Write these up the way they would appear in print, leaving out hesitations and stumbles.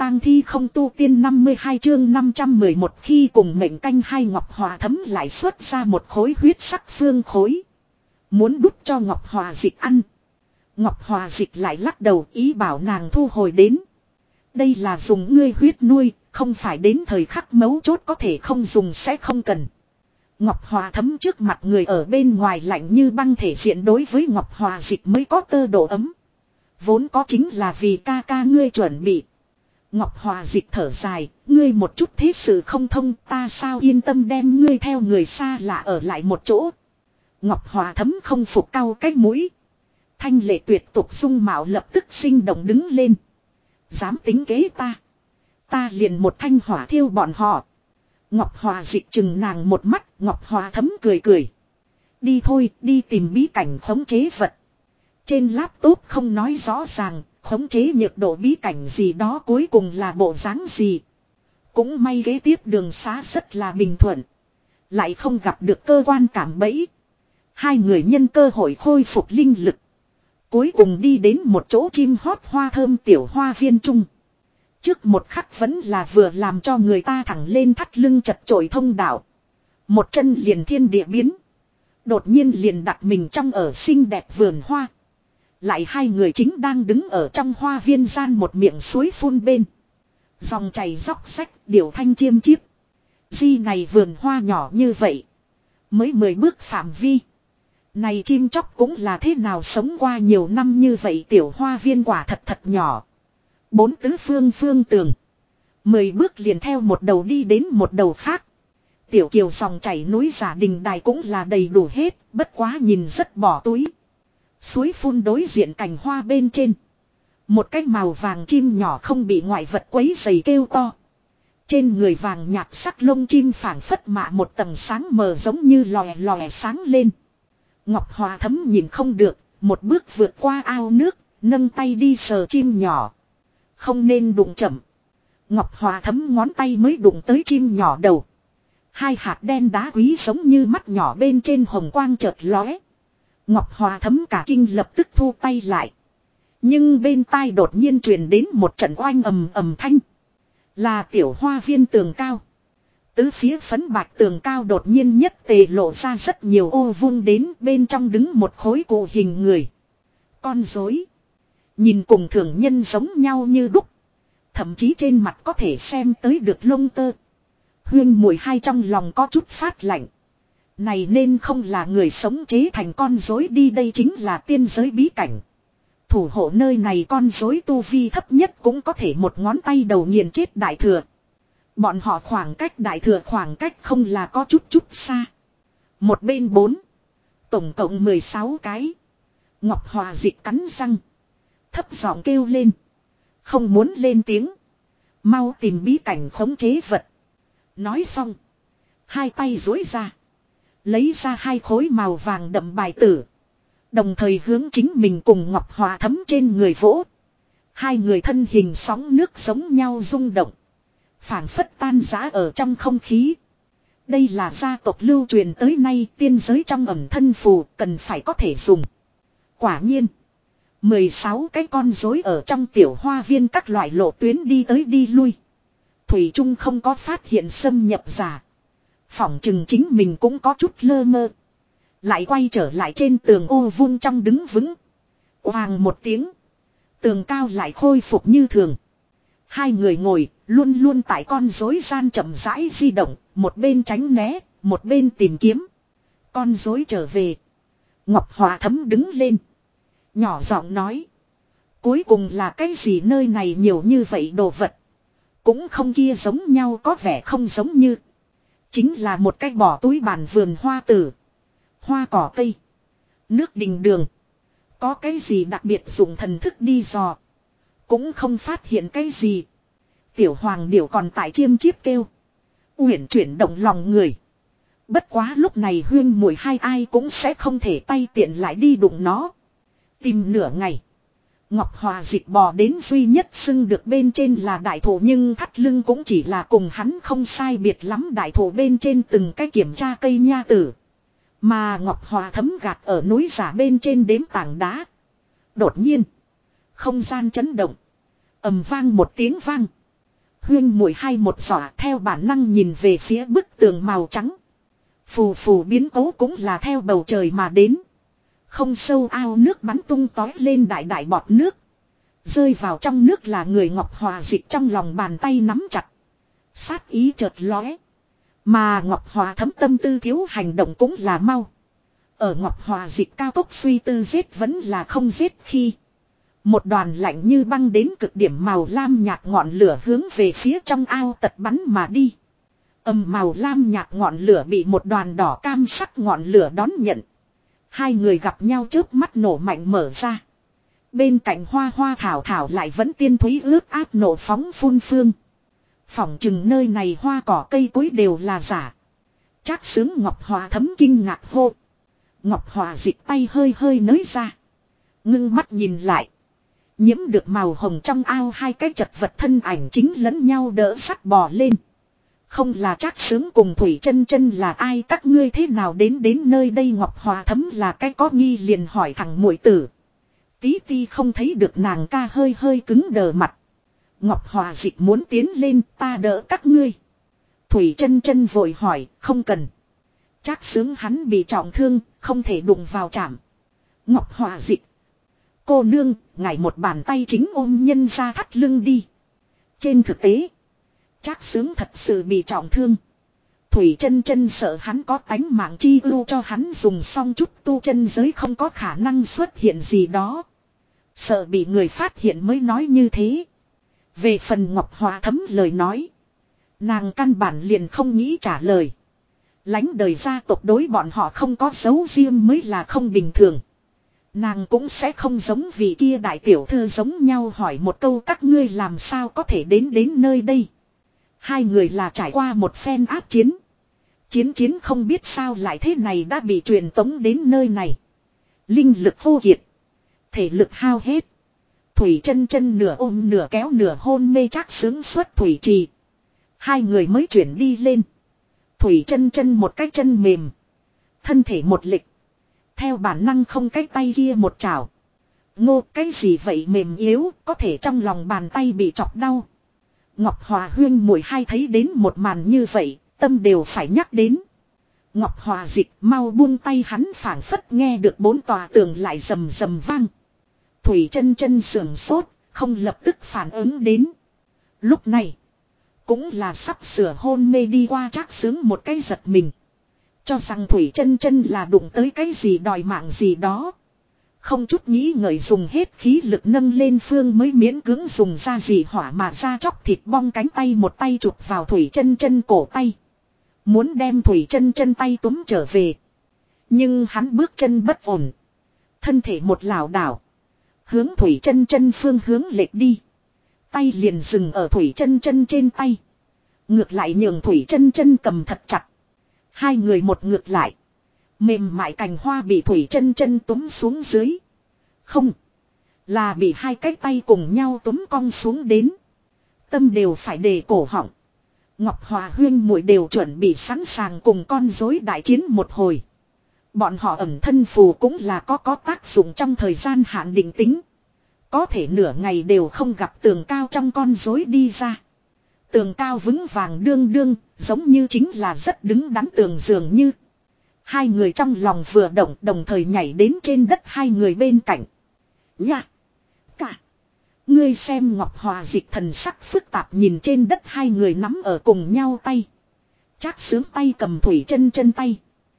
tang thi không tu tiên 52 chương 511 khi cùng mệnh canh hai Ngọc Hòa Thấm lại xuất ra một khối huyết sắc phương khối. Muốn đút cho Ngọc Hòa Dịch ăn. Ngọc Hòa Dịch lại lắc đầu ý bảo nàng thu hồi đến. Đây là dùng ngươi huyết nuôi, không phải đến thời khắc mấu chốt có thể không dùng sẽ không cần. Ngọc Hòa Thấm trước mặt người ở bên ngoài lạnh như băng thể diện đối với Ngọc Hòa Dịch mới có tơ độ ấm. Vốn có chính là vì ca ca ngươi chuẩn bị. Ngọc Hòa Dịch thở dài, ngươi một chút thế sự không thông ta sao yên tâm đem ngươi theo người xa lạ ở lại một chỗ. Ngọc Hòa Thấm không phục cau cái mũi. Thanh lệ tuyệt tục dung mạo lập tức sinh động đứng lên. Dám tính kế ta. Ta liền một thanh hỏa thiêu bọn họ. Ngọc Hòa Dịch chừng nàng một mắt, Ngọc Hòa Thấm cười cười. Đi thôi, đi tìm bí cảnh khống chế vật. Trên laptop không nói rõ ràng, khống chế nhiệt độ bí cảnh gì đó cuối cùng là bộ dáng gì. Cũng may kế tiếp đường xá rất là bình thuận. Lại không gặp được cơ quan cảm bẫy. Hai người nhân cơ hội khôi phục linh lực. Cuối cùng đi đến một chỗ chim hót hoa thơm tiểu hoa viên trung. Trước một khắc vẫn là vừa làm cho người ta thẳng lên thắt lưng chật chội thông đạo. Một chân liền thiên địa biến. Đột nhiên liền đặt mình trong ở xinh đẹp vườn hoa. Lại hai người chính đang đứng ở trong hoa viên gian một miệng suối phun bên. Dòng chảy róc rách điều thanh chiêm chiếp. Di này vườn hoa nhỏ như vậy. Mới 10 bước phạm vi. Này chim chóc cũng là thế nào sống qua nhiều năm như vậy tiểu hoa viên quả thật thật nhỏ. 4 tứ phương tường. 10 bước liền theo một đầu đi đến một đầu khác. Tiểu kiều dòng chảy núi giả đình đài cũng là đầy đủ hết, bất quá nhìn rất bỏ túi. Suối phun đối diện cành hoa bên trên. Một cái màu vàng chim nhỏ không bị ngoại vật quấy rầy kêu to. Trên người vàng nhạt sắc lông chim phảng phất mạ một tầng sáng mờ giống như lòe lòe sáng lên. Ngọc Hòa Thấm nhìn không được, một bước vượt qua ao nước, nâng tay đi sờ chim nhỏ. Không nên đụng chậm. Ngọc Hòa Thấm ngón tay mới đụng tới chim nhỏ đầu. Hai hạt đen đá quý giống như mắt nhỏ bên trên hồng quang chợt lóe. Ngọc Hòa Thấm cả kinh lập tức thu tay lại. Nhưng bên tai đột nhiên truyền đến một trận oanh ầm ầm thanh. Là tiểu hoa viên tường cao. Tứ phía phấn bạch tường cao đột nhiên nhất tề lộ ra rất nhiều ô vuông đến bên trong đứng một khối cụ hình người. Con rối. Nhìn cùng thường nhân giống nhau như đúc. Thậm chí trên mặt có thể xem tới được lông tơ. Huyên mùi hai trong lòng có chút phát lạnh. Này nên không là người sống chế thành con rối đi đây chính là tiên giới bí cảnh. Thủ hộ nơi này con rối tu vi thấp nhất cũng có thể một ngón tay đầu nghiền chết đại thừa. Bọn họ khoảng cách đại thừa khoảng cách không là có chút xa. Một bên 4. Tổng cộng 16 cái. Ngọc Hòa Dịch cắn răng. Thấp giọng kêu lên. Không muốn lên tiếng. Mau tìm bí cảnh khống chế vật. Nói xong. Hai tay duỗi ra. Lấy ra hai khối màu vàng đậm bài tử. Đồng thời hướng chính mình cùng Ngọc Hòa Thấm trên người vỗ. Hai người thân hình sóng nước giống nhau rung động. Phảng phất tan rã ở trong không khí. Đây là gia tộc lưu truyền tới nay tiên giới trong ẩm thân phù cần phải có thể dùng. Quả nhiên. 16 cái con rối ở trong tiểu hoa viên các loại lộ tuyến đi tới đi lui. Thủy Trung không có phát hiện xâm nhập giả. Phỏng chừng chính mình cũng có chút lơ mơ. Lại quay trở lại trên tường ô vuông trong đứng vững. Oàng một tiếng. Tường cao lại khôi phục như thường. Hai người ngồi luôn luôn tại con rối gian chậm rãi di động. Một bên tránh né, một bên tìm kiếm. Con rối trở về. Ngọc Hòa Thấm đứng lên. Nhỏ giọng nói. Cuối cùng là cái gì nơi này nhiều như vậy đồ vật. Cũng không kia giống nhau có vẻ không giống như. Chính là một cái bỏ túi bàn vườn hoa tử. Hoa cỏ cây. Nước đình đường. Có cái gì đặc biệt dùng thần thức đi dò. Cũng không phát hiện cái gì. Tiểu hoàng điểu còn tại chiêm chiếp kêu. Uyển chuyển động lòng người. Bất quá lúc này Huyên mùi hai ai cũng sẽ không thể tay tiện lại đi đụng nó. Tìm nửa ngày. Ngọc Hòa Dịch bò đến duy nhất xưng được bên trên là đại thổ nhưng thắt lưng cũng chỉ là cùng hắn không sai biệt lắm đại thổ bên trên từng cái kiểm tra cây nha tử. Mà Ngọc Hòa Thấm gạt ở núi giả bên trên đếm tảng đá. Đột nhiên. Không gian chấn động. Ầm vang một tiếng vang. Huyên muội hai một dọa theo bản năng nhìn về phía bức tường màu trắng. Phù phù biến cố cũng là theo bầu trời mà đến. Không sâu ao nước bắn tung tói lên đại đại bọt nước. Rơi vào trong nước là người Ngọc Hòa Dịch trong lòng bàn tay nắm chặt. Sát ý chợt lóe. Mà Ngọc Hòa Thấm tâm tư thiếu hành động cũng là mau. Ở Ngọc Hòa Dịch cao tốc suy tư giết vẫn là không giết khi. Một đoàn lạnh như băng đến cực điểm màu lam nhạt ngọn lửa hướng về phía trong ao tật bắn mà đi. Màu lam nhạt ngọn lửa bị một đoàn đỏ cam sắc ngọn lửa đón nhận. Hai người gặp nhau chớp mắt nổ mạnh mở ra. Bên cạnh hoa hoa thảo thảo lại vẫn tiên thúy ướt át nổ phóng phun phương. Phỏng chừng nơi này hoa cỏ cây cối đều là giả. Trác Xướng Ngọc Hòa Thấm kinh ngạc hô. Ngọc Hòa Dịch tay hơi hơi nới ra. Ngưng mắt nhìn lại. Nhiễm được màu hồng trong ao hai cái chật vật thân ảnh chính lẫn nhau đỡ sắt bò lên. Không là Trác Xướng cùng Thủy Chân Chân là ai, các ngươi thế nào đến nơi đây? Ngọc Hòa Thấm là cái có nghi liền hỏi thẳng muội tử. Tí ti không thấy được nàng ca hơi hơi cứng đờ mặt. Ngọc Hòa Dịch muốn tiến lên, ta đỡ các ngươi. Thủy Chân Chân vội hỏi, không cần. Trác Xướng hắn bị trọng thương, không thể đụng vào chạm. Ngọc Hòa Dịch. Cô nương, ngài một bàn tay chính ôm nhân ra thắt lưng đi. Trên thực tế, Trác Xướng thật sự bị trọng thương. Thủy Chân Chân sợ hắn có tánh mạng chi ưu cho hắn dùng xong chút tu chân giới không có khả năng xuất hiện gì đó. Sợ bị người phát hiện mới nói như thế. Về phần Ngọc Hòa Thấm lời nói, nàng căn bản liền không nghĩ trả lời. Lánh đời gia tộc đối bọn họ không có dấu riêng mới là không bình thường. Nàng cũng sẽ không giống vị kia đại tiểu thư giống nhau hỏi một câu các ngươi làm sao có thể đến nơi đây. Hai người là trải qua một phen ác chiến. Chiến không biết sao lại thế này đã bị truyền tống đến nơi này. Linh lực vô kiệt. Thể lực hao hết. Thủy Chân Chân nửa ôm nửa kéo nửa hôn mê Trác Xướng xuất thủy trì. Hai người mới chuyển đi lên. Thủy Chân Chân một cái chân mềm. Thân thể một lịch. Theo bản năng không cái tay kia một chảo. Ngô cái gì vậy mềm yếu, có thể trong lòng bàn tay bị chọc đau. Ngọc Hòa Huyên muội hai thấy đến một màn như vậy, tâm đều phải nhắc đến. Ngọc Hòa Dịch mau buông tay, hắn phảng phất nghe được bốn tòa tường lại rầm rầm vang. Thủy Chân Chân sưởng sốt, không lập tức phản ứng đến. Lúc này, cũng là sắp sửa hôn mê đi qua Trác Xướng một cái giật mình. Cho rằng Thủy Chân Chân là đụng tới cái gì đòi mạng gì đó. Không chút nghĩ ngợi dùng hết khí lực nâng lên phương mới miễn cưỡng dùng ra dị hỏa mà ra chóc thịt bong cánh tay một tay chụp vào Thủy Chân Chân cổ tay. Muốn đem Thủy Chân Chân tay túm trở về. Nhưng hắn bước chân bất ổn. Thân thể một lảo đảo. Hướng Thủy Chân Chân phương hướng lệch đi. Tay liền dừng ở Thủy Chân Chân trên tay. Ngược lại nhường Thủy Chân Chân cầm thật chặt. Hai người một ngược lại. Mềm mại cành hoa bị Thủy Chân Chân túm xuống dưới. Không. Là bị hai cái tay cùng nhau túm cong xuống đến. Tâm đều phải đề cổ họng. Ngọc Hòa Huyên muội đều chuẩn bị sẵn sàng cùng con rối đại chiến một hồi. Bọn họ ẩn thân phù cũng là có tác dụng trong thời gian hạn định tính. Có thể nửa ngày đều không gặp Tường Cao trong con rối đi ra. Tường Cao vững vàng đương đương, giống như chính là rất đứng đắn tường dường như. Hai người trong lòng vừa động đồng thời nhảy đến trên đất hai người bên cạnh. Nha! Cả! Ngươi xem Ngọc Hòa Dịch thần sắc phức tạp nhìn trên đất hai người nắm ở cùng nhau tay. Trác Xướng tay cầm Thủy Chân Chân tay.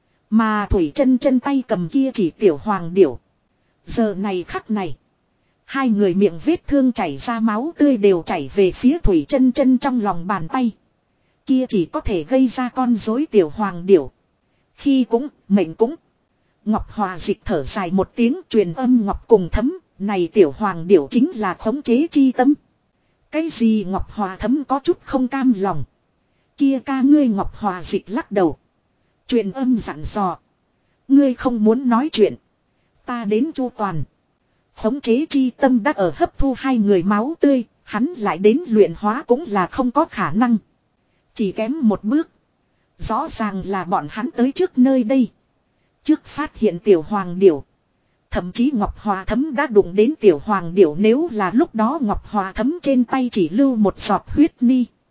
Mà Thủy Chân Chân tay cầm kia chỉ tiểu hoàng điểu. Giờ này khắc này. Hai người miệng vết thương chảy ra máu tươi đều chảy về phía Thủy Chân Chân trong lòng bàn tay. Kia chỉ có thể gây ra con rối tiểu hoàng điểu. Khi cũng, mệnh cũng. Ngọc Hòa Dịch thở dài một tiếng truyền âm Ngọc cùng Thấm. Này tiểu hoàng điểu chính là khống chế chi tâm. Cái gì Ngọc Hòa Thấm có chút không cam lòng. Kia ca ngươi Ngọc Hòa Dịch lắc đầu. Truyền âm dặn dò. Ngươi không muốn nói chuyện. Ta đến chu toàn. Khống chế chi tâm đã ở hấp thu hai người máu tươi. Hắn lại đến luyện hóa cũng là không có khả năng. Chỉ kém một bước. Rõ ràng là bọn hắn tới trước nơi đây. Trước phát hiện tiểu hoàng điểu. Thậm chí Ngọc Hòa Thấm đã đụng đến tiểu hoàng điểu, nếu là lúc đó Ngọc Hòa Thấm trên tay chỉ lưu một giọt huyết ni.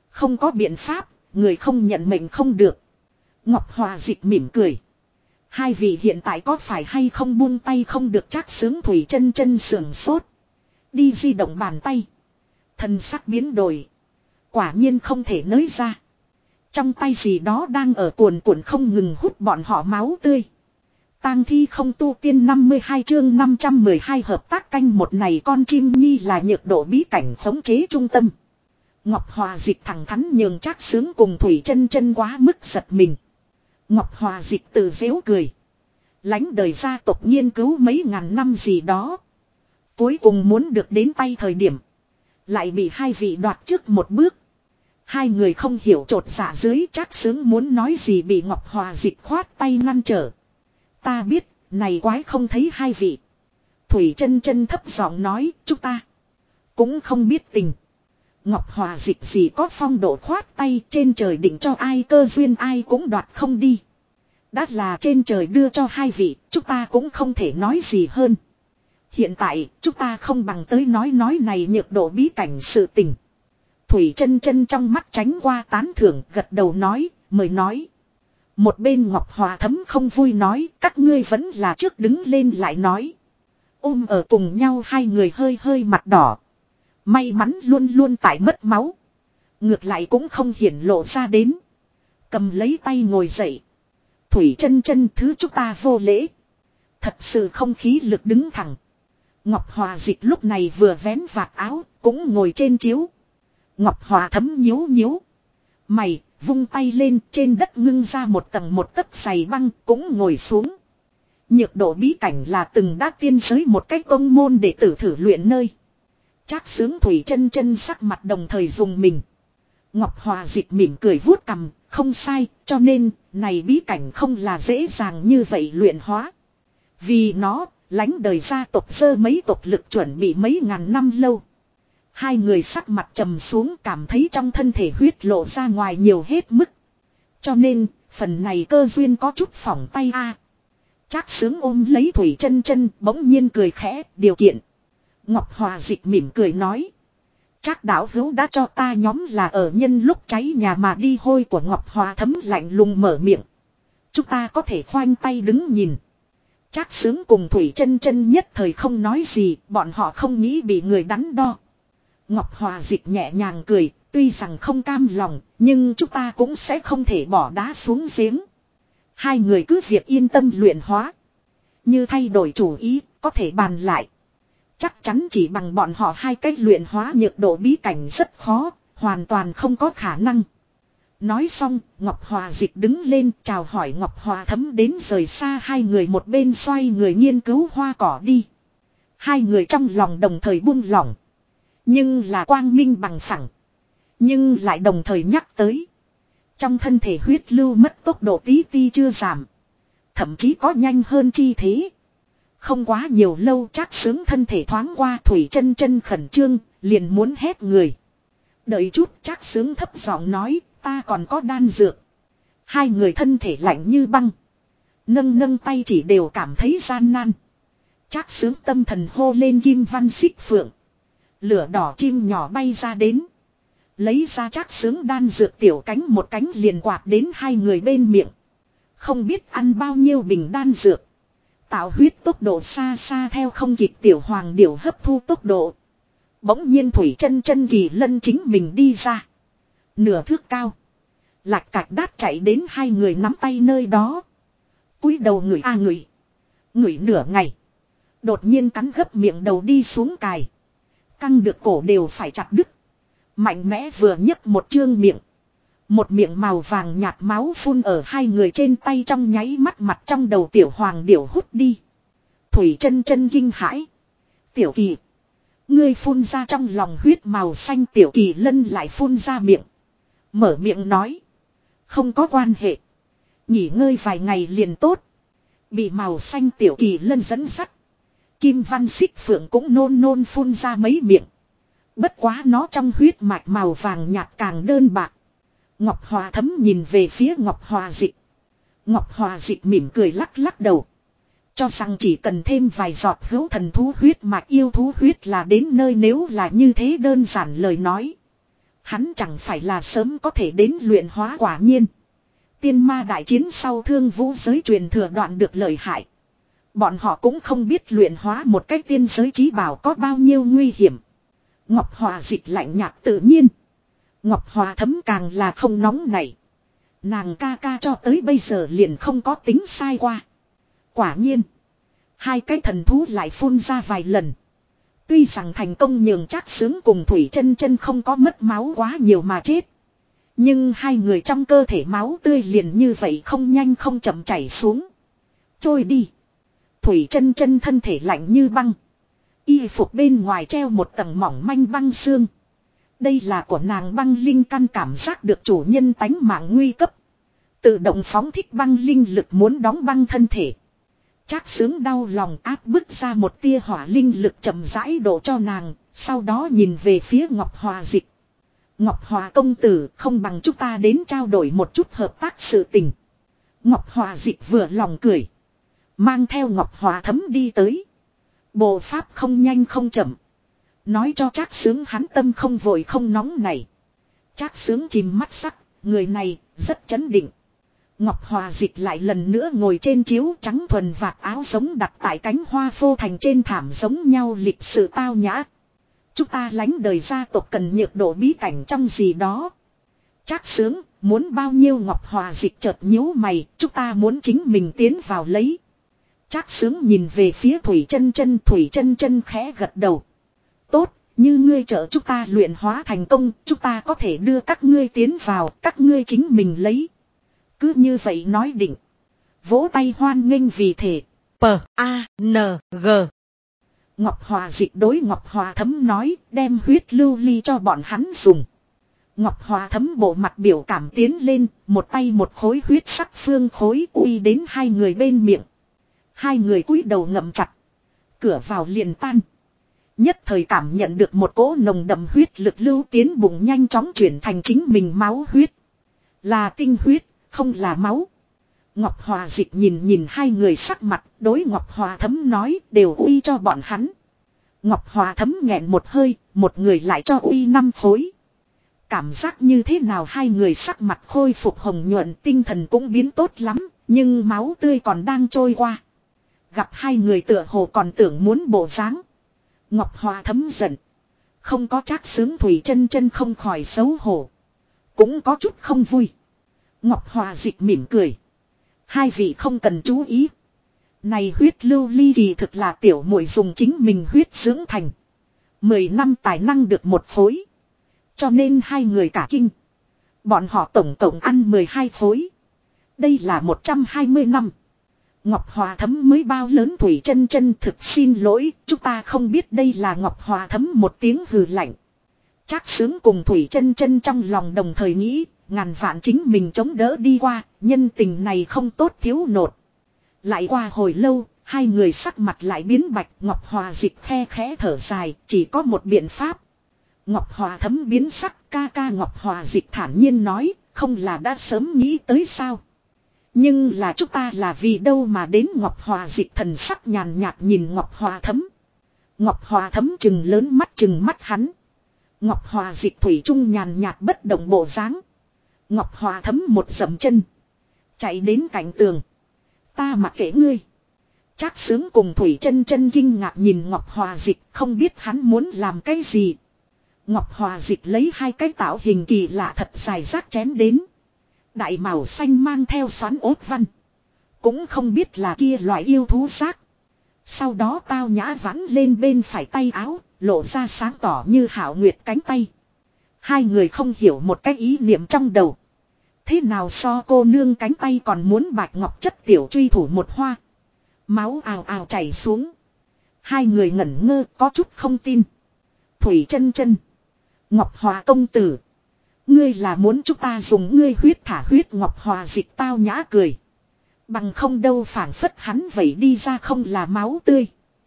Không có biện pháp, người không nhận mệnh không được. Ngọc Hòa Dịch mỉm cười. Hai vị hiện tại có phải hay không buông tay không được Trác Sướng Thủy chân chân sưởng sốt. Đi di động bàn tay. Thân sắc biến đổi. Quả nhiên không thể nới ra. Trong tay gì đó đang ở cuồn cuộn không ngừng hút bọn họ máu tươi. Tang thi không tu tiên 52 chương 512 hợp tác canh một này con chim nhi là nhược độ bí cảnh khống chế trung tâm. Ngọc Hòa Dịch thẳng thắn nhường Trác Sướng cùng Thủy chân chân quá mức giật mình. Ngọc Hòa Dịch tự giễu cười. Lánh đời gia tộc nghiên cứu mấy ngàn năm gì đó. Cuối cùng muốn được đến tay thời điểm. Lại bị hai vị đoạt trước một bước. Hai người không hiểu trột dạ dưới Trác Sướng muốn nói gì bị Ngọc Hòa Dịch khoát tay ngăn trở. Ta biết, này quái không thấy hai vị. Thủy chân chân thấp giọng nói, chúng ta cũng không biết tình. Ngọc Hòa Dịch gì có phong độ khoát tay trên trời định cho ai cơ duyên ai cũng đoạt không đi. Đã là trên trời đưa cho hai vị, chúng ta cũng không thể nói gì hơn. Hiện tại, chúng ta không bằng tới nói này nhược độ bí cảnh sự tình. Thủy chân chân trong mắt tránh qua tán thưởng gật đầu nói, mời nói. Một bên Ngọc Hòa Thấm không vui nói, các ngươi vẫn là trước đứng lên lại nói. Ở cùng nhau hai người hơi hơi mặt đỏ. May mắn luôn luôn tại mất máu. Ngược lại cũng không hiển lộ ra đến. Cầm lấy tay ngồi dậy. Thủy chân chân thứ chúng ta vô lễ. Thật sự không khí lực đứng thẳng. Ngọc Hòa Dịch lúc này vừa vén vạt áo, cũng ngồi trên chiếu. Ngọc Hòa Thấm nhíu nhíu mày, vung tay lên trên đất ngưng ra một tầng một tấc dày băng, cũng ngồi xuống. Nhược độ bí cảnh là từng đã tiên giới một cách tông môn để tử thử luyện nơi. Trác Sướng Thủy chân chân sắc mặt đồng thời dùng mình. Ngọc Hòa Dịch mỉm cười vuốt cằm, không sai, cho nên, này bí cảnh không là dễ dàng như vậy luyện hóa. Vì nó, lánh đời gia tộc sơ mấy tộc lực chuẩn bị mấy ngàn năm lâu. Hai người sắc mặt trầm xuống cảm thấy trong thân thể huyết lộ ra ngoài nhiều hết mức. Cho nên, phần này cơ duyên có chút phỏng tay a. Trác Sướng ôm lấy Thủy chân chân bỗng nhiên cười khẽ, điều kiện. Ngọc Hòa Dịch mỉm cười nói. Trác đạo hữu đã cho ta nhóm là ở nhân lúc cháy nhà mà đi hôi của Ngọc Hòa Thấm lạnh lùng mở miệng. Chúng ta có thể khoanh tay đứng nhìn. Trác Sướng cùng Thủy chân chân nhất thời không nói gì, bọn họ không nghĩ bị người đắn đo. Ngọc Hòa Dịch nhẹ nhàng cười, tuy rằng không cam lòng, nhưng chúng ta cũng sẽ không thể bỏ đá xuống giếng. Hai người cứ việc yên tâm luyện hóa. Như thay đổi chủ ý, có thể bàn lại. Chắc chắn chỉ bằng bọn họ hai cách luyện hóa nhược độ bí cảnh rất khó, hoàn toàn không có khả năng. Nói xong, Ngọc Hòa Dịch đứng lên chào hỏi Ngọc Hòa Thấm đến rời xa hai người một bên xoay người nghiên cứu hoa cỏ đi. Hai người trong lòng đồng thời buông lỏng. Nhưng là quang minh bằng phẳng. Nhưng lại đồng thời nhắc tới. Trong thân thể huyết lưu mất tốc độ tí ti chưa giảm. Thậm chí có nhanh hơn chi thế. Không quá nhiều lâu Trác Sướng thân thể thoáng qua Thủy chân chân khẩn trương, liền muốn hét người. Đợi chút Trác Sướng thấp giọng nói, ta còn có đan dược. Hai người thân thể lạnh như băng. Nâng tay chỉ đều cảm thấy gian nan. Trác Sướng tâm thần hô lên kim văn xích phượng. Lửa đỏ chim nhỏ bay ra đến. Lấy ra Trác Sướng đan dược tiểu cánh một cánh liền quạt đến hai người bên miệng. Không biết ăn bao nhiêu bình đan dược. Tạo huyết tốc độ xa xa theo không kịp tiểu hoàng điểu hấp thu tốc độ. Bỗng nhiên Thủy chân chân kỳ lân chính mình đi ra. Nửa thước cao. Lạch cạch đát chạy đến hai người nắm tay nơi đó. Cúi đầu ngửi ngửi. Ngửi nửa ngày. Đột nhiên cắn gấp miệng đầu đi xuống cài. Căng được cổ đều phải chặt đứt. Mạnh mẽ vừa nhấc một trương miệng. Một miệng màu vàng nhạt máu phun ở hai người trên tay trong nháy mắt mặt trong đầu tiểu hoàng điểu hút đi. Thủy chân chân kinh hãi. Tiểu Kỳ. Ngươi phun ra trong lòng huyết màu xanh Tiểu Kỳ lân lại phun ra miệng. Mở miệng nói. Không có quan hệ. Nghỉ ngơi vài ngày liền tốt. Bị màu xanh Tiểu Kỳ lân dẫn dắt. Kim văn xích phượng cũng nôn phun ra mấy miệng. Bất quá nó trong huyết mạch màu vàng nhạt càng đơn bạc. Ngọc Hòa Thấm nhìn về phía Ngọc Hòa Dịch. Ngọc Hòa Dịch mỉm cười lắc đầu. Cho rằng chỉ cần thêm vài giọt hữu thần thú huyết mạch yêu thú huyết là đến nơi nếu là như thế đơn giản lời nói. Hắn chẳng phải là sớm có thể đến luyện hóa quả nhiên. Tiên ma đại chiến sau thương vũ giới truyền thừa đoạn được lợi hại. Bọn họ cũng không biết luyện hóa một cách tiên giới chí bảo có bao nhiêu nguy hiểm. Ngọc Hòa Dịch lạnh nhạt tự nhiên. Ngọc Hòa Thấm càng là không nóng nảy. Nàng ca ca cho tới bây giờ liền không có tính sai qua. Quả nhiên. Hai cái thần thú lại phun ra vài lần. Tuy rằng thành công nhường Trác Xướng cùng Thủy Chân Chân không có mất máu quá nhiều mà chết. Nhưng hai người trong cơ thể máu tươi liền như vậy không nhanh không chậm chảy xuống. Trôi đi. Thủy Chân Chân thân thể lạnh như băng. Y phục bên ngoài treo một tầng mỏng manh băng xương. Đây là của nàng băng linh căn cảm giác được chủ nhân tánh mạng nguy cấp. Tự động phóng thích băng linh lực muốn đóng băng thân thể. Trác Xướng đau lòng áp bức ra một tia hỏa linh lực chậm rãi đổ cho nàng. Sau đó nhìn về phía Ngọc Hòa Dịch. Ngọc Hòa công tử không bằng chúng ta đến trao đổi một chút hợp tác sự tình. Ngọc Hòa Dịch vừa lòng cười. Mang theo Ngọc Hòa Thấm đi tới. Bộ pháp không nhanh không chậm. Nói cho Trác Xướng hắn tâm không vội không nóng này. Trác Xướng chìm mắt sắc, người này rất chấn định. Ngọc Hòa Dịch lại lần nữa ngồi trên chiếu trắng thuần vạt áo giống đặt tại cánh hoa phô thành trên thảm giống nhau lịch sự tao nhã. Chúng ta lánh đời gia tộc cần nhược độ bí cảnh trong gì đó. Trác Xướng muốn bao nhiêu Ngọc Hòa Dịch chợt nhíu mày, chúng ta muốn chính mình tiến vào lấy. Trác Xướng nhìn về phía Thủy Chân Chân khẽ gật đầu. Tốt, như ngươi trợ chúng ta luyện hóa thành công, chúng ta có thể đưa các ngươi tiến vào, các ngươi chính mình lấy. Cứ như vậy nói định. Vỗ tay hoan nghênh vì thể. P.A.N.G. Ngọc Hòa Dịch đối Ngọc Hòa Thấm nói, đem huyết lưu ly cho bọn hắn dùng. Ngọc Hòa Thấm bộ mặt biểu cảm tiến lên, một tay một khối huyết sắc phương khối uy đến hai người bên miệng. Hai người cúi đầu ngậm chặt. Cửa vào liền tan. Nhất thời cảm nhận được một cỗ nồng đậm huyết lực lưu tiến bụng nhanh chóng chuyển thành chính mình máu huyết. Là tinh huyết, không là máu. Ngọc Hòa Dịch nhìn hai người sắc mặt, đối Ngọc Hòa Thấm nói đều uy cho bọn hắn. Ngọc Hòa Thấm nghẹn một hơi, một người lại cho uy 5 khối. Cảm giác như thế nào hai người sắc mặt khôi phục hồng nhuận, tinh thần cũng biến tốt lắm, nhưng máu tươi còn đang trôi qua. Gặp hai người tựa hồ còn tưởng muốn bộ dáng. Ngọc Hòa Thấm giận. Không có Trác Xướng Thủy Chân Chân không khỏi xấu hổ. Cũng có chút không vui. Ngọc Hòa Dịch mỉm cười. Hai vị không cần chú ý. Này huyết lưu ly kỳ thực là tiểu muội dùng chính mình huyết dưỡng thành. 10 năm tài năng được một khối. Cho nên hai người cả kinh. Bọn họ tổng cộng ăn 12 khối. Đây là 120 năm. Ngọc Hòa Thấm mới bao lớn Thủy Chân Chân thực xin lỗi, chúng ta không biết đây là Ngọc Hòa Thấm một tiếng hừ lạnh. Trác Xướng cùng Thủy Chân Chân trong lòng đồng thời nghĩ, ngàn vạn chính mình chống đỡ đi qua, nhân tình này không tốt thiếu nột. Lại qua hồi lâu, hai người sắc mặt lại biến bạch, Ngọc Hòa Dịch khe khẽ thở dài, chỉ có một biện pháp. Ngọc Hòa Thấm biến sắc, ca ca Ngọc Hòa Dịch thản nhiên nói, không là đã sớm nghĩ tới sao. Nhưng là chúng ta là vì đâu mà đến. Ngọc Hòa Dịch thần sắc nhàn nhạt nhìn Ngọc Hòa Thấm. Ngọc Hòa Thấm chừng lớn mắt chừng mắt hắn. Ngọc Hòa Dịch thủy chung nhàn nhạt bất động bộ dáng. Ngọc Hòa Thấm một dậm chân. Chạy đến cạnh tường. Ta mặc kệ ngươi. Trác Xướng cùng Thủy Chân Chân kinh ngạc nhìn Ngọc Hòa Dịch, không biết hắn muốn làm cái gì. Ngọc Hòa Dịch lấy hai cái tạo hình kỳ lạ thật dài rác chén đến. Đại màu xanh mang theo xoắn ốt văn. Cũng không biết là kia loại yêu thú xác. Sau đó tao nhã vắn lên bên phải tay áo, lộ ra sáng tỏ như hảo nguyệt cánh tay. Hai người không hiểu một cái ý niệm trong đầu. Thế nào so cô nương cánh tay còn muốn bạch ngọc chất tiểu truy thủ một hoa. Máu ào ào chảy xuống. Hai người ngẩn ngơ có chút không tin. Thủy Chân Chân. Ngọc Hòa công tử. Ngươi là muốn chúng ta dùng ngươi huyết thả huyết. Ngọc Hòa Dịch tao nhã cười. Bằng không đâu phảng phất hắn vậy đi ra không là máu tươi.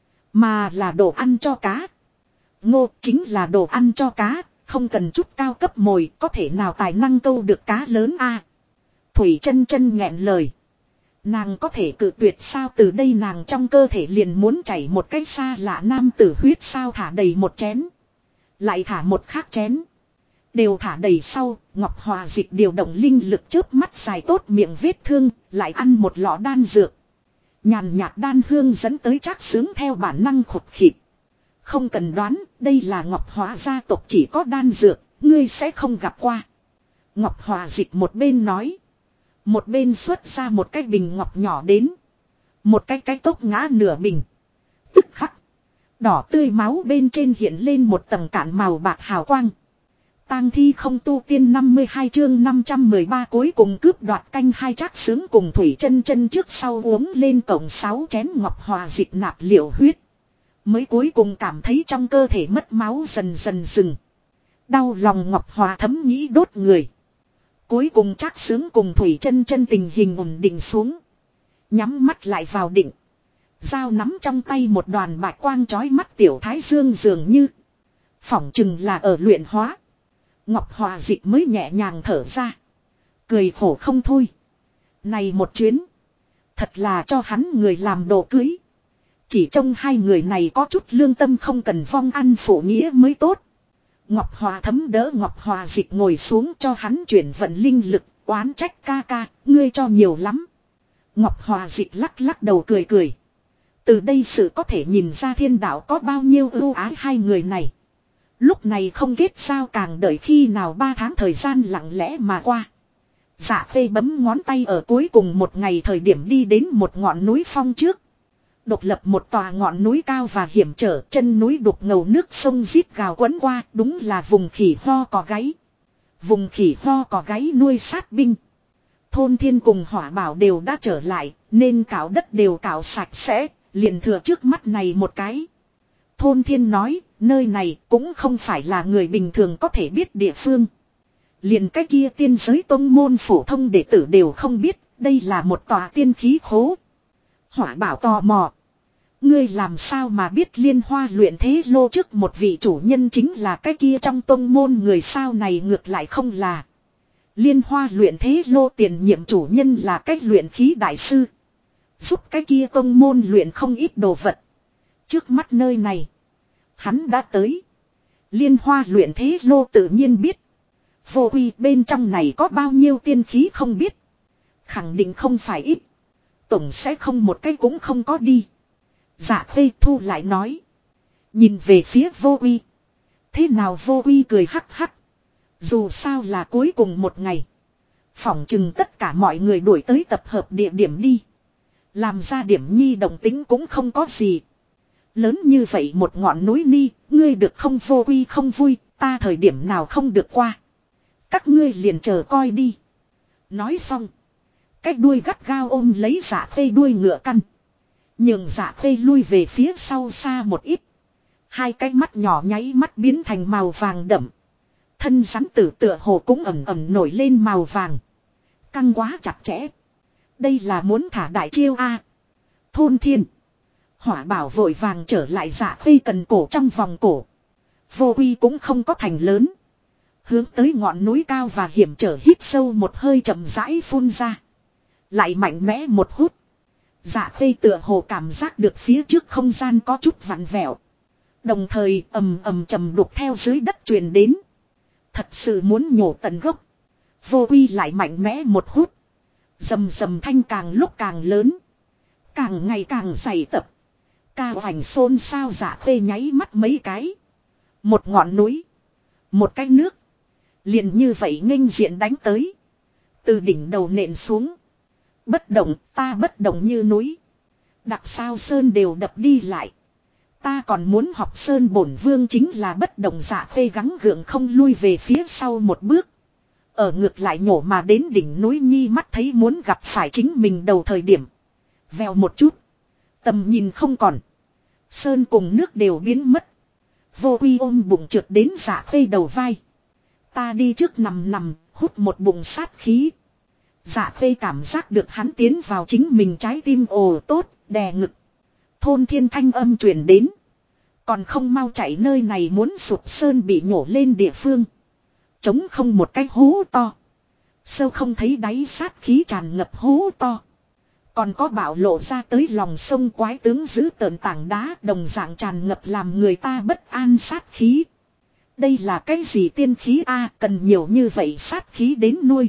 Mà là đồ ăn cho cá. Ngô chính là đồ ăn cho cá. Không cần chút cao cấp mồi có thể nào tài năng câu được cá lớn a. Thủy Chân Chân nghẹn lời. Nàng có thể cự tuyệt sao, từ đây nàng trong cơ thể liền muốn chảy một cái xa lạ nam tử huyết sao, thả đầy một chén. Lại thả một khác chén. Đều thả đầy sau, Ngọc Hòa Dịch điều động linh lực chớp mắt dài tốt miệng vết thương, lại ăn một lọ đan dược. Nhàn nhạt đan hương dẫn tới Trác Sướng theo bản năng khụt khịt. Không cần đoán, đây là Ngọc Hòa gia tộc chỉ có đan dược, ngươi sẽ không gặp qua. Ngọc Hòa Dịch một bên nói. Một bên xuất ra một cái bình ngọc nhỏ đến. Một cái cốc ngã nửa bình. Tức khắc. Đỏ tươi máu bên trên hiện lên một tầng cạn màu bạc hào quang. Tang thi không tu tiên 52 chương 513 cuối cùng cướp đoạt canh hai. Trác Sướng cùng Thủy Chân Chân trước sau uống lên tổng 6 chén Ngọc Hòa Dịch nạp liệu huyết. Mới cuối cùng cảm thấy trong cơ thể mất máu dần dần dừng. Đau lòng Ngọc Hòa thấm nghĩ đốt người. Cuối cùng Trác Sướng cùng Thủy Chân Chân tình hình ổn định xuống. Nhắm mắt lại vào định. Dao nắm trong tay một đoàn bạch quang chói mắt tiểu thái dương dường như. Phỏng chừng là ở luyện hóa. Ngọc Hòa Dịch mới nhẹ nhàng thở ra. Cười khổ không thôi. Này một chuyến. Thật là cho hắn người làm đồ cưới. Chỉ trông hai người này có chút lương tâm không cần vong ăn phụ nghĩa mới tốt. Ngọc Hòa thấm đỡ Ngọc Hòa Dịch ngồi xuống cho hắn chuyển vận linh lực. Oán trách ca ca, ngươi cho nhiều lắm. Ngọc Hòa Dịch lắc lắc đầu cười cười. Từ đây sự có thể nhìn ra thiên đạo có bao nhiêu ưu ái hai người này. Lúc này không kết sao càng đợi khi nào 3 tháng thời gian lặng lẽ mà qua. Dạ Khê bấm ngón tay ở cuối cùng một ngày thời điểm đi đến một ngọn núi phong trước. Độc lập một tòa ngọn núi cao và hiểm trở, chân núi đục ngầu nước sông rít gào quấn qua, đúng là vùng khỉ ho cò gáy. Vùng khỉ ho cò gáy nuôi sát binh. Thôn Thiên cùng Hỏa Bảo đều đã trở lại, nên cạo đất đều cạo sạch sẽ, liền thừa trước mắt này một cái. Thôn Thiên nói, nơi này cũng không phải là người bình thường có thể biết địa phương. Liền cái kia tiên giới tông môn phổ thông đệ tử đều không biết, đây là một tòa tiên khí khố. Hỏa Bảo tò mò. Ngươi làm sao mà biết Liên Hoa luyện thế lô trước một vị chủ nhân chính là cái kia trong tông môn người sao này ngược lại không là. Liên Hoa luyện thế lô tiền nhiệm chủ nhân là cái luyện khí đại sư. Giúp cái kia tông môn luyện không ít đồ vật. Trước mắt nơi này. Hắn đã tới. Liên Hoa luyện thế lô tự nhiên biết. Vô uy bên trong này có bao nhiêu tiên khí không biết. Khẳng định không phải ít. Tổng sẽ không một cái cũng không có đi. Dạ Khê thu lại nói. Nhìn về phía vô uy. Thế nào vô uy cười hắc hắc. Dù sao là cuối cùng một ngày. Phỏng chừng tất cả mọi người đuổi tới tập hợp địa điểm đi. Làm ra điểm nhi động tính cũng không có gì. Lớn như vậy một ngọn núi ni, ngươi được không vô uy không vui, ta thời điểm nào không được qua. Các ngươi liền chờ coi đi. Nói xong. Cái đuôi gắt gao ôm lấy Dạ Khê đuôi ngựa căn. Nhưng Dạ Khê lui về phía sau xa một ít. Hai cái mắt nhỏ nháy mắt biến thành màu vàng đậm. Thân rắn tử tựa hồ cũng ẩm ẩm nổi lên màu vàng. Căng quá chặt chẽ. Đây là muốn thả đại chiêu a. Thôn Thiên. Hỏa Bảo vội vàng trở lại Dạ Khê cần cổ trong vòng cổ. Vô uy cũng không có thành lớn. Hướng tới ngọn núi cao và hiểm trở hít sâu một hơi chậm rãi phun ra. Lại mạnh mẽ một hút. Dạ Khê tựa hồ cảm giác được phía trước không gian có chút vặn vẹo. Đồng thời ầm ầm trầm đục theo dưới đất truyền đến. Thật sự muốn nhổ tận gốc. Vô uy lại mạnh mẽ một hút. Rầm rầm thanh càng lúc càng lớn. Càng ngày càng dày tập. Ca hoành xôn xao. Dạ Khê nháy mắt mấy cái. Một ngọn núi. Một cái nước. Liền như vậy nghênh diện đánh tới. Từ đỉnh đầu nện xuống. Bất động, ta bất động như núi. Đặc sao sơn đều đập đi lại. Ta còn muốn học sơn bổn vương chính là bất động. Dạ Khê gắng gượng không lui về phía sau một bước. Ở ngược lại nhổ mà đến đỉnh núi nhi mắt thấy muốn gặp phải chính mình đầu thời điểm. Vèo một chút. Tầm nhìn không còn. Sơn cùng nước đều biến mất. Vô uy ôm bụng trượt đến Dạ Khê đầu vai. Ta đi trước nằm hút một bụng sát khí. Dạ Khê cảm giác được hắn tiến vào chính mình trái tim ồ tốt, đè ngực. Thôn Thiên thanh âm truyền đến. Còn không mau chạy nơi này muốn sụp sơn bị nhổ lên địa phương. Trống không một cái hố to. Sâu không thấy đáy sát khí tràn ngập hố to. Còn có bạo lộ ra tới lòng sông quái tướng giữ tợn tảng đá đồng dạng tràn ngập làm người ta bất an sát khí. Đây là cái gì tiên khí a, cần nhiều như vậy sát khí đến nuôi.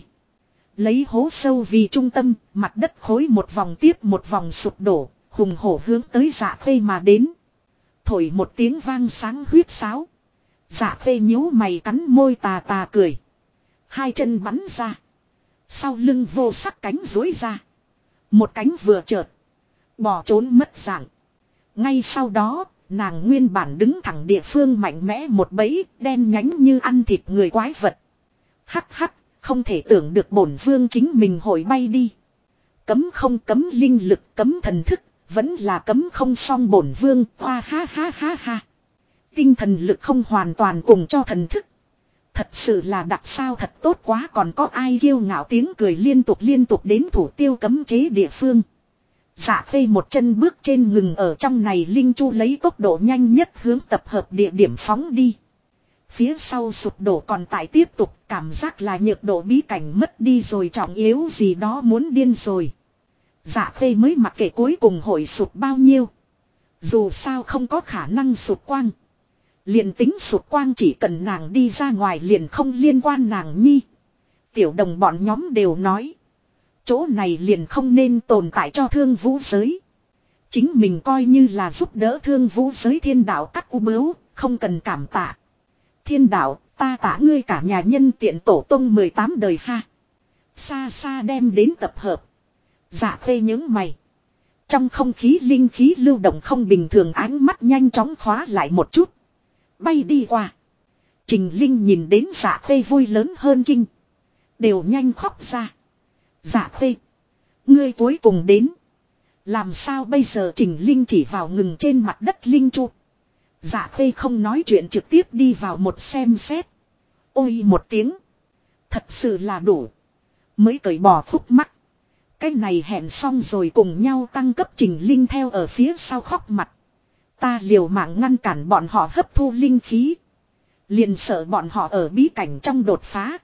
Lấy hố sâu vì trung tâm, mặt đất khối một vòng tiếp một vòng sụp đổ, hùng hổ hướng tới Dạ Khê mà đến. Thổi một tiếng vang sáng huyết sáo. Dạ Khê nhíu mày cắn môi tà tà cười. Hai chân bắn ra. Sau lưng vô sắc cánh duỗi ra. Một cánh vừa chợt bỏ trốn mất dạng. Ngay sau đó, nàng nguyên bản đứng thẳng địa phương mạnh mẽ một bẫy, đen nhánh như ăn thịt người quái vật. Hắc hắc, không thể tưởng được bổn vương chính mình hội bay đi. Cấm không cấm linh lực, cấm thần thức, vẫn là cấm không xong bổn vương, hoa ha ha ha ha. Tinh thần lực không hoàn toàn cùng cho thần thức. Thật sự là đặc sao thật tốt quá, còn có ai kiêu ngạo tiếng cười liên tục đến thủ tiêu cấm chế địa phương. Dạ Khê một chân bước trên ngừng ở trong này linh chu lấy tốc độ nhanh nhất hướng tập hợp địa điểm phóng đi. Phía sau sụp đổ còn tại tiếp tục, cảm giác là nhược độ bí cảnh mất đi rồi, trọng yếu gì đó muốn điên rồi. Dạ Khê mới mặc kệ cuối cùng hội sụp bao nhiêu. Dù sao không có khả năng sụp quang. Liền tính sụp quang chỉ cần nàng đi ra ngoài liền không liên quan nàng nhi. Tiểu đồng bọn nhóm đều nói. Chỗ này liền không nên tồn tại cho thương vũ giới. Chính mình coi như là giúp đỡ thương vũ giới thiên đạo cắt u bướu, không cần cảm tạ. Thiên đạo, ta tả ngươi cả nhà nhân tiện tổ tông 18 đời ha. Xa xa đem đến tập hợp. Dạ Khê những mày. Trong không khí linh khí lưu động không bình thường, ánh mắt nhanh chóng khóa lại một chút. Bay đi qua. Trình Linh nhìn đến Dạ Khê vui lớn hơn kinh. Đều nhanh khóc ra. Dạ Khê, ngươi cuối cùng đến. Làm sao bây giờ? Trình Linh chỉ vào ngừng trên mặt đất linh chu. Dạ Khê không nói chuyện trực tiếp đi vào một xem xét. Ôi một tiếng. Thật sự là đủ. Mới cởi bỏ khúc mắc. Cái này hẹn xong rồi cùng nhau tăng cấp. Trình Linh theo ở phía sau khóc mặt. Ta liều mạng ngăn cản bọn họ hấp thu linh khí. Liền sợ bọn họ ở bí cảnh trong đột phá.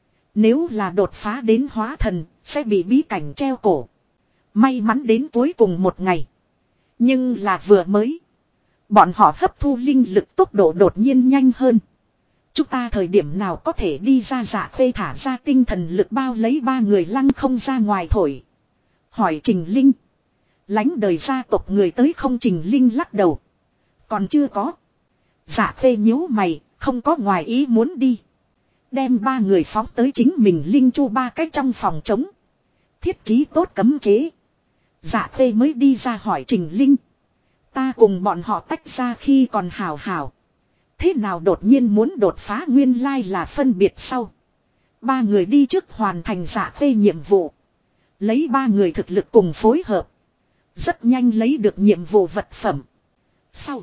Nếu là đột phá đến hóa thần, sẽ bị bí cảnh treo cổ. May mắn đến cuối cùng một ngày. Nhưng là vừa mới. Bọn họ hấp thu linh lực tốc độ đột nhiên nhanh hơn. Chúng ta thời điểm nào có thể đi ra? Dạ Khê thả ra tinh thần lực bao lấy ba người lăng không ra ngoài thổi. Hỏi Trình Linh. Lánh đời gia tộc người tới không? Trình Linh lắc đầu. Còn chưa có. Dạ Khê nhíu mày, không có ngoài ý muốn đi. Đem ba người phóng tới chính mình linh chu ba cách trong phòng trống. Thiết trí tốt cấm chế. Dạ Khê mới đi ra hỏi Trình Linh. Ta cùng bọn họ tách ra khi còn hào hào. Thế nào đột nhiên muốn đột phá? Nguyên lai là phân biệt sau. Ba người đi trước hoàn thành Dạ Khê nhiệm vụ. Lấy ba người thực lực cùng phối hợp. Rất nhanh lấy được nhiệm vụ vật phẩm. Sau.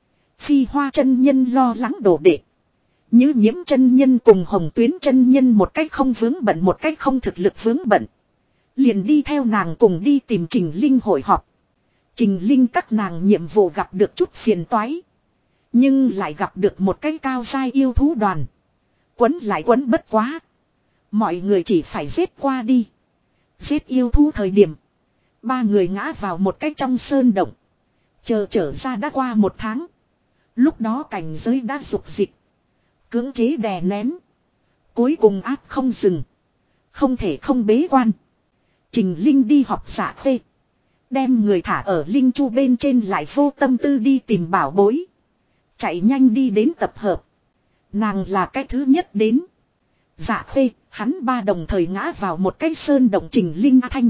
Phi Hoa chân nhân lo lắng đồ đệ. Như Nhiễm chân nhân cùng Hồng Tuyến chân nhân một cách không vướng bận, một cách không thực lực vướng bận. Liền đi theo nàng cùng đi tìm Trình Linh hội họp. Trình Linh các nàng nhiệm vụ gặp được chút phiền toái. Nhưng lại gặp được một cái cao giai yêu thú đoàn. Quấn lại quấn bất quá. Mọi người chỉ phải giết qua đi. Giết yêu thú thời điểm. Ba người ngã vào một cái trong sơn động. Chờ trở ra đã qua một tháng. Lúc đó cảnh giới đã dục dịch. Cưỡng chế đè nén. Cuối cùng áp không dừng. Không thể không bế quan. Trình Linh đi học Dạ Khê. Đem người thả ở linh chu bên trên lại vô tâm tư đi tìm bảo bối. Chạy nhanh đi đến tập hợp. Nàng là cái thứ nhất đến. Dạ Khê, hắn ba đồng thời ngã vào một cái sơn động. Trình Linh Thanh.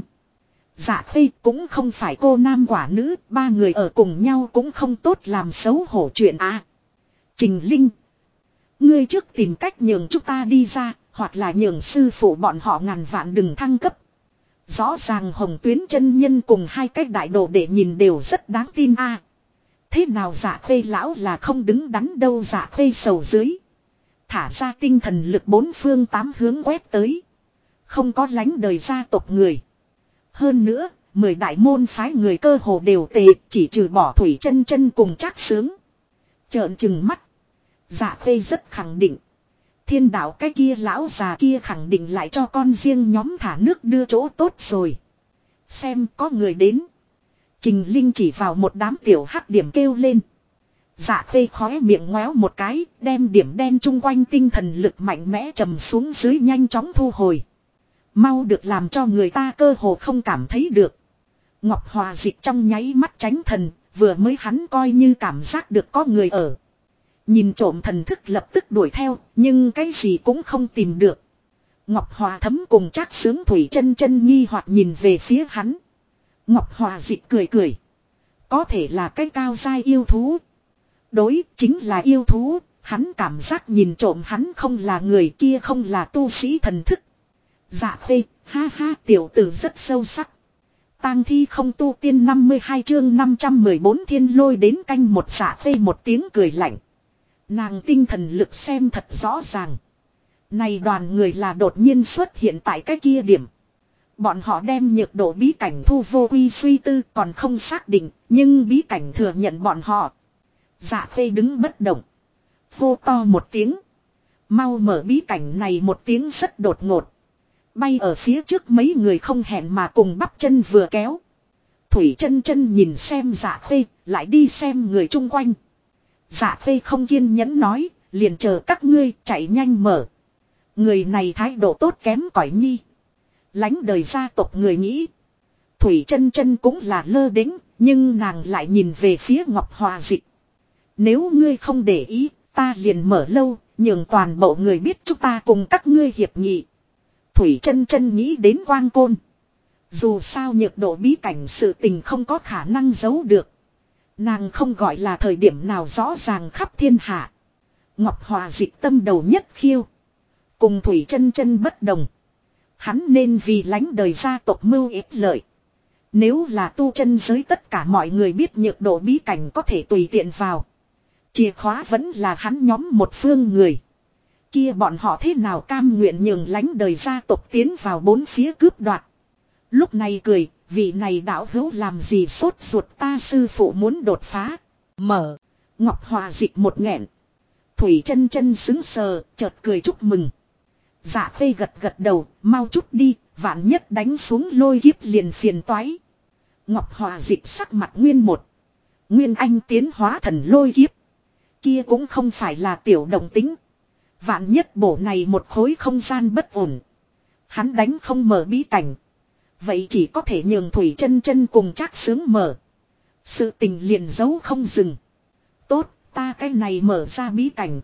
Dạ Khê cũng không phải cô nam quả nữ. Ba người ở cùng nhau cũng không tốt làm xấu hổ chuyện à. Trình Linh. Ngươi trước tìm cách nhường chúng ta đi ra. Hoặc là nhường sư phụ bọn họ ngàn vạn đừng thăng cấp. Rõ ràng Hồng Tuyến chân nhân cùng hai cái đại đồ để nhìn đều rất đáng tin a. Thế nào Dạ Khê lão là không đứng đắn đâu? Dạ Khê sầu dưới. Thả ra tinh thần lực bốn phương tám hướng quét tới. Không có lánh đời gia tộc người. Hơn nữa, 10 đại môn phái người cơ hồ đều tề, chỉ trừ bỏ Thủy chân chân cùng Trác Sướng. Trợn trừng mắt. Dạ Khê rất khẳng định. Thiên đạo cái kia lão già kia khẳng định lại cho con riêng nhóm thả nước đưa chỗ tốt rồi. Xem có người đến. Trình Linh chỉ vào một đám tiểu hắc điểm kêu lên. Dạ khê khóe miệng ngoéo một cái, đem điểm đen chung quanh tinh thần lực mạnh mẽ trầm xuống dưới nhanh chóng thu hồi. Mau được làm cho người ta cơ hồ không cảm thấy được. Ngọc Hòa Dịch trong nháy mắt tránh thần, vừa mới hắn coi như cảm giác được có người ở. Nhìn trộm thần thức lập tức đuổi theo, nhưng cái gì cũng không tìm được. Ngọc Hòa Thấm cùng Trác Sướng Thủy chân chân nghi hoặc nhìn về phía hắn. Ngọc Hòa Dịch cười cười. Có thể là cái cao giai yêu thú. Đối, chính là yêu thú, hắn cảm giác nhìn trộm hắn không là người kia không là tu sĩ thần thức. Dạ khê, ha ha tiểu tử rất sâu sắc. Tang thi không tu tiên 52 chương 514 thiên lôi đến canh một dạ khê một tiếng cười lạnh. Nàng tinh thần lực xem thật rõ ràng. Này đoàn người là đột nhiên xuất hiện tại cái kia điểm. Bọn họ đem nhược độ bí cảnh thu vô quy suy tư còn không xác định, nhưng bí cảnh thừa nhận bọn họ. Dạ khê đứng bất động. Hô to một tiếng. Mau mở bí cảnh này một tiếng rất đột ngột. Bay ở phía trước mấy người không hẹn mà cùng bắp chân vừa kéo. Thủy chân chân nhìn xem dạ khê, lại đi xem người chung quanh. Dạ khê không kiên nhẫn nói, liền chờ các ngươi chạy nhanh mở. Người này thái độ tốt kém cỏi nhi. Lánh đời gia tộc người nghĩ. Thủy chân chân cũng là lơ đĩnh, nhưng nàng lại nhìn về phía Ngọc Hòa Dịch. Nếu ngươi không để ý, ta liền mở lâu, nhường toàn bộ người biết chúng ta cùng các ngươi hiệp nghị. Thủy chân chân nghĩ đến Quang Côn. Dù sao nhược độ bí cảnh sự tình không có khả năng giấu được. Nàng không gọi là thời điểm nào rõ ràng khắp thiên hạ. Ngọc Hòa Dịch tâm đầu nhất khiêu. Cùng Thủy chân chân bất đồng. Hắn nên vì lánh đời gia tộc mưu ích lợi. Nếu là tu chân giới tất cả mọi người biết nhược độ bí cảnh có thể tùy tiện vào. Chìa khóa vẫn là hắn nhóm một phương người. Kia bọn họ thế nào cam nguyện nhường lánh đời gia tộc tiến vào bốn phía cướp đoạt. Lúc này cười, vị này đạo hữu làm gì sốt ruột ta sư phụ muốn đột phá. Mở. Ngọc Hòa Dịch một nghẹn. Thủy chân chân xứng sờ, chợt cười chúc mừng. Dạ khê gật gật đầu, mau chút đi, vạn nhất đánh xuống lôi kiếp liền phiền toái. Ngọc Hòa Dịch sắc mặt nguyên một. Nguyên anh tiến hóa thần lôi kiếp. Kia cũng không phải là tiểu động tính. Vạn nhất bổ này một khối không gian bất ổn. Hắn đánh không mở bí cảnh. Vậy chỉ có thể nhường Thủy chân chân cùng Trác Sướng mở. Sự tình liền giấu không dừng. Tốt, ta cái này mở ra bí cảnh.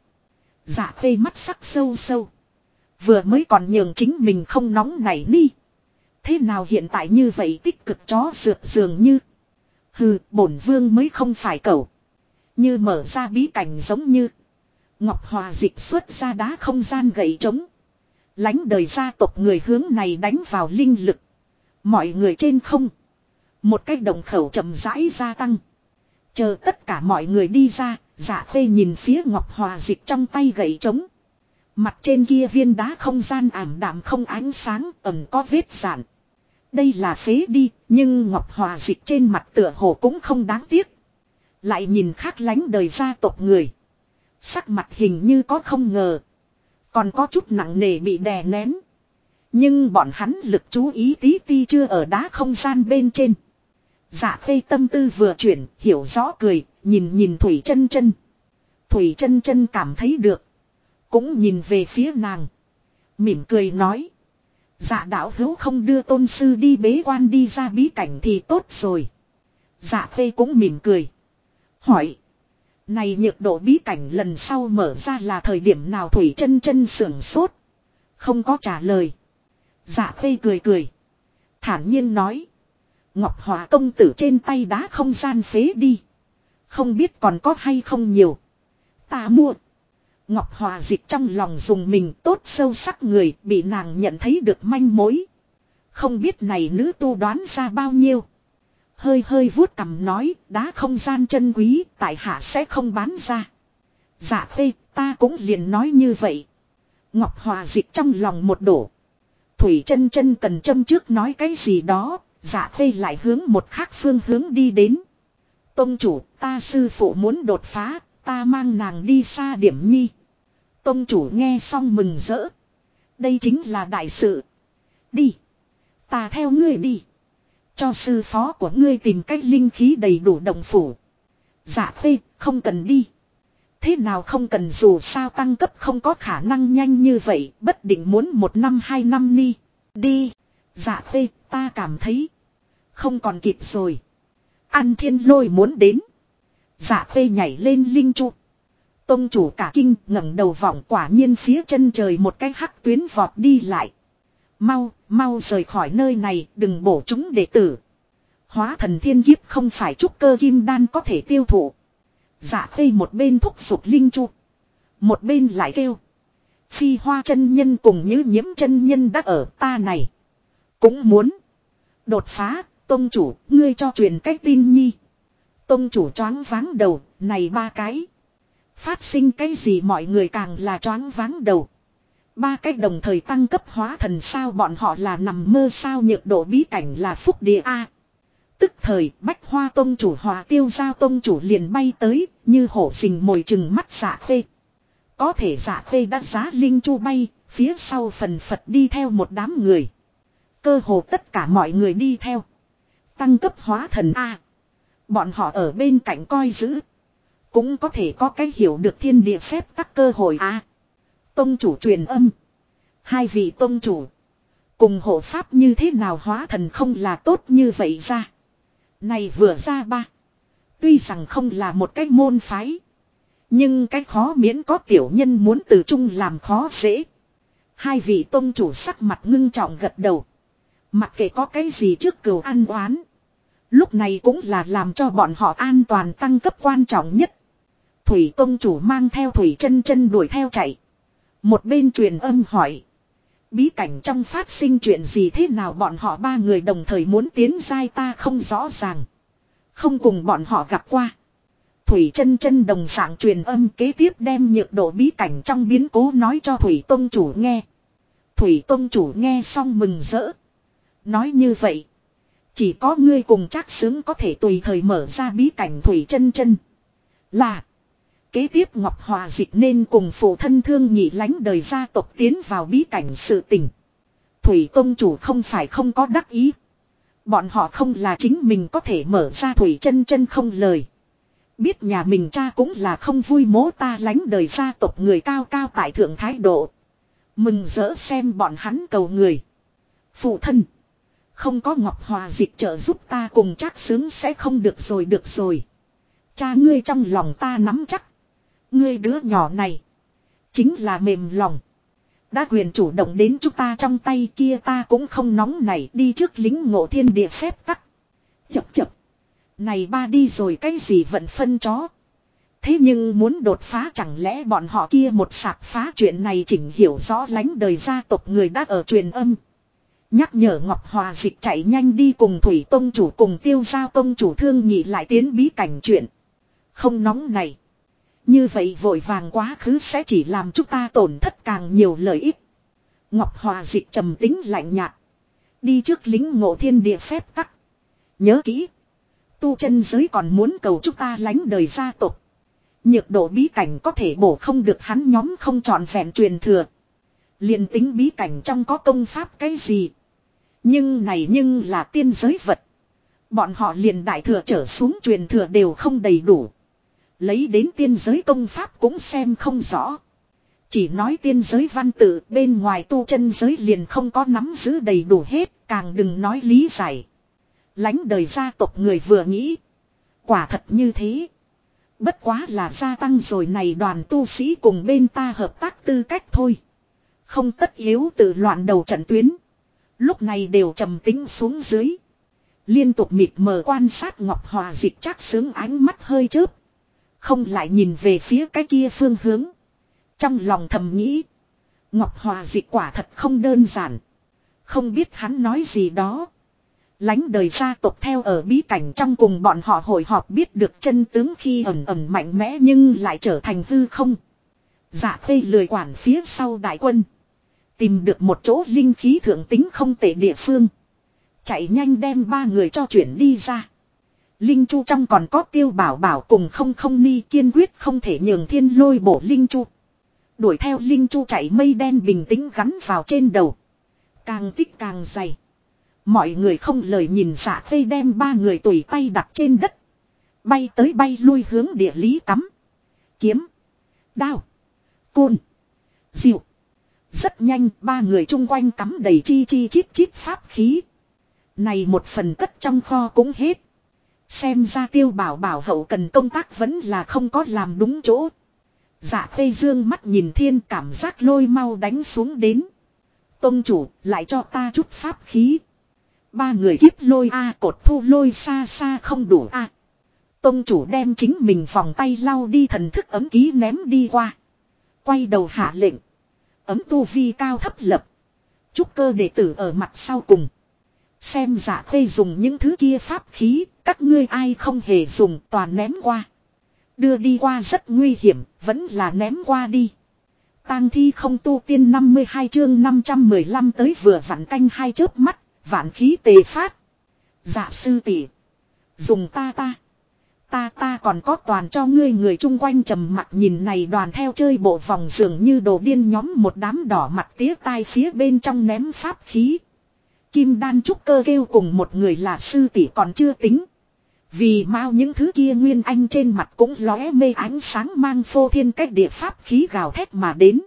Dạ khê mắt sắc sâu sâu. Vừa mới còn nhường chính mình không nóng nảy đi. Thế nào hiện tại như vậy tích cực chó dược dường như. Hừ, bổn vương mới không phải cẩu. Như mở ra bí cảnh giống như. Ngọc Hòa Dịch xuất ra đá không gian gậy trống. Lánh đời gia tộc người hướng này đánh vào linh lực. Mọi người trên không. Một cái đồng khẩu chậm rãi gia tăng. Chờ tất cả mọi người đi ra, Dạ khê nhìn phía Ngọc Hòa Dịch trong tay gậy trống. Mặt trên kia viên đá không gian ảm đạm không ánh sáng ẩn có vết giản. Đây là phế đi, nhưng Ngọc Hòa Dịch trên mặt tựa hồ cũng không đáng tiếc. Lại nhìn khác lánh đời gia tộc người. Sắc mặt hình như có không ngờ. Còn có chút nặng nề bị đè nén. Nhưng bọn hắn lực chú ý tí ti chưa ở đá không gian bên trên. Dạ khê tâm tư vừa chuyển, hiểu rõ cười, nhìn Thủy chân chân. Thủy chân chân cảm thấy được. Cũng nhìn về phía nàng. Mỉm cười nói. Dạ đạo hữu không đưa tôn sư đi bế quan đi ra bí cảnh thì tốt rồi. Dạ khê cũng mỉm cười. Hỏi. Này nhược độ bí cảnh lần sau mở ra là thời điểm nào Thủy chân chân sưởng sốt. Không có trả lời. Dạ khê cười cười. Thản nhiên nói. Ngọc Hòa công tử trên tay đá không gian phế đi. Không biết còn có hay không nhiều. Ta mua. Ngọc Hòa Dịch trong lòng dùng mình tốt sâu sắc người bị nàng nhận thấy được manh mối. Không biết này nữ tu đoán ra bao nhiêu. Hơi hơi vuốt cằm nói đá không gian chân quý tại hạ sẽ không bán ra. Dạ khê ta cũng liền nói như vậy. Ngọc Hòa Dịch trong lòng một đổ. Thủy chân chân cần châm trước nói cái gì đó. Dạ khê lại hướng một khác phương hướng đi đến. Tông chủ ta sư phụ muốn đột phá. Ta mang nàng đi xa điểm nhi. Tông chủ nghe xong mừng rỡ. Đây chính là đại sự. Đi. Ta theo ngươi đi. Cho sư phó của ngươi tìm cách linh khí đầy đủ động phủ. Dạ khê Không cần đi. Thế nào không cần, dù sao tăng cấp không có khả năng nhanh như vậy, bất định muốn 1 năm 2 năm đi. Đi. Dạ Khê, ta cảm thấy. Không còn kịp rồi. An Thiên Lôi muốn đến. Dạ Khê nhảy lên linh trụ. Tông chủ cả kinh ngẩng đầu vọng, quả nhiên phía chân trời một cái hắc tuyến vọt đi lại. Mau, mau rời khỏi nơi này, đừng bổ chúng đệ tử. Hóa thần thiên kiếp không phải trúc cơ kim đan có thể tiêu thụ. Dạ Khê một bên thúc giục linh chu, một bên lại kêu. Phi Hoa chân nhân cùng Như Nhiễm chân nhân đã ở, ta này cũng muốn đột phá. Tông chủ, ngươi cho truyền cái tin nhi. Tông chủ choáng váng đầu, này ba cái. Phát sinh cái gì mọi người càng là choáng váng đầu. Ba cái đồng thời tăng cấp hóa thần sao, bọn họ là nằm mơ sao, nhược độ bí cảnh là phúc địa A. Tức thời Bách Hoa tông chủ Hòa Tiêu Giao tông chủ liền bay tới, như hổ rình mồi chừng mắt Dạ Khê. Có thể Dạ Khê đã giá linh chu bay, phía sau phần phật đi theo một đám người. Cơ hồ tất cả mọi người đi theo. Tăng cấp hóa thần A. Bọn họ ở bên cạnh coi giữ. Cũng có thể có cái hiểu được thiên địa phép tắc cơ hội A. Tông chủ truyền âm. Hai vị tông chủ. Cùng hộ pháp như thế nào hóa thần không là tốt như vậy ra. Này vừa ra ba. Tuy rằng không là một cái môn phái. Nhưng cái khó miễn có tiểu nhân muốn từ chung làm khó dễ. Hai vị tông chủ sắc mặt ngưng trọng gật đầu. Mặc kệ có cái gì trước cừu ăn oán. Lúc này cũng là làm cho bọn họ an toàn tăng cấp quan trọng nhất. Thủy tông chủ mang theo Thủy chân chân đuổi theo chạy. Một bên truyền âm hỏi. Bí cảnh trong phát sinh chuyện gì thế nào, bọn họ ba người đồng thời muốn tiến giai ta không rõ ràng. Không cùng bọn họ gặp qua. Thủy chân chân đồng dạng truyền âm kế tiếp đem nhược độ bí cảnh trong biến cố nói cho Thủy tông chủ nghe. Thủy tông chủ nghe xong mừng rỡ. Nói như vậy. Chỉ có ngươi cùng Trác Xứng có thể tùy thời mở ra bí cảnh. Thủy chân chân là. Kế tiếp Ngọc Hòa Dịch nên cùng phụ thân Thương Nhị lánh đời gia tộc tiến vào bí cảnh sự tình. Thủy tông chủ không phải không có đắc ý. Bọn họ không là chính mình có thể mở ra. Thủy chân chân không lời. Biết nhà mình cha cũng là không vui mố ta lánh đời gia tộc người cao cao tại thượng thái độ. Mừng rỡ xem bọn hắn cầu người. Phụ thân. Không có Ngọc Hòa Dịch trợ giúp ta cùng Trác Xứng sẽ không được rồi, được rồi. Cha ngươi trong lòng ta nắm chắc. Ngươi đứa nhỏ này. Chính là mềm lòng. Đã quyền chủ động đến chúng ta trong tay kia ta cũng không nóng nảy, đi trước lính ngộ thiên địa phép tắc. Chập chập. Này ba đi rồi cái gì vận phân chó. Thế nhưng muốn đột phá chẳng lẽ bọn họ kia một sạp phá chuyện này chỉnh hiểu rõ lánh đời gia tộc người đã ở truyền âm. Nhắc nhở Ngọc Hòa Dịch chạy nhanh đi cùng Thủy tông chủ cùng Tiêu Giao tông chủ Thương Nhị lại tiến bí cảnh chuyện. Không nóng này. Như vậy vội vàng quá khứ sẽ chỉ làm chúng ta tổn thất càng nhiều lợi ích. Ngọc Hòa Dịch trầm tính lạnh nhạt. Đi trước lính ngộ thiên địa phép tắc. Nhớ kỹ. Tu chân giới còn muốn cầu chúng ta lánh đời gia tộc. Nhược độ bí cảnh có thể bổ không được hắn nhóm không trọn vẹn truyền thừa. Liền tính bí cảnh trong có công pháp cái gì. Nhưng này nhưng là tiên giới vật. Bọn họ liền đại thừa trở xuống truyền thừa đều không đầy đủ. Lấy đến tiên giới công pháp cũng xem không rõ. Chỉ nói tiên giới văn tự bên ngoài tu chân giới liền không có nắm giữ đầy đủ hết, càng đừng nói lý giải. Lánh đời gia tộc người vừa nghĩ. Quả thật như thế. Bất quá là gia tăng rồi này đoàn tu sĩ cùng bên ta hợp tác tư cách thôi. Không tất yếu tự loạn đầu trận tuyến. Lúc này đều trầm tính xuống dưới. Liên tục mịt mờ quan sát Ngọc Hòa Dịch Trác Xứng ánh mắt hơi chớp. Không lại nhìn về phía cái kia phương hướng. Trong lòng thầm nghĩ. Ngọc Hòa Dịch quả thật không đơn giản. Không biết hắn nói gì đó. Lánh đời gia tộc theo ở bí cảnh trong cùng bọn họ hội họp biết được chân tướng khi ẩn ẩn mạnh mẽ nhưng lại trở thành hư không. Dạ Khê lười quản phía sau đại quân. Tìm được một chỗ linh khí thượng tính không tệ địa phương. Chạy nhanh đem ba người cho chuyển đi ra. Linh chu trong còn có Tiêu Bảo Bảo cùng không ni kiên quyết không thể nhường Thiên Lôi bổ linh chu. Đuổi theo linh chu chạy mây đen bình tĩnh gắn vào trên đầu. Càng tích càng dày. Mọi người không lời nhìn Dạ Khê đem ba người tùy tay đặt trên đất. Bay tới bay lui hướng địa lý cắm. Kiếm. Đao. Côn. Diệu. Rất nhanh ba người chung quanh cắm đầy chi chi chít chít pháp khí. Này một phần cất trong kho cũng hết. Xem ra Tiêu Bảo Bảo hậu cần công tác vẫn là không có làm đúng chỗ. Dạ Khê dương mắt nhìn thiên, cảm giác lôi mau đánh xuống đến. Tông chủ lại cho ta chút pháp khí. Ba người kiếp lôi a, cột thu lôi xa xa không đủ a. Tông chủ đem chính mình vòng tay lau đi, thần thức ấm ký ném đi qua. Quay đầu hạ lệnh. Ấm tu vi cao thấp lập. Trúc cơ đệ tử ở mặt sau cùng. Xem Dạ Khê dùng những thứ kia pháp khí, các ngươi ai không hề dùng toàn ném qua. Đưa đi qua rất nguy hiểm, vẫn là ném qua đi. Tang thi không tu tiên 52 chương 515 tới vừa vặn canh hai chớp mắt, vạn khí tề phát. Dạ sư tỷ, dùng ta còn có toàn cho ngươi. Người chung quanh trầm mặc nhìn này đoàn theo chơi bộ vòng dường như đồ điên nhóm, một đám đỏ mặt tía tai phía bên trong ném pháp khí. Kim đan trúc cơ kêu cùng một người là sư tỷ còn chưa tính. Vì mau những thứ kia nguyên anh trên mặt cũng lóe mê ánh sáng, mang phô thiên cách địa pháp khí gào thét mà đến.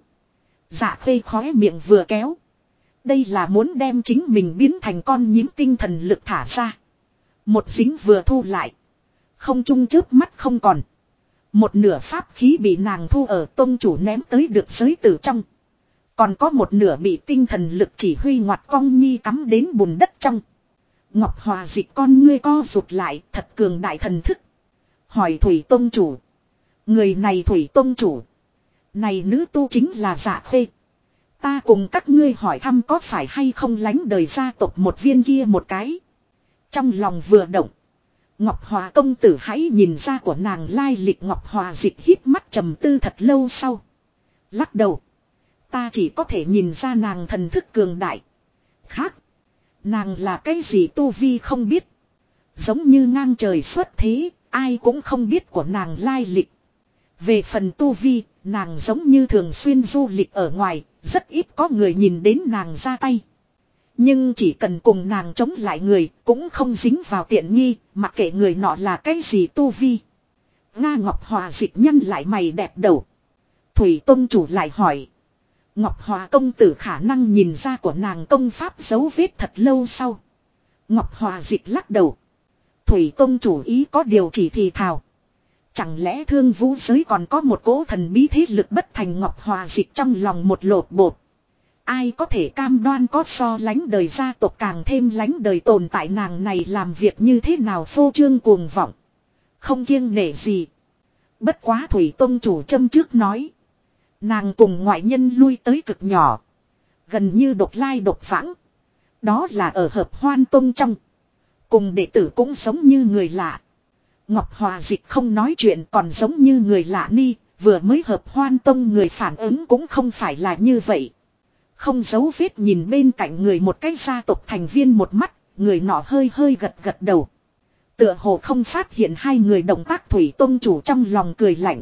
Dạ Khê khóe miệng vừa kéo. Đây là muốn đem chính mình biến thành con nhím, tinh thần lực thả ra. Một dính vừa thu lại. Không trung chớp mắt không còn. Một nửa pháp khí bị nàng thu ở tông chủ ném tới được giới tử trong. Còn có một nửa bị tinh thần lực chỉ huy ngoặt cong nhi cắm đến bùn đất trong. Ngọc Hòa Dịch con ngươi co rụt lại, thật cường đại thần thức. Hỏi Thủy Tông chủ. Người này Thủy Tông chủ. Này nữ tu chính là Dạ Khê. Ta cùng các ngươi hỏi thăm có phải hay không lánh đời gia tộc một viên kia một cái. Trong lòng vừa động. Ngọc Hòa công tử hãy nhìn ra của nàng lai lịch. Ngọc Hòa Dịch hít mắt trầm tư thật lâu sau. Lắc đầu. Ta chỉ có thể nhìn ra nàng thần thức cường đại. Khác. Nàng là cái gì tu vi không biết. Giống như ngang trời xuất thế, ai cũng không biết của nàng lai lịch. Về phần tu vi, nàng giống như thường xuyên du lịch ở ngoài, rất ít có người nhìn đến nàng ra tay. Nhưng chỉ cần cùng nàng chống lại người, cũng không dính vào tiện nghi, mặc kệ người nọ là cái gì tu vi. Nga Ngọc Hòa Dịch nhăn lại mày đẹp đầu. Thủy Tông chủ lại hỏi. Ngọc Hòa công tử khả năng nhìn ra của nàng công pháp dấu vết thật lâu sau. Ngọc Hòa Dịch lắc đầu. Thủy Tông chủ ý có điều chỉ thì thào. Chẳng lẽ Thương Vũ giới còn có một cỗ thần bí thế lực bất thành. Ngọc Hòa Dịch trong lòng một lột bột. Ai có thể cam đoan có so lánh đời gia tộc càng thêm lánh đời tồn tại, nàng này làm việc như thế nào phô trương cuồng vọng. Không kiêng nể gì. Bất quá Thủy Tông chủ châm trước nói. Nàng cùng ngoại nhân lui tới cực nhỏ. Gần như độc lai độc vãng. Đó là ở Hợp Hoan Tông trong. Cùng đệ tử cũng giống như người lạ. Ngọc Hòa Dịch không nói chuyện còn giống như người lạ ni. Vừa mới Hợp Hoan Tông người phản ứng cũng không phải là như vậy. Không giấu vết nhìn bên cạnh người một cái gia tộc thành viên một mắt. Người nọ hơi hơi gật gật đầu. Tựa hồ không phát hiện hai người động tác. Thủy Tông chủ trong lòng cười lạnh.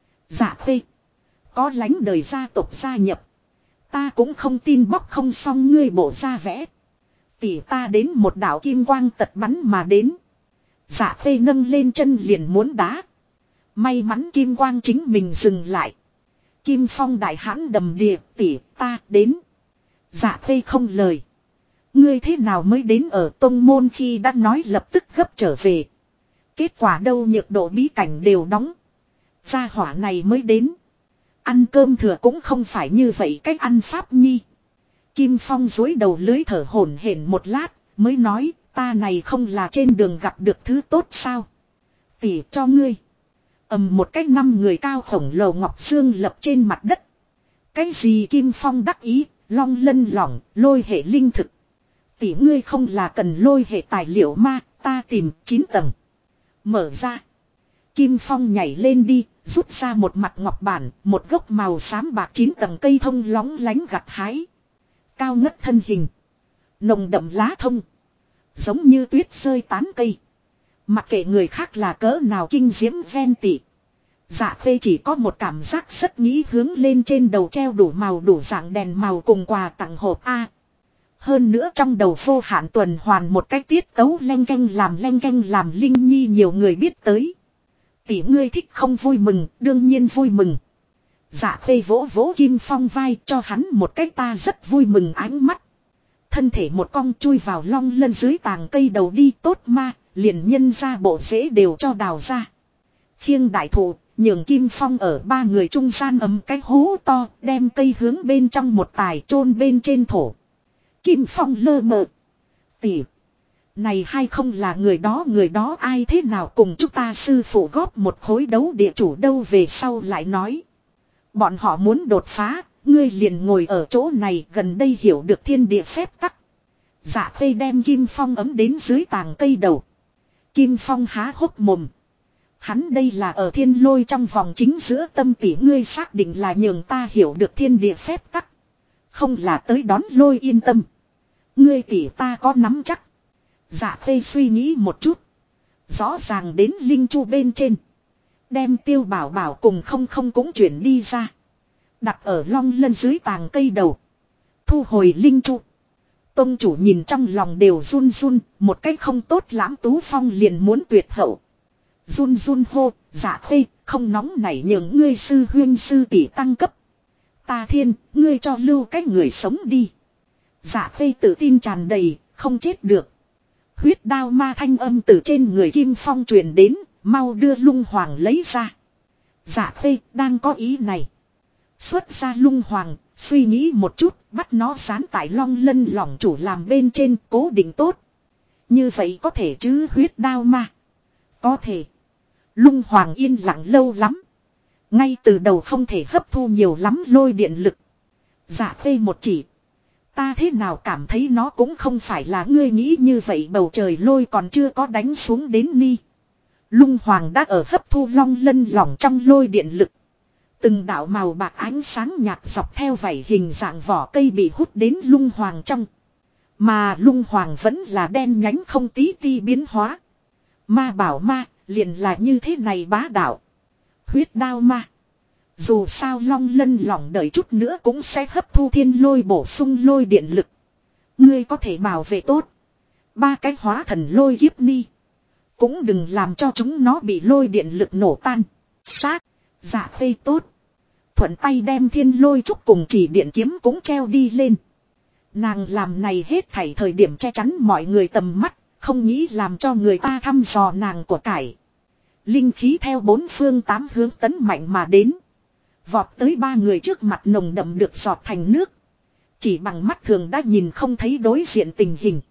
Dạ Khê. Có lánh đời gia tộc gia nhập. Ta cũng không tin bóc không xong ngươi bộ ra vẽ. Tỷ ta đến một đảo kim quang tật bắn mà đến. Dạ Khê nâng lên chân liền muốn đá. May mắn kim quang chính mình dừng lại. Kim Phong đại hãn đầm đìa, tỷ ta đến. Dạ Khê không lời. Ngươi thế nào mới đến ở tông môn khi đã nói lập tức gấp trở về. Kết quả đâu nhược độ bí cảnh đều đóng. Gia hỏa này mới đến. Ăn cơm thừa cũng không phải như vậy cách ăn pháp nhi. Kim Phong dối đầu lưới thở hổn hển một lát, mới nói, ta này không là trên đường gặp được thứ tốt sao. Tỷ cho ngươi. Một cái 5 người cao khổng lồ ngọc xương lập trên mặt đất. Cái gì Kim Phong đắc ý, long lân lỏng, lôi hệ linh thực. Tỷ ngươi không là cần lôi hệ tài liệu ma, ta tìm 9 tầng. Mở ra. Kim Phong nhảy lên đi, rút ra một mặt ngọc bản, một gốc màu xám bạc 9 tầng cây thông lóng lánh gặt hái. Cao ngất thân hình. Nồng đậm lá thông. Giống như tuyết rơi tán cây. Mặc kệ người khác là cỡ nào kinh diễm ven tị. Dạ Khê chỉ có một cảm giác rất nghĩ hướng lên trên đầu treo đủ màu đủ dạng đèn màu cùng quà tặng hộp A. Hơn nữa trong đầu vô hạn tuần hoàn một cái tiết tấu len canh làm Linh Nhi nhiều người biết tới. Tỷ ngươi thích không vui mừng, đương nhiên vui mừng. Dạ khê vỗ vỗ Kim Phong vai cho hắn một cái ta rất vui mừng ánh mắt. Thân thể một cong chui vào long lân dưới tàng cây đầu đi tốt ma, liền nhân ra bộ rễ đều cho đào ra. Khiêng đại thụ, nhường Kim Phong ở ba người trung gian ấm cái hố to, đem cây hướng bên trong một tài chôn bên trên thổ. Kim Phong lơ mơ. Tỷ. Này hay không là người đó ai thế nào cùng chúng ta sư phụ góp một khối đấu địa chủ đâu về sau lại nói. Bọn họ muốn đột phá, ngươi liền ngồi ở chỗ này gần đây hiểu được thiên địa phép tắc. Dạ khê đem Kim Phong ấm đến dưới tàng cây đầu. Kim Phong há hốc mồm. Hắn đây là ở thiên lôi trong vòng chính giữa tâm tỷ ngươi xác định là nhường ta hiểu được thiên địa phép tắc. Không là tới đón lôi yên tâm. Ngươi tỷ ta có nắm chắc. Dạ khê suy nghĩ một chút. Rõ ràng đến linh chu bên trên. Đem Tiêu Bảo Bảo cùng không cũng chuyển đi ra. Đặt ở long lân dưới tàng cây đầu. Thu hồi linh chu. Tông chủ nhìn trong lòng đều run run. Một cách không tốt lãm Tú Phong liền muốn tuyệt hậu. Run run hô. Dạ khê không nóng nảy nhường ngươi sư huyên sư tỷ tăng cấp. Ta thiên ngươi cho lưu cách người sống đi. Dạ khê tự tin tràn đầy. Không chết được. Huyết đao ma thanh âm từ trên người Kim Phong truyền đến. Mau đưa lung hoàng lấy ra. Dạ khê đang có ý này. Xuất ra lung hoàng. Suy nghĩ một chút. Bắt nó dán tại long lân lỏng chủ làm bên trên cố định tốt. Như vậy có thể chứ huyết đao ma. Có thể. Lung hoàng yên lặng lâu lắm. Ngay từ đầu không thể hấp thu nhiều lắm lôi điện lực. Dạ khê một chỉ. Ta thế nào cảm thấy nó cũng không phải là ngươi nghĩ như vậy bầu trời lôi còn chưa có đánh xuống đến ni. Lung hoàng đã ở hấp thu long lân lỏng trong lôi điện lực. Từng đạo màu bạc ánh sáng nhạt dọc theo vảy hình dạng vỏ cây bị hút đến lung hoàng trong. Mà lung hoàng vẫn là đen nhánh không tí ti biến hóa. Ma bảo ma, liền là như thế này bá đạo. Huyết đao ma. Dù sao long lân lỏng đợi chút nữa cũng sẽ hấp thu thiên lôi bổ sung lôi điện lực. Ngươi có thể bảo vệ tốt. Ba cái hóa thần lôi kiếp ni. Cũng đừng làm cho chúng nó bị lôi điện lực nổ tan. Sát. Dạ khê tốt. Thuận tay đem thiên lôi trúc cùng chỉ điện kiếm cũng treo đi lên. Nàng làm này hết thảy thời điểm che chắn mọi người tầm mắt. Không nghĩ làm cho người ta thăm dò nàng của cải. Linh khí theo bốn phương tám hướng tấn mạnh mà đến. Vọt tới ba người trước mặt nồng đậm được giọt thành nước. Chỉ bằng mắt thường đã nhìn không thấy đối diện tình hình.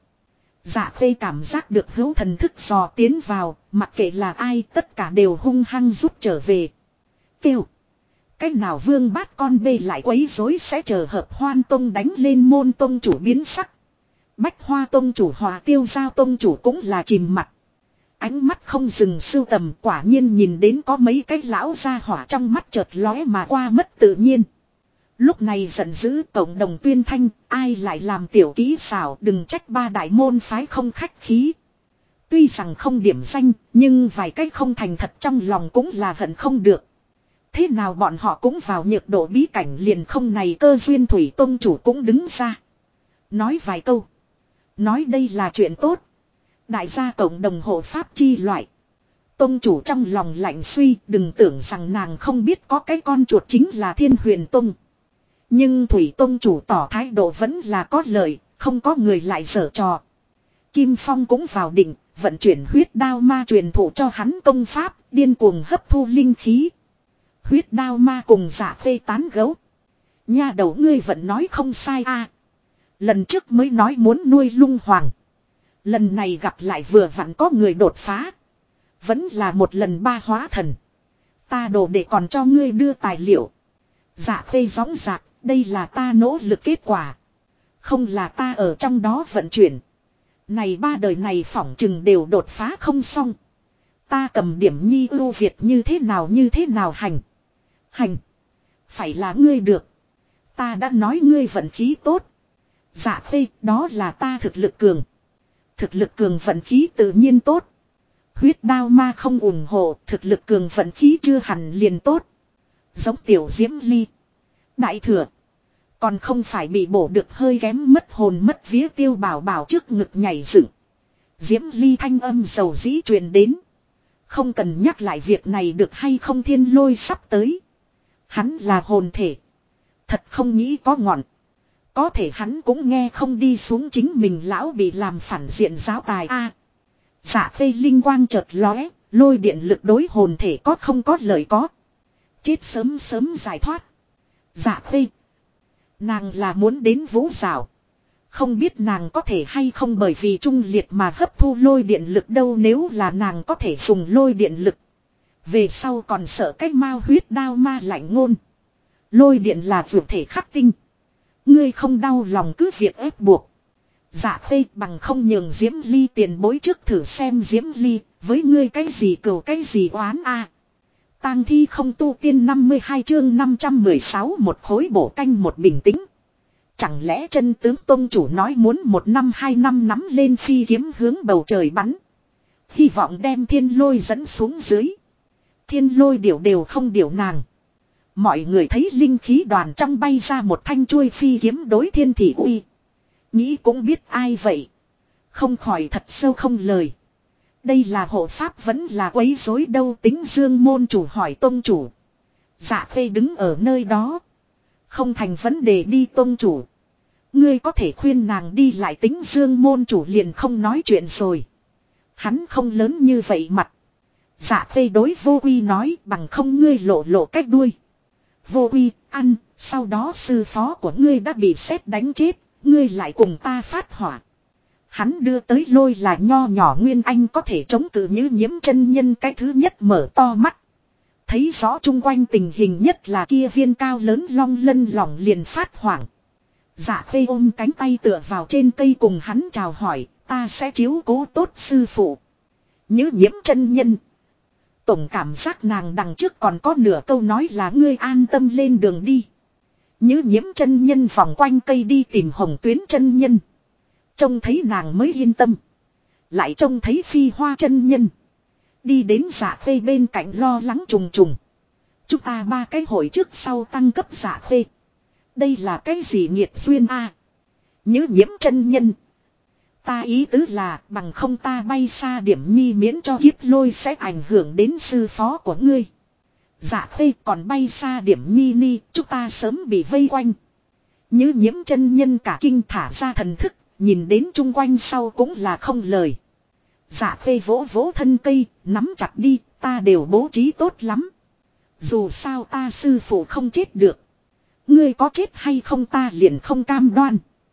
Dạ khê cảm giác được hữu thần thức dò tiến vào. Mặc kệ là ai tất cả đều hung hăng rút trở về. Kêu. Cách nào vương bát con bê lại quấy rối sẽ chờ hợp hoan tông đánh lên môn tông chủ biến sắc. Bách hoa tông chủ hòa tiêu giao tông chủ cũng là chìm mặt. Ánh mắt không dừng sưu tầm quả nhiên nhìn đến có mấy cái lão ra hỏa trong mắt chợt lóe mà qua mất tự nhiên. Lúc này giận dữ cộng đồng tuyên thanh ai lại làm tiểu kỹ xảo đừng trách ba đại môn phái không khách khí. Tuy rằng không điểm danh nhưng vài cái không thành thật trong lòng cũng là hận không được. Thế nào bọn họ cũng vào nhược độ bí cảnh liền không này cơ duyên thủy tông chủ cũng đứng ra. Nói vài câu. Nói đây là chuyện tốt. Đại gia cộng đồng hộ pháp chi loại. Tông chủ trong lòng lạnh suy đừng tưởng rằng nàng không biết có cái con chuột chính là Thiên Huyền Tông. Nhưng Thủy Tông chủ tỏ thái độ vẫn là có lợi, không có người lại giở trò. Kim Phong cũng vào định, vận chuyển huyết đao ma truyền thụ cho hắn công pháp, điên cuồng hấp thu linh khí. Huyết đao ma cùng giả phê tán gấu. Nha đầu ngươi vẫn nói không sai a. Lần trước mới nói muốn nuôi lung hoàng. Lần này gặp lại vừa vặn có người đột phá. Vẫn là một lần ba hóa thần. Ta đồ để còn cho ngươi đưa tài liệu. Dạ phê gióng giạc, đây là ta nỗ lực kết quả. Không là ta ở trong đó vận chuyển. Này ba đời này phỏng chừng đều đột phá không xong. Ta cầm điểm nhi ưu việt như thế nào hành. Hành. Phải là ngươi được. Ta đã nói ngươi vận khí tốt. Dạ phê, đó là ta thực lực cường. Thực lực cường vận khí tự nhiên tốt. Huyết đao ma không ủng hộ, thực lực cường vận khí chưa hẳn liền tốt. Giống tiểu diễm ly. Đại thừa. Còn không phải bị bổ được hơi kém mất hồn mất vía tiêu bảo bảo trước ngực nhảy dựng. Diễm ly thanh âm dầu dĩ truyền đến. Không cần nhắc lại việc này được hay không, thiên lôi sắp tới. Hắn là hồn thể. Thật không nghĩ có ngọn. Có thể hắn cũng nghe không đi xuống, chính mình lão bị làm phản diện giáo tài a. Dạ Khê linh quang chợt lóe, lôi điện lực đối hồn thể có không có lợi có. Chết sớm sớm giải thoát. Dạ Khê. Nàng là muốn đến vũ rào. Không biết nàng có thể hay không bởi vì trung liệt mà hấp thu lôi điện lực đâu, nếu là nàng có thể dùng lôi điện lực. Về sau còn sợ cách mao huyết đao ma lạnh ngôn. Lôi điện là vượt thể khắc tinh. Ngươi không đau lòng cứ việc ép buộc. Dạ Khê bằng không nhường Diễm Ly tiền bối trước thử xem Diễm Ly, với ngươi cái gì cừu cái gì oán a. Tang thi không tu tiên 52 chương 516 một khối bổ canh một bình tĩnh. Chẳng lẽ chân tướng tông chủ nói muốn 1 năm 2 năm nắm lên phi kiếm hướng bầu trời bắn. Hy vọng đem thiên lôi dẫn xuống dưới. Thiên lôi điều đều không điều nàng. Mọi người thấy linh khí đoàn trong bay ra một thanh chuôi phi kiếm đối thiên thị uy. Nghĩ cũng biết ai vậy. Không khỏi thật sâu không lời. Đây là hộ pháp vẫn là quấy rối đâu, Tính Dương môn chủ hỏi tông chủ. Dạ Khê đứng ở nơi đó. Không thành vấn đề đi tông chủ. Ngươi có thể khuyên nàng đi lại, Tính Dương môn chủ liền không nói chuyện rồi. Hắn không lớn như vậy mặt. Dạ Khê đối Vô Quy nói, bằng không ngươi lộ cách đuôi. Vô Quy ăn, sau đó sư phó của ngươi đã bị sét đánh chết, ngươi lại cùng ta phát hỏa. Hắn đưa tới lôi là nho nhỏ Nguyên Anh có thể chống cự Như Nhiễm chân nhân, cái thứ nhất mở to mắt. Thấy rõ chung quanh tình hình, nhất là kia viên cao lớn long lân lỏng liền phát hoảng. Dạ Khê ôm cánh tay tựa vào trên cây cùng hắn chào hỏi, ta sẽ chiếu cố tốt sư phụ. Như Nhiễm chân nhân. Tổng cảm giác nàng đằng trước còn có nửa câu nói là ngươi an tâm lên đường đi. Như Nhiễm chân nhân vòng quanh cây đi tìm Hồng Tuyến chân nhân. Trông thấy nàng mới yên tâm. Lại trông thấy Phi Hoa chân nhân. Đi đến Dạ Khê bên cạnh lo lắng trùng trùng. Chúng ta 3 cái hội trước sau tăng cấp Dạ Khê. Đây là cái gì nghiệt duyên a? Như Nhiễm chân nhân. Ta ý tứ là bằng không ta bay xa điểm nhi miễn cho kiếp lôi sẽ ảnh hưởng đến sư phó của ngươi. Dạ Khê còn bay xa điểm nhi ni, chúng ta sớm bị vây quanh. Như Nhiễm chân nhân cả kinh thả ra thần thức, nhìn đến chung quanh sau cũng là không lời. Dạ Khê vỗ vỗ thân cây, nắm chặt đi, ta đều bố trí tốt lắm. Dù sao ta sư phụ không chết được. Ngươi có chết hay không ta liền không cam đoan.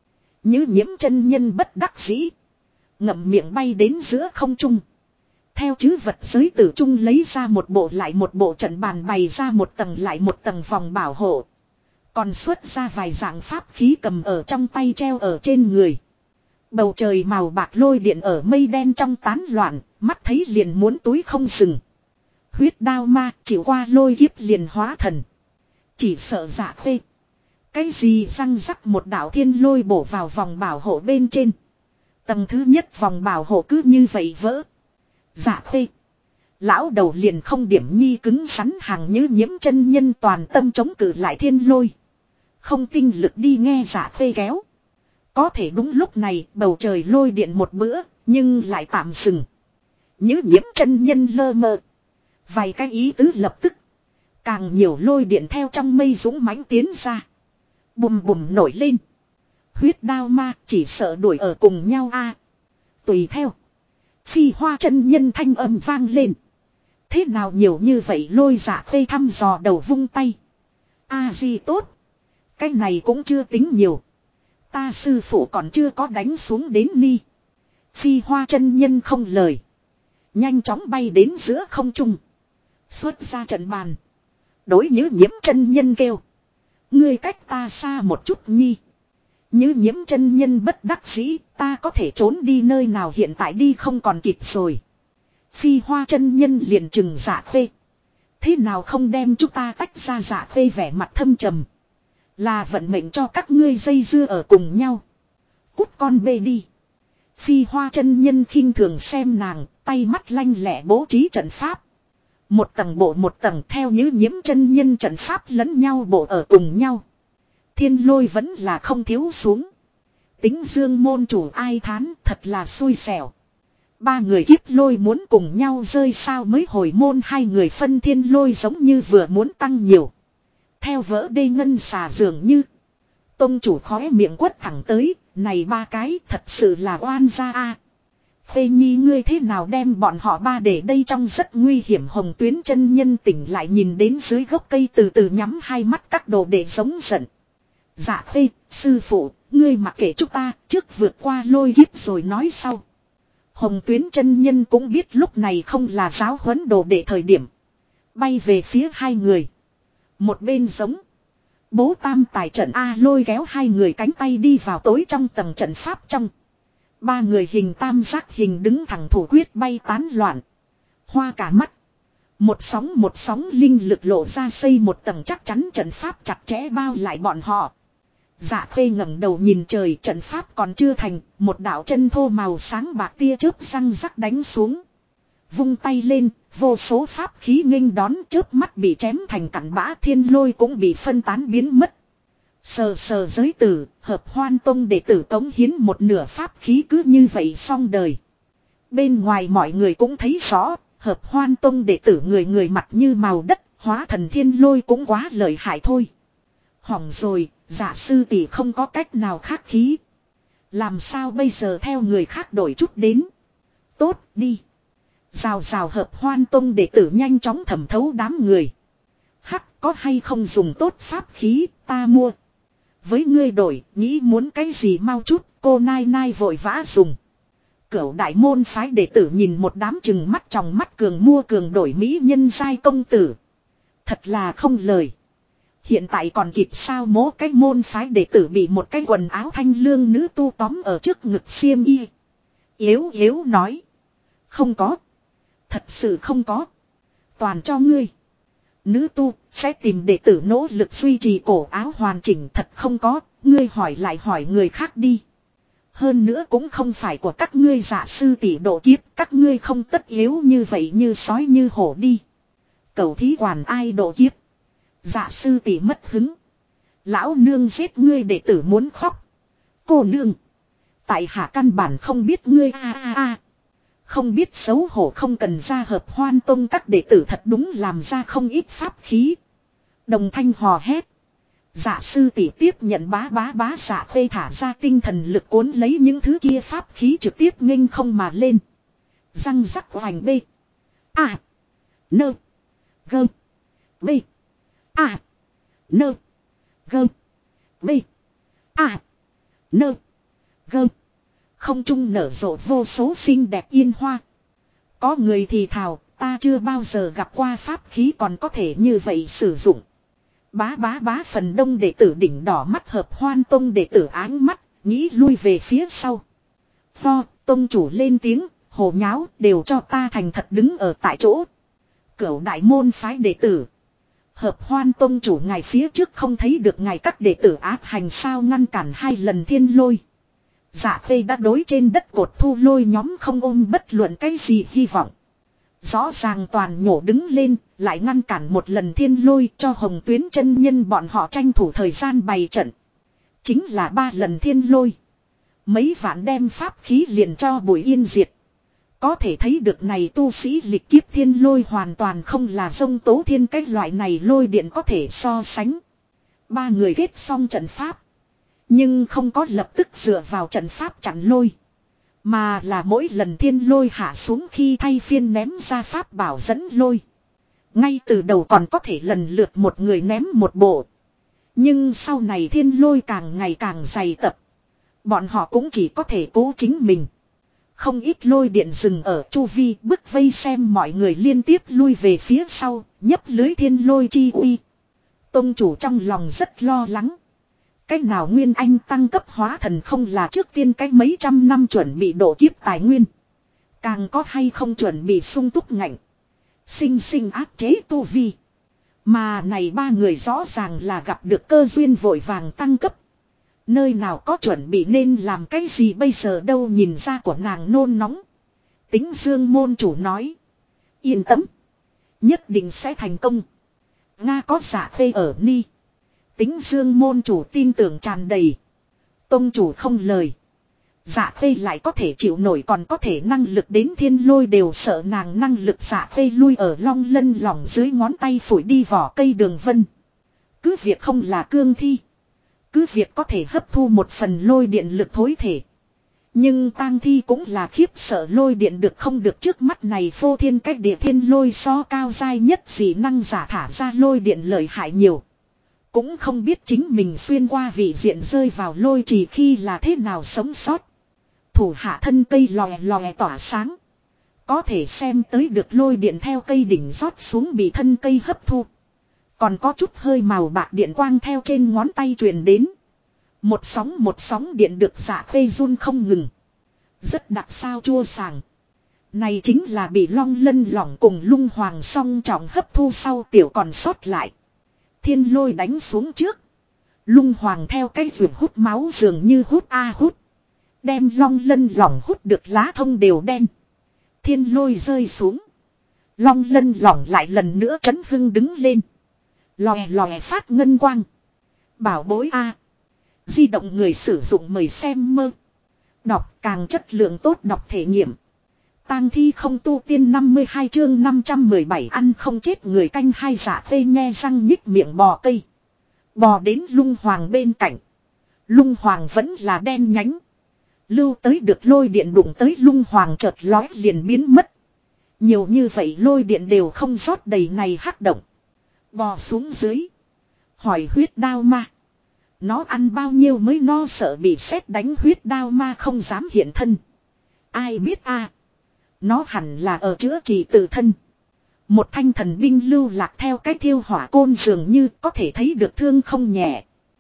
Như Nhiễm chân nhân bất đắc dĩ. Ngậm miệng bay đến giữa không trung. Theo chứ vật giới tử trung lấy ra một bộ lại một bộ trận bàn, bày ra một tầng lại một tầng vòng bảo hộ. Còn xuất ra vài dạng pháp khí cầm ở trong tay treo ở trên người. Bầu trời màu bạc lôi điện ở mây đen trong tán loạn, mắt thấy liền muốn túi không dừng. Huyết đao ma chịu qua lôi kiếp liền hóa thần. Chỉ sợ Dạ Khê. Cái gì răng rắc một đạo thiên lôi bổ vào vòng bảo hộ bên trên. Tầng thứ nhất vòng bảo hộ cứ như vậy vỡ. Dạ Khê. Lão đầu liền không điểm nhi cứng rắn, hàng Như Nhiễm chân nhân toàn tâm chống cự lại thiên lôi. Không tinh lực đi nghe Dạ Khê kéo. Có thể đúng lúc này bầu trời lôi điện một bữa, nhưng lại tạm dừng. Như Nhiễm chân nhân lơ mơ. Vài cái ý tứ lập tức. Càng nhiều lôi điện theo trong mây dũng mãnh tiến ra. Bùm bùm nổi lên. Huyết đao ma chỉ sợ đuổi ở cùng nhau a. Tùy theo. Phi Hoa chân nhân thanh âm vang lên. Thế nào nhiều như vậy lôi? Dạ Khê thăm dò đầu vung tay. A di tốt. Cái này cũng chưa tính nhiều. Ta sư phụ còn chưa có đánh xuống đến ni. Phi Hoa chân nhân không lời. Nhanh chóng bay đến giữa không trung. Xuất ra trận bàn. Đối Như Nhiễm chân nhân kêu. Ngươi cách ta xa một chút nhi. Như Nhiễm chân nhân bất đắc dĩ, ta có thể trốn đi nơi nào, hiện tại đi không còn kịp rồi. Phi Hoa chân nhân liền trừng Dạ Khê. Thế nào không đem chúng ta tách ra? Dạ Khê vẻ mặt thâm trầm. Là vận mệnh cho các ngươi dây dưa ở cùng nhau. Cút con bê đi. Phi Hoa chân nhân khinh thường xem nàng, tay mắt lanh lẹ bố trí trận pháp. Một tầng bộ một tầng theo Như Nhiễm chân nhân trận pháp lẫn nhau bộ ở cùng nhau. Thiên lôi vẫn là không thiếu xuống. Tính Dương môn chủ ai thán, thật là xui xẻo. Ba người kiếp lôi muốn cùng nhau rơi sao mới hồi môn, hai người phân thiên lôi giống như vừa muốn tăng nhiều. Theo vỡ đê ngân xà dường như. Tông chủ khóe miệng quất thẳng tới, này ba cái thật sự là oan gia a. Phê Nhi ngươi thế nào đem bọn họ ba để đây trong rất nguy hiểm. Hồng Tuyến chân nhân tỉnh lại nhìn đến dưới gốc cây từ từ nhắm hai mắt các đồ để giống giận. Dạ Phê, sư phụ, ngươi mặc kệ chúng ta, trước vượt qua lôi kiếp rồi nói sau. Hồng Tuyến chân nhân cũng biết lúc này không là giáo huấn đồ để thời điểm. Bay về phía hai người. Một bên giống. Bố tam tài trận A lôi kéo hai người cánh tay đi vào tối trong tầng trận pháp trong. Ba người hình tam giác hình đứng thẳng thủ quyết bay tán loạn. Hoa cả mắt. Một sóng linh lực lộ ra xây một tầng chắc chắn trận pháp chặt chẽ bao lại bọn họ. Dạ Khê ngẩng đầu nhìn trời, trận pháp còn chưa thành, một đạo chân thô màu sáng bạc tia chớp răng rắc đánh xuống. Vung tay lên, vô số pháp khí nghênh đón, chớp mắt bị chém thành cặn bã, thiên lôi cũng bị phân tán biến mất. Sờ giới tử, Hợp Hoan Tông đệ tử cống hiến một nửa pháp khí cứ như vậy xong đời. Bên ngoài mọi người cũng thấy rõ, Hợp Hoan Tông đệ tử người người mặt như màu đất, hóa thần thiên lôi cũng quá lợi hại thôi. Hỏng rồi, dạ sư tỷ không có cách nào khác khí. Làm sao bây giờ theo người khác đổi chút đến. Tốt đi. Rào Hợp Hoan Tông đệ tử nhanh chóng thẩm thấu đám người. Hắc có hay không dùng tốt pháp khí, ta mua. Với ngươi đổi, nghĩ muốn cái gì mau chút, cô nai vội vã dùng. Cửu đại môn phái đệ tử nhìn một đám chừng mắt tròng mắt cường mua cường đổi mỹ nhân giai công tử. Thật là không lời. Hiện tại còn kịp sao, mố cái môn phái đệ tử bị một cái quần áo thanh lương nữ tu tóm ở trước ngực xiêm y. Yếu nói. Không có. Thật sự không có. Toàn cho ngươi. Nữ tu sẽ tìm đệ tử nỗ lực duy trì cổ áo hoàn chỉnh, thật không có, ngươi hỏi lại hỏi người khác đi. Hơn nữa cũng không phải của các ngươi dạ sư tỷ độ kiếp, các ngươi không tất yếu như vậy như sói như hổ đi. Cầu thí quản ai độ kiếp. Dạ sư tỷ mất hứng. Lão nương giết ngươi đệ tử muốn khóc. Cô nương. Tại hạ căn bản không biết ngươi a. Không biết xấu hổ, không cần ra Hợp Hoan Tông các đệ tử thật đúng làm ra không ít pháp khí. Đồng thanh hò hét. Dạ sư tỷ tiếp nhận bá dạ Khê thả ra tinh thần lực cuốn lấy những thứ kia pháp khí trực tiếp nghênh không mà lên. Răng rắc hoành bê. A. Nơ. Gơ. Bê. A. Nơ. Gơ. Bê. A. Nơ. Gơ. Không trung nở rộ vô số xinh đẹp yên hoa. Có người thì thào, ta chưa bao giờ gặp qua pháp khí còn có thể như vậy sử dụng. Bá phần đông đệ tử đỉnh đỏ mắt Hợp Hoan Tông đệ tử áng mắt, nghĩ lui về phía sau. Tông chủ lên tiếng, hồ nháo đều cho ta thành thật đứng ở tại chỗ. Cửu đại môn phái đệ tử. Hợp Hoan Tông chủ ngài phía trước không thấy được ngài các đệ tử áp hành sao, ngăn cản hai lần thiên lôi. Dạ Khê đã đối trên đất cột thu lôi nhóm không ôm bất luận cái gì hy vọng. Rõ ràng toàn nhổ đứng lên, lại ngăn cản một lần thiên lôi cho Hồng Tuyến chân nhân bọn họ tranh thủ thời gian bày trận. Chính là 3 lần thiên lôi. Mấy vạn đem pháp khí liền cho bùi yên diệt. Có thể thấy được này tu sĩ lịch kiếp thiên lôi hoàn toàn không là dông tố thiên cái loại này lôi điện có thể so sánh. 3 người kết xong trận pháp. Nhưng không có lập tức dựa vào trận pháp chặn lôi. Mà là mỗi lần thiên lôi hạ xuống khi thay phiên ném ra pháp bảo dẫn lôi. Ngay từ đầu còn có thể lần lượt một người ném một bộ. Nhưng sau này thiên lôi càng ngày càng dày tập. Bọn họ cũng chỉ có thể cố chính mình. Không ít lôi điện dừng ở chu vi bức vây xem mọi người liên tiếp lui về phía sau, nhấp lưới thiên lôi chi uy. Tông chủ trong lòng rất lo lắng. Cách nào Nguyên Anh tăng cấp hóa thần không là trước tiên cách mấy trăm năm chuẩn bị độ kiếp tài nguyên. Càng có hay không chuẩn bị sung túc ngạnh. Sinh áp chế tu vi. Mà này 3 người rõ ràng là gặp được cơ duyên vội vàng tăng cấp. Nơi nào có chuẩn bị nên làm cái gì bây giờ đâu, nhìn ra của nàng nôn nóng. Tính Dương môn chủ nói. Yên tâm. Nhất định sẽ thành công. Nga có Dạ Khê ở ni. Tính Dương môn chủ tin tưởng tràn đầy. Tông chủ không lời. Dạ khê lại có thể chịu nổi, còn có thể năng lực đến thiên lôi đều sợ nàng năng lực. Dạ khê lui ở long lân lỏng dưới ngón tay phủi đi vỏ cây đường vân. Cứ việc không là cương thi, cứ việc có thể hấp thu một phần lôi điện lực thối thể, nhưng tang thi cũng là khiếp sợ lôi điện được không được. Trước mắt này phô thiên cách địa thiên lôi so cao giai nhất dị năng giả thả ra lôi điện lợi hại nhiều. Cũng không biết chính mình xuyên qua vị diện rơi vào lôi trì khi là thế nào sống sót. Thủ hạ thân cây lòe lòe tỏa sáng, có thể xem tới được lôi điện theo cây đỉnh rót xuống bị thân cây hấp thu. Còn có chút hơi màu bạc điện quang theo trên ngón tay truyền đến. Một sóng điện được Dạ khê run không ngừng. Rất đặc sao chua sàng. Này chính là bị long lân lỏng cùng lung hoàng song trọng hấp thu sau tiểu còn sót lại. Thiên lôi đánh xuống trước, lung hoàng theo cái ruột hút máu dường như hút hút, đem long lân lỏng hút được lá thông đều đen. Thiên lôi rơi xuống, long lân lỏng lại lần nữa chấn hưng đứng lên, lòe lòe phát ngân quang. Bảo bối di động người sử dụng mời xem mơ. Đọc càng chất lượng tốt, đọc thể nghiệm. Tang thi không tu tiên 52 chương 517 ăn không chết người canh hai. Dạ khê nhe răng nhích miệng bò cây, bò đến lung hoàng bên cạnh. Lung hoàng vẫn là đen nhánh, lưu tới được lôi điện đụng tới lung hoàng chợt lói liền biến mất. Nhiều như vậy lôi điện đều không rót đầy này hắc động. Bò xuống dưới, hỏi huyết đao ma, nó ăn bao nhiêu mới no, sợ bị sét đánh. Huyết đao ma không dám hiện thân. Ai biết nó hẳn là ở chữa trị tự thân. Một thanh thần binh lưu lạc theo cái thiêu hỏa côn dường như có thể thấy được thương không nhẹ.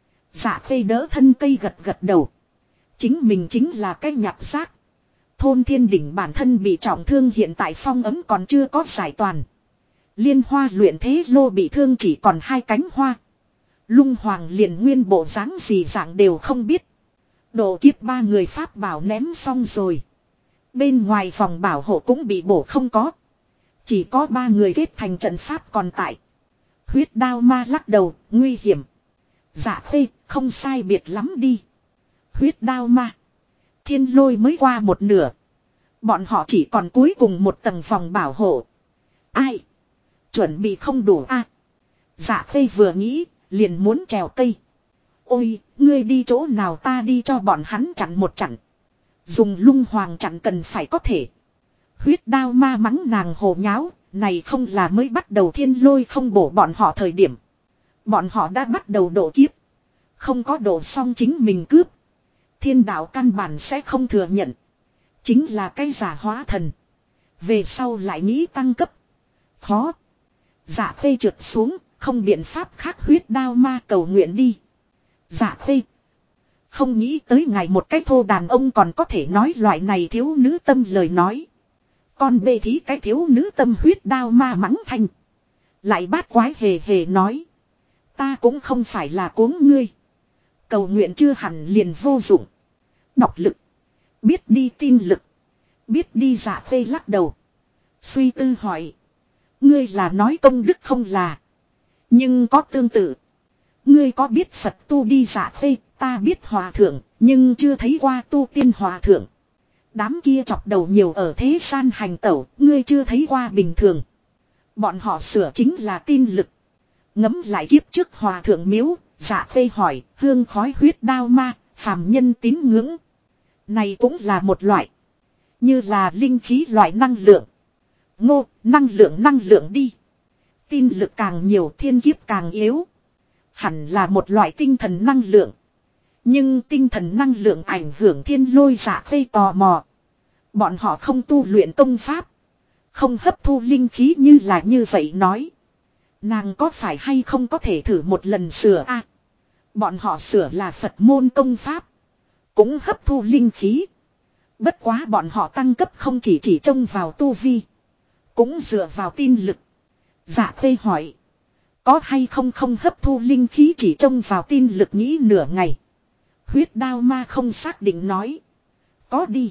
Dạ khê đỡ thân cây gật gật đầu. Chính mình chính là cái nhặt xác. Thôn thiên đỉnh bản thân bị trọng thương, hiện tại phong ấm còn chưa có giải toàn. Liên hoa luyện thế lô bị thương chỉ còn 2 cánh hoa. Lung hoàng liền nguyên bộ dáng gì dạng đều không biết. Độ kiếp 3 người pháp bảo ném xong rồi. Bên ngoài phòng bảo hộ cũng bị bổ không có. Chỉ có 3 người kết thành trận pháp còn tại. Huyết đao ma lắc đầu, nguy hiểm. Dạ khê, không sai biệt lắm đi. Huyết đao ma, thiên lôi mới qua một nửa, bọn họ chỉ còn cuối cùng một tầng phòng bảo hộ. Ai? Chuẩn bị không đủ Dạ khê vừa nghĩ, liền muốn trèo cây. Ôi, ngươi đi chỗ nào ta đi cho bọn hắn chặn một chặn. Dùng lung hoàng chặn cần phải có thể. Huyết đao ma mắng nàng hồ nháo, này không là mới bắt đầu thiên lôi không bổ bọn họ thời điểm. Bọn họ đã bắt đầu độ kiếp. Không có độ xong chính mình cướp. Thiên đạo căn bản sẽ không thừa nhận. Chính là cái giả hóa thần. Về sau lại nghĩ tăng cấp. Khó. Dạ khê trượt xuống, không biện pháp khác. Huyết đao ma cầu nguyện đi. Dạ khê. Không nghĩ tới ngài một cái thô đàn ông còn có thể nói loại này thiếu nữ tâm lời nói. Con bê thí cái thiếu nữ tâm. Huyết đao ma mắng thanh. Lại bát quái hề hề nói. Ta cũng không phải là cuống ngươi. Cầu nguyện chưa hẳn liền vô dụng. Đọc lực. Biết đi tin lực. Biết đi. Dạ khê lắc đầu. Suy tư hỏi. Ngươi là nói công đức không là. Nhưng có tương tự. Ngươi có biết Phật tu đi. Dạ khê. Ta biết hòa thượng. Nhưng chưa thấy qua tu tiên hòa thượng. Đám kia chọc đầu nhiều ở thế gian hành tẩu. Ngươi chưa thấy qua bình thường. Bọn họ sửa chính là tin lực. Ngấm lại kiếp trước hòa thượng miếu. Dạ khê hỏi. Hương khói huyết đao ma. Phàm nhân tín ngưỡng. Này cũng là một loại. Như là linh khí loại năng lượng. Ngô, năng lượng đi. Tin lực càng nhiều thiên kiếp càng yếu. Hẳn là một loại tinh thần năng lượng. Nhưng tinh thần năng lượng ảnh hưởng thiên lôi. Dạ khê tò mò. Bọn họ không tu luyện công pháp. Không hấp thu linh khí như là như vậy nói. Nàng có phải hay không có thể thử một lần sửa Bọn họ sửa là Phật môn công pháp. Cũng hấp thu linh khí. Bất quá bọn họ tăng cấp không chỉ trông vào tu vi. Cũng dựa vào tin lực. Dạ khê hỏi. Có hay không hấp thu linh khí chỉ trông vào tin lực nghĩ nửa ngày. Huyết đao ma không xác định nói. Có đi.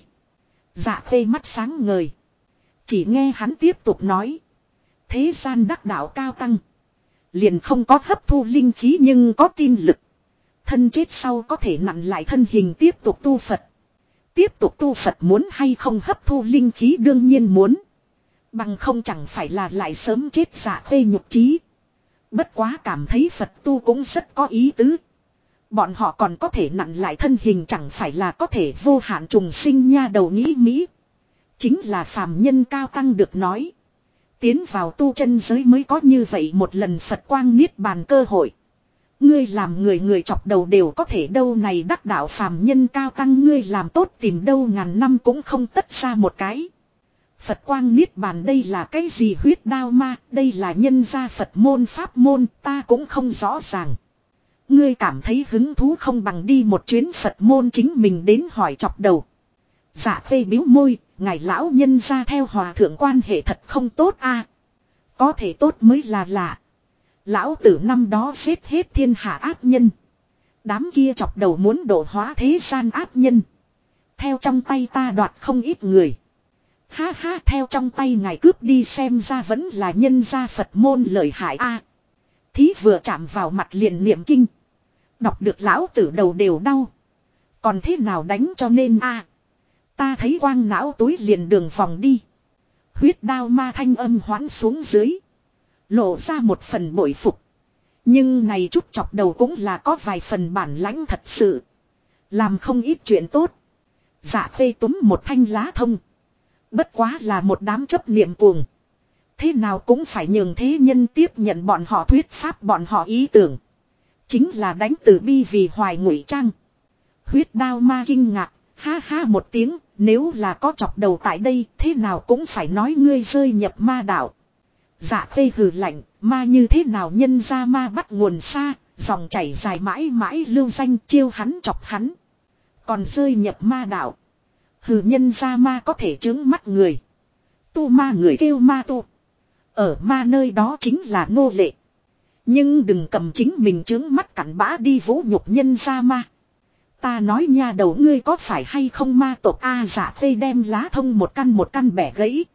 Dạ khê mắt sáng ngời. Chỉ nghe hắn tiếp tục nói. Thế gian đắc đạo cao tăng. Liền không có hấp thu linh khí nhưng có tin lực. Thân chết sau có thể nặn lại thân hình tiếp tục tu Phật. Tiếp tục tu Phật muốn hay không hấp thu linh khí đương nhiên muốn. Bằng không chẳng phải là lại sớm chết Dạ Khê nhục chí. Bất quá cảm thấy Phật tu cũng rất có ý tứ. Bọn họ còn có thể nặn lại thân hình chẳng phải là có thể vô hạn trùng sinh nha đầu nghĩ Mỹ. Chính là phàm nhân cao tăng được nói. Tiến vào tu chân giới mới có như vậy một lần Phật quang niết bàn cơ hội. Ngươi làm người chọc đầu đều có thể đâu này đắc đạo phàm nhân cao tăng ngươi làm tốt tìm đâu ngàn năm cũng không tất ra một cái. Phật quang niết bàn đây là cái gì huyết đao ma, đây là nhân gia Phật môn pháp môn ta cũng không rõ ràng. Ngươi cảm thấy hứng thú không bằng đi một chuyến Phật môn chính mình đến hỏi chọc đầu. Dạ Khê biếu môi, ngài lão nhân gia theo hòa thượng quan hệ thật không tốt a. Có thể tốt mới là lạ. Lão tử năm đó giết hết thiên hạ ác nhân. Đám kia chọc đầu muốn độ hóa thế gian ác nhân. Theo trong tay ta đoạt không ít người. Ha ha theo trong tay ngài cướp đi xem ra vẫn là nhân gia Phật môn lợi hại a. Thí vừa chạm vào mặt liền niệm kinh. Đọc được lão tử đầu đều đau. Còn thế nào đánh cho nên a. Ta thấy quang não túi liền đường vòng đi. Huyết đao ma thanh âm hoãn xuống dưới. Lộ ra một phần bội phục. Nhưng này chút chọc đầu cũng là có vài phần bản lãnh thật sự. Làm không ít chuyện tốt. Dạ Khê túm một thanh lá thông. Bất quá là một đám chấp niệm cuồng. Thế nào cũng phải nhường thế nhân tiếp nhận bọn họ thuyết pháp bọn họ ý tưởng. Chính là đánh từ bi vì hoài ngụy trang. Huyết đao ma kinh ngạc. Ha ha một tiếng. Nếu là có chọc đầu tại đây thế nào cũng phải nói ngươi rơi nhập ma đạo. Dạ Khê hừ lạnh. Ma như thế nào nhân ra ma bắt nguồn xa. Dòng chảy dài mãi mãi lưu danh chiêu hắn chọc hắn. Còn rơi nhập ma đạo. Hừ nhân ra ma có thể trướng mắt người. Tu ma người kêu ma tu. Ở ma nơi đó chính là nô lệ. Nhưng đừng cầm chính mình trướng mắt cặn bã đi vũ nhục nhân ra ma. Ta nói nha đầu ngươi có phải hay không ma tộc A Dạ Khê đem lá thông một căn bẻ gãy.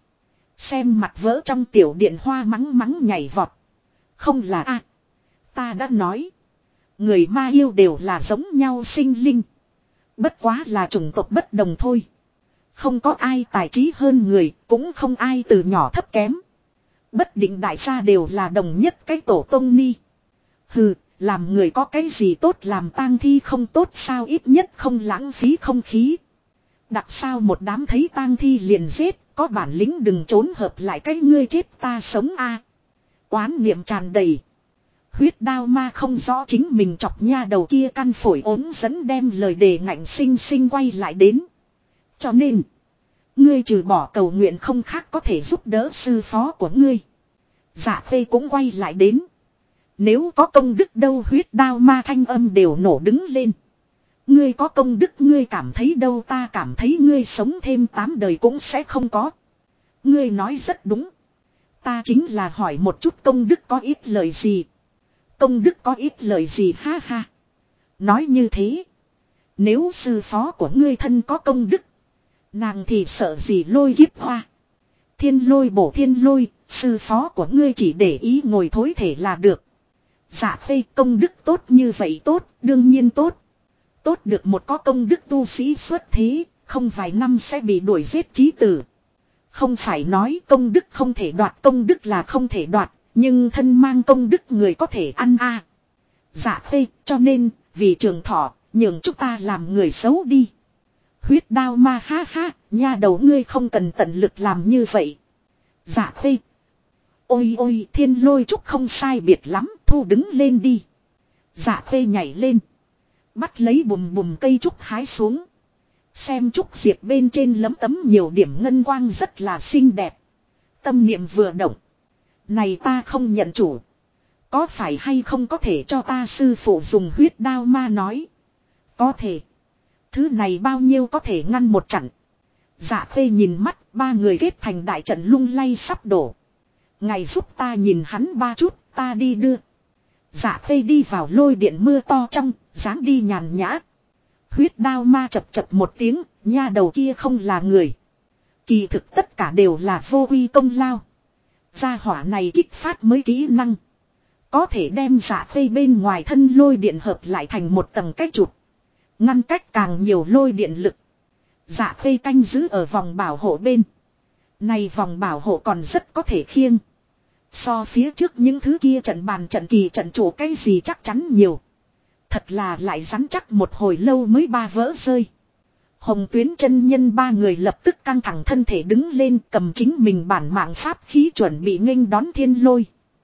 Xem mặt vỡ trong tiểu điện hoa mắng mắng nhảy vọt. Không là A. Ta đã nói. Người ma yêu đều là giống nhau sinh linh. Bất quá là chủng tộc bất đồng thôi. Không có ai tài trí hơn người, cũng không ai từ nhỏ thấp kém. Bất định đại gia đều là đồng nhất cái tổ tông ni. Hừ, làm người có cái gì tốt làm tang thi không tốt sao ít nhất không lãng phí không khí. Đặc sao một đám thấy tang thi liền giết, có bản lĩnh đừng trốn hợp lại cái ngươi chết ta sống a. Quán niệm tràn đầy. Huyết đao ma không rõ chính mình chọc nha đầu kia căn phổi ốm dẫn đem lời đề ngạnh sinh sinh quay lại đến. Cho nên, ngươi trừ bỏ cầu nguyện không khác có thể giúp đỡ sư phó của ngươi. Dạ Khê cũng quay lại đến. Nếu có công đức đâu huyết đao ma thanh âm đều nổ đứng lên. Ngươi có công đức ngươi cảm thấy đâu ta cảm thấy ngươi sống thêm 8 đời cũng sẽ không có. Ngươi nói rất đúng. Ta chính là hỏi một chút công đức có ít lời gì. Công đức có ít lời gì ha ha. Nói như thế. Nếu sư phó của ngươi thân có công đức. Nàng thì sợ gì lôi kiếp hoa. Thiên lôi bổ thiên lôi. Sư phó của ngươi chỉ để ý ngồi thối thể là được. Dạ Khê công đức tốt như vậy tốt. Đương nhiên tốt. Tốt được một có công đức tu sĩ xuất thế. Không vài năm sẽ bị đuổi giết chí tử. Không phải nói công đức không thể đoạt công đức là không thể đoạt. Nhưng thân mang công đức người có thể ăn a. Dạ Khê cho nên vì trường thọ nhường chúng ta làm người xấu đi. Huyết đao ma ha ha. Nha đầu ngươi không cần tận lực làm như vậy. Dạ Khê. Ôi ôi thiên lôi trúc không sai biệt lắm. Thu đứng lên đi. Dạ Khê nhảy lên. Bắt lấy bùm bùm cây trúc hái xuống. Xem trúc diệp bên trên lấm tấm nhiều điểm ngân quang rất là xinh đẹp. Tâm niệm vừa động. Này ta không nhận chủ. Có phải hay không có thể cho ta sư phụ dùng huyết đao ma nói. Có thể. Thứ này bao nhiêu có thể ngăn một trận. Dạ Khê nhìn mắt ba người kết thành đại trận lung lay sắp đổ. Ngài giúp ta nhìn hắn ba chút ta đi đưa. Dạ Khê đi vào lôi điện mưa to trong. Dáng đi nhàn nhã. Huyết đao ma chập chập một tiếng. Nha đầu kia không là người. Kỳ thực tất cả đều là vô uy công lao. Gia hỏa này kích phát mới kỹ năng. Có thể đem Dạ Khê bên ngoài thân lôi điện hợp lại thành một tầng cách chụp. Ngăn cách càng nhiều lôi điện lực. Dạ Khê canh giữ ở vòng bảo hộ bên. Này vòng bảo hộ còn rất có thể khiêng. So phía trước những thứ kia trận bàn trận kỳ trận chủ cái gì chắc chắn nhiều. Thật là lại rắn chắc một hồi lâu mới ba vỡ rơi. Hồng Tuyến chân nhân ba người lập tức căng thẳng thân thể đứng lên cầm chính mình bản mạng pháp khí chuẩn bị nghênh đón thiên lôi.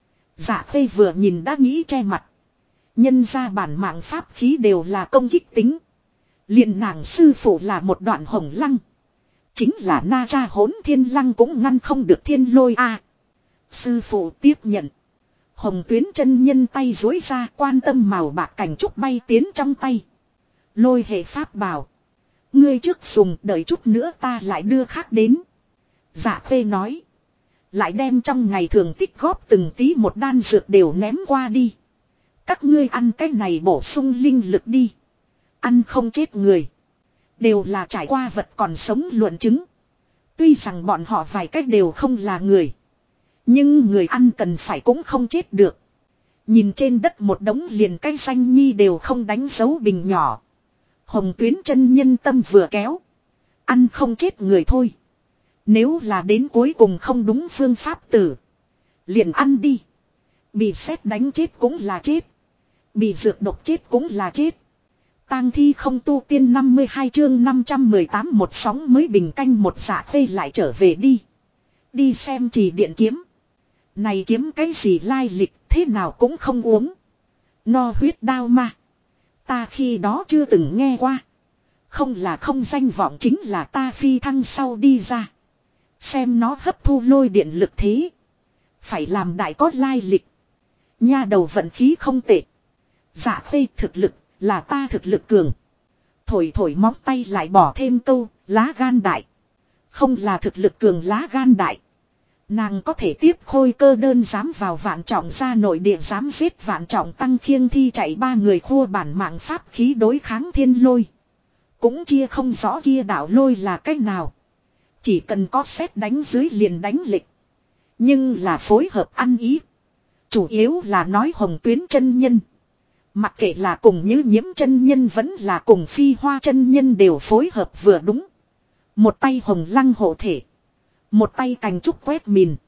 Dạ Khê vừa nhìn đã nghĩ che mặt. Nhân ra bản mạng pháp khí đều là công kích tính. Liền nàng sư phụ là một đoạn hồng lăng. Chính là na cha hỗn thiên lăng cũng ngăn không được thiên lôi a. Sư phụ tiếp nhận. Hồng Tuyến chân nhân tay duỗi ra quan tâm màu bạc cảnh trúc bay tiến trong tay. Lôi hệ pháp bảo. Ngươi trước dùng đợi chút nữa ta lại đưa khác đến. Dạ Khê nói. Lại đem trong ngày thường tích góp từng tí một đan dược đều ném qua đi. Các ngươi ăn cái này bổ sung linh lực đi. Ăn không chết người. Đều là trải qua vật còn sống luận chứng. Tuy rằng bọn họ vài cách đều không là người. Nhưng người ăn cần phải cũng không chết được. Nhìn trên đất một đống liền cái danh nhi đều không đánh dấu bình nhỏ. Hồng Tuyến chân nhân tâm vừa kéo. Ăn không chết người thôi. Nếu là đến cuối cùng không đúng phương pháp tử. Liền ăn đi. Bị sét đánh chết cũng là chết. Bị dược độc chết cũng là chết. Tang thi không tu tiên 52 chương 518 một sóng mới bình canh một Dạ Khê lại trở về đi. Đi xem Trì Điện kiếm. Này kiếm cái gì lai lịch thế nào cũng không uống. No huyết đao ma. Ta khi đó chưa từng nghe qua. Không là không danh vọng chính là ta phi thăng sau đi ra. Xem nó hấp thu lôi điện lực thế. Phải làm đại có lai lịch. Nha đầu vận khí không tệ. Dạ Khê thực lực là ta thực lực cường. Thổi thổi móng tay lại bỏ thêm câu lá gan đại. Không là thực lực cường lá gan đại. Nàng có thể tiếp Khôi Cơ đơn dám vào Vạn Trọng ra nội địa dám giết Vạn Trọng tăng khiêng thi chạy ba người khua bản mạng pháp khí đối kháng thiên lôi. Cũng chia không rõ kia đạo lôi là cách nào. Chỉ cần có xét đánh dưới liền đánh lịch. Nhưng là phối hợp ăn ý. Chủ yếu là nói Hồng Tuyến chân nhân. Mặc kệ là cùng Như Nhiễm chân nhân vẫn là cùng Phi Hoa chân nhân đều phối hợp vừa đúng. Một tay hồng lăng hộ thể. Một tay cành trúc quét mìn.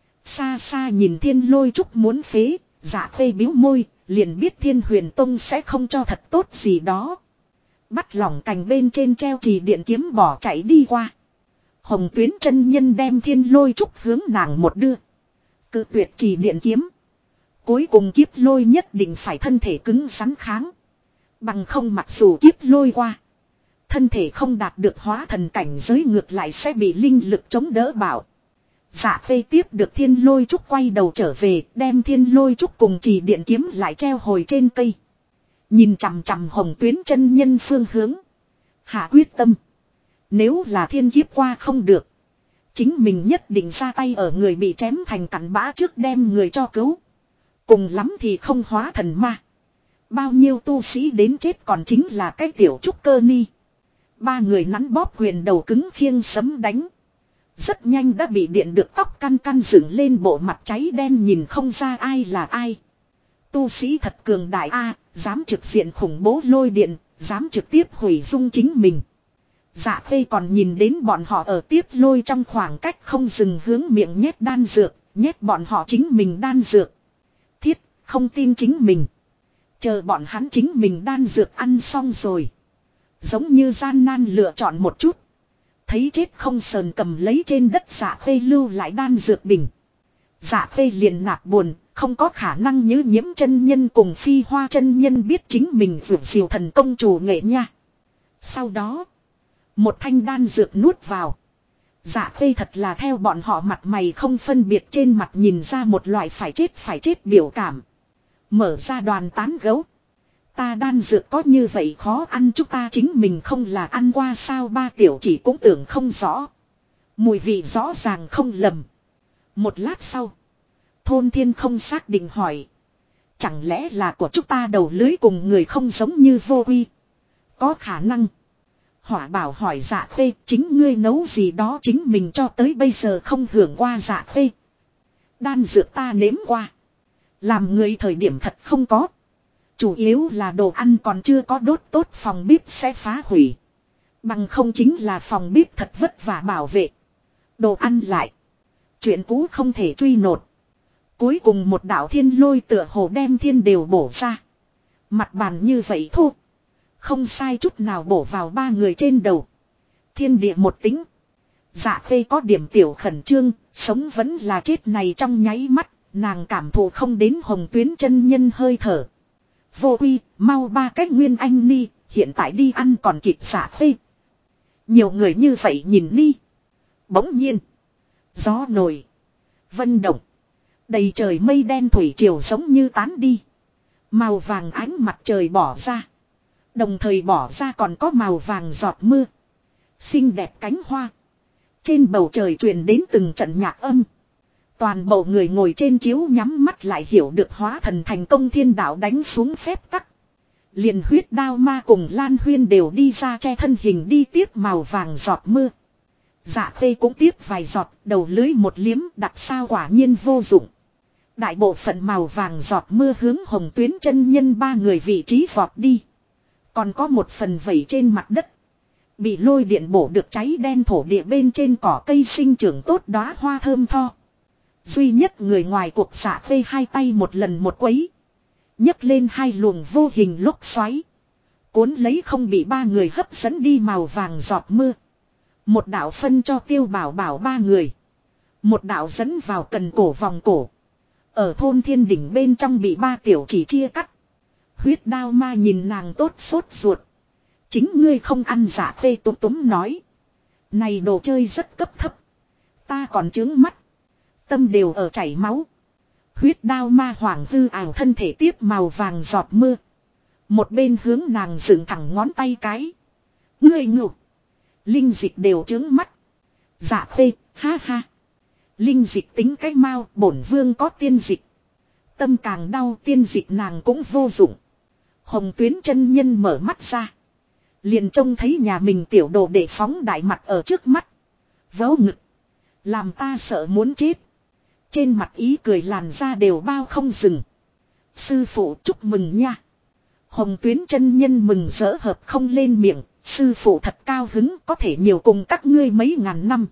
Xa xa nhìn thiên lôi trúc muốn phế. Dạ Khê biếu môi. Liền biết Thiên Huyền Tông sẽ không cho thật tốt gì đó. Bắt lỏng cành bên trên treo Trì Điện kiếm bỏ chạy đi qua. Hồng Tuyến chân nhân đem thiên lôi trúc hướng nàng một đưa. Cự tuyệt Trì Điện kiếm. Cuối cùng kiếp lôi nhất định phải thân thể cứng rắn kháng. Bằng không mặc dù kiếp lôi qua. Thân thể không đạt được hóa thần cảnh giới ngược lại sẽ bị linh lực chống đỡ bảo. Dạ Khê tiếp được thiên lôi trúc quay đầu trở về. Đem thiên lôi trúc cùng Trì Điện kiếm lại treo hồi trên cây. Nhìn chằm chằm Hồng Tuyến chân nhân phương hướng. Hạ quyết tâm. Nếu là thiên kiếp qua không được. Chính mình nhất định ra tay ở người bị chém thành cặn bã trước đem người cho cứu. Cùng lắm thì không hóa thần ma. Bao nhiêu tu sĩ đến chết còn chính là cái tiểu trúc cơ ni. Ba người nắn bóp quyền đầu cứng khiêng sấm đánh. Rất nhanh đã bị điện được tóc căn căn dựng lên bộ mặt cháy đen nhìn không ra ai là ai. Tu sĩ thật cường đại a, dám trực diện khủng bố lôi điện, dám trực tiếp hủy dung chính mình. Dạ Khê còn nhìn đến bọn họ ở tiếp lôi trong khoảng cách không dừng hướng miệng nhét đan dược, nhét bọn họ chính mình đan dược. Thiết, không tin chính mình. Chờ bọn hắn chính mình đan dược ăn xong rồi. Giống như gian nan lựa chọn một chút. Thấy chết không sờn cầm lấy trên đất Dạ Khê lưu lại đan dược bình. Dạ Khê liền nạp buồn, không có khả năng Như Nhiễm chân nhân cùng Phi Hoa chân nhân biết chính mình vượt diều thần công chủ nghệ nha. Sau đó, một thanh đan dược nuốt vào. Dạ Khê thật là theo bọn họ mặt mày không phân biệt trên mặt nhìn ra một loại phải chết biểu cảm. Mở ra đoàn tán gấu. Ta đan dược có như vậy khó ăn chúng ta chính mình không là ăn qua sao ba tiểu chỉ cũng tưởng không rõ. Mùi vị rõ ràng không lầm. Một lát sau. Thôn Thiên không xác định hỏi. Chẳng lẽ là của chúng ta đầu lưới cùng người không giống như vô quy. Có khả năng. Hỏa bảo hỏi Dạ Khê chính ngươi nấu gì đó chính mình cho tới bây giờ không hưởng qua Dạ Khê. Đan dược ta nếm qua. Làm người thời điểm thật không có. Chủ yếu là đồ ăn còn chưa có đốt tốt phòng bếp sẽ phá hủy. Bằng không chính là phòng bếp thật vất vả bảo vệ. Đồ ăn lại. Chuyện cũ không thể truy nột. Cuối cùng một đạo thiên lôi tựa hồ đem thiên đều bổ ra. Mặt bàn như vậy thôi. Không sai chút nào bổ vào ba người trên đầu. Thiên địa một tính. Dạ khê có điểm tiểu khẩn trương. Sống vẫn là chết này trong nháy mắt. Nàng cảm thụ không đến Hồng Tuyến chân nhân hơi thở. Vô uy, mau ba cách nguyên anh ni. Hiện tại đi ăn còn kịp dạ khê. Nhiều người như vậy nhìn đi. Bỗng nhiên. Gió nổi. Vân động. Đầy trời mây đen thủy triều giống như tán đi. Màu vàng ánh mặt trời bỏ ra. Đồng thời bỏ ra còn có màu vàng giọt mưa. Xinh đẹp cánh hoa. Trên bầu trời truyền đến từng trận nhạc âm. Toàn bộ người ngồi trên chiếu nhắm mắt lại hiểu được hóa thần thành công thiên đạo đánh xuống phép tắc. Liền huyết đao ma cùng Lan Huyên đều đi ra che thân hình đi tiếp màu vàng giọt mưa. Dạ khê cũng tiếp vài giọt, đầu lưới một liếm đặt sao quả nhiên vô dụng. Đại bộ phận màu vàng giọt mưa hướng Hồng Tuyến chân nhân ba người vị trí vọt đi. Còn có một phần vẩy trên mặt đất. Bị lôi điện bổ được cháy đen thổ địa bên trên cỏ cây sinh trưởng tốt đóa hoa thơm tho. Duy nhất người ngoài cuộc dạ khê hai tay một lần một quấy. Nhấc lên hai luồng vô hình lốc xoáy. Cuốn lấy không bị ba người hấp dẫn đi màu vàng giọt mưa. Một đạo phân cho Tiêu Bảo Bảo ba người. Một đạo dẫn vào cần cổ vòng cổ. Ở thôn thiên đỉnh bên trong bị ba tiểu chỉ chia cắt. Huyết đao ma nhìn nàng tốt sốt ruột. Chính ngươi không ăn dạ khê túm túm nói. Này đồ chơi rất cấp thấp. Ta còn trướng mắt. Tâm đều ở chảy máu. Huyết đao ma hoàng hư ảo thân thể tiếp màu vàng giọt mưa. Một bên hướng nàng dựng thẳng ngón tay cái. Ngươi ngủ. Linh dịch đều trướng mắt. Dạ khê, ha ha. Linh dịch tính cái mau, bổn vương có tiên dịch. Tâm càng đau tiên dịch nàng cũng vô dụng. Hồng Tuyến chân nhân mở mắt ra. Liền trông thấy nhà mình tiểu đồ để phóng đại mặt ở trước mắt. Vớ ngực. Làm ta sợ muốn chết. Trên mặt ý cười làn da đều bao không dừng. Sư phụ chúc mừng nha. Hồng Tuyến chân nhân mừng rỡ hợp không lên miệng. Sư phụ thật cao hứng có thể nhiều cùng các ngươi mấy ngàn năm.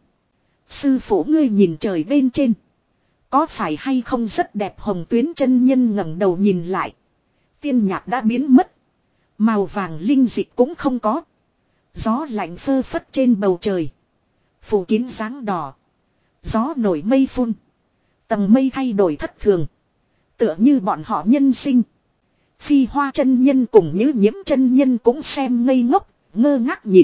Sư phụ ngươi nhìn trời bên trên. Có phải hay không rất đẹp Hồng Tuyến chân nhân ngẩng đầu nhìn lại. Tiên nhạc đã biến mất. Màu vàng linh dịch cũng không có. Gió lạnh phơ phất trên bầu trời. Phủ kín dáng đỏ. Gió nổi mây phun. Tầng mây thay đổi thất thường. Tựa như bọn họ nhân sinh. Phi Hoa chân nhân cùng Như Nhiễm chân nhân cũng xem ngây ngốc, ngơ ngác nhìn.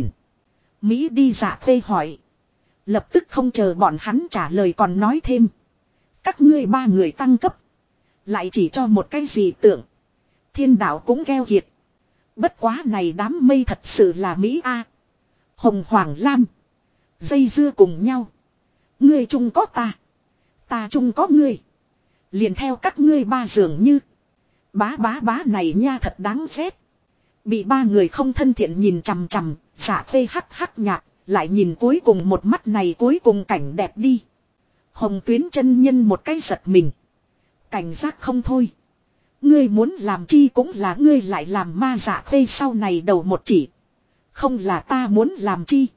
Mỹ đi dạ khê hỏi. Lập tức không chờ bọn hắn trả lời còn nói thêm. Các ngươi ba người tăng cấp. Lại chỉ cho một cái gì tưởng. Thiên đạo cũng keo kiệt. Bất quá này đám mây thật sự là Mỹ A. Hồng Hoàng Lam. Dây dưa cùng nhau. Ngươi chung có ta. Ta chung có ngươi. Liền theo các ngươi ba dường như. Bá này nha thật đáng ghét. Bị ba người không thân thiện nhìn chằm chằm. Giả phê hắc hắc nhạc. Lại nhìn cuối cùng một mắt này cuối cùng cảnh đẹp đi. Hồng Tuyến chân nhân một cái giật mình. Cảnh giác không thôi. Ngươi muốn làm chi cũng là ngươi lại làm ma giả phê sau này đầu một chỉ. Không là ta muốn làm chi.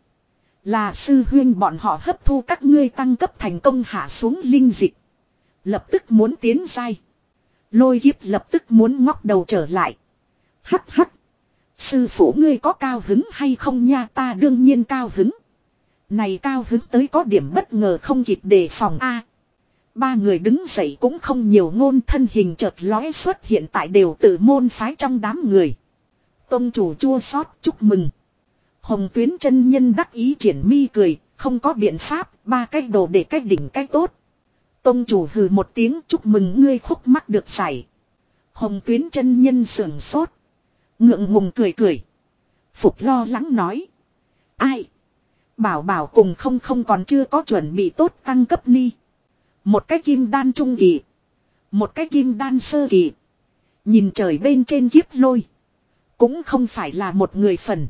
Là sư huyên bọn họ hấp thu các ngươi tăng cấp thành công hạ xuống linh dịch. Lập tức muốn tiến giai. Lôi kiếp lập tức muốn ngóc đầu trở lại. Hắc hắc. Sư phụ ngươi có cao hứng hay không nha ta đương nhiên cao hứng. Này cao hứng tới có điểm bất ngờ không kịp đề phòng a. Ba người đứng dậy cũng không nhiều ngôn thân hình chợt lóe xuất hiện tại đều tự môn phái trong đám người. Tông chủ chua xót chúc mừng. Hồng Tuyến chân nhân đắc ý triển mi cười, không có biện pháp, ba cái đồ để cái đỉnh cái tốt. Tông chủ hừ một tiếng chúc mừng ngươi khúc mắc được giải. Hồng Tuyến chân nhân sưởng sốt. Ngượng ngùng cười. Phục lo lắng nói. Ai? Bảo bảo cùng không còn chưa có chuẩn bị tốt tăng cấp ni. Một cái kim đan trung kỳ. Một cái kim đan sơ kỳ. Nhìn trời bên trên kiếp lôi. Cũng không phải là một người phần.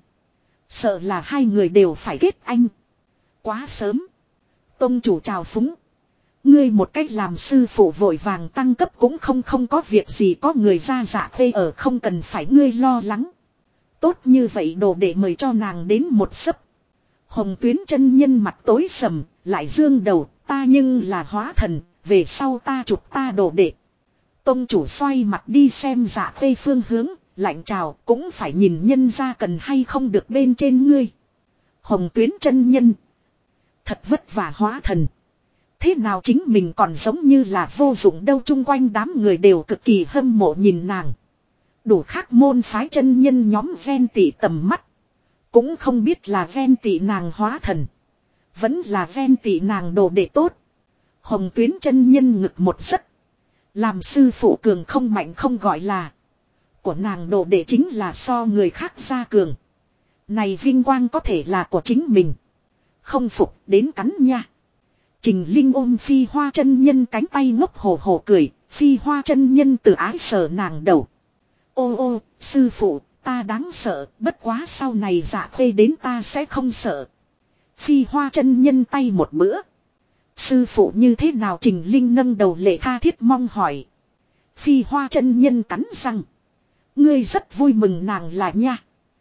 Sợ là hai người đều phải kết anh. Quá sớm. Tông chủ chào phúng. Ngươi một cách làm sư phụ vội vàng tăng cấp cũng không có việc gì có người ra dạ phê ở không cần phải ngươi lo lắng. Tốt như vậy đồ để mời cho nàng đến một sấp. Hồng Tuyến chân nhân mặt tối sầm, lại dương đầu, ta nhưng là hóa thần, về sau ta chụp ta đồ đệ. Tông chủ xoay mặt đi xem Dạ Khê phương hướng, lạnh chào, cũng phải nhìn nhân ra cần hay không được bên trên ngươi. Hồng Tuyến chân nhân. Thật vất vả hóa thần. Thế nào chính mình còn giống như là vô dụng đâu, chung quanh đám người đều cực kỳ hâm mộ nhìn nàng. Đủ khác môn phái chân nhân nhóm ven tị tầm mắt. Cũng không biết là ven tị nàng hóa thần. Vẫn là ven tị nàng đồ đệ tốt. Hồng Tuyến chân nhân ngực một giấc. Làm sư phụ cường không mạnh không gọi là. Của nàng đồ đệ chính là so người khác ra cường. Này vinh quang có thể là của chính mình. Không phục đến cắn nha. Trình Linh ôm Phi Hoa chân nhân cánh tay ngốc hồ hồ cười. Phi Hoa chân nhân từ ái sờ nàng đầu. Ô ô, sư phụ, ta đáng sợ, bất quá sau này Dạ Khê đến ta sẽ không sợ. Phi Hoa chân nhân tay một bữa. Sư phụ như thế nào? Trình Linh nâng đầu lệ tha thiết mong hỏi. Phi Hoa chân nhân cắn răng. Ngươi rất vui mừng nàng là nha.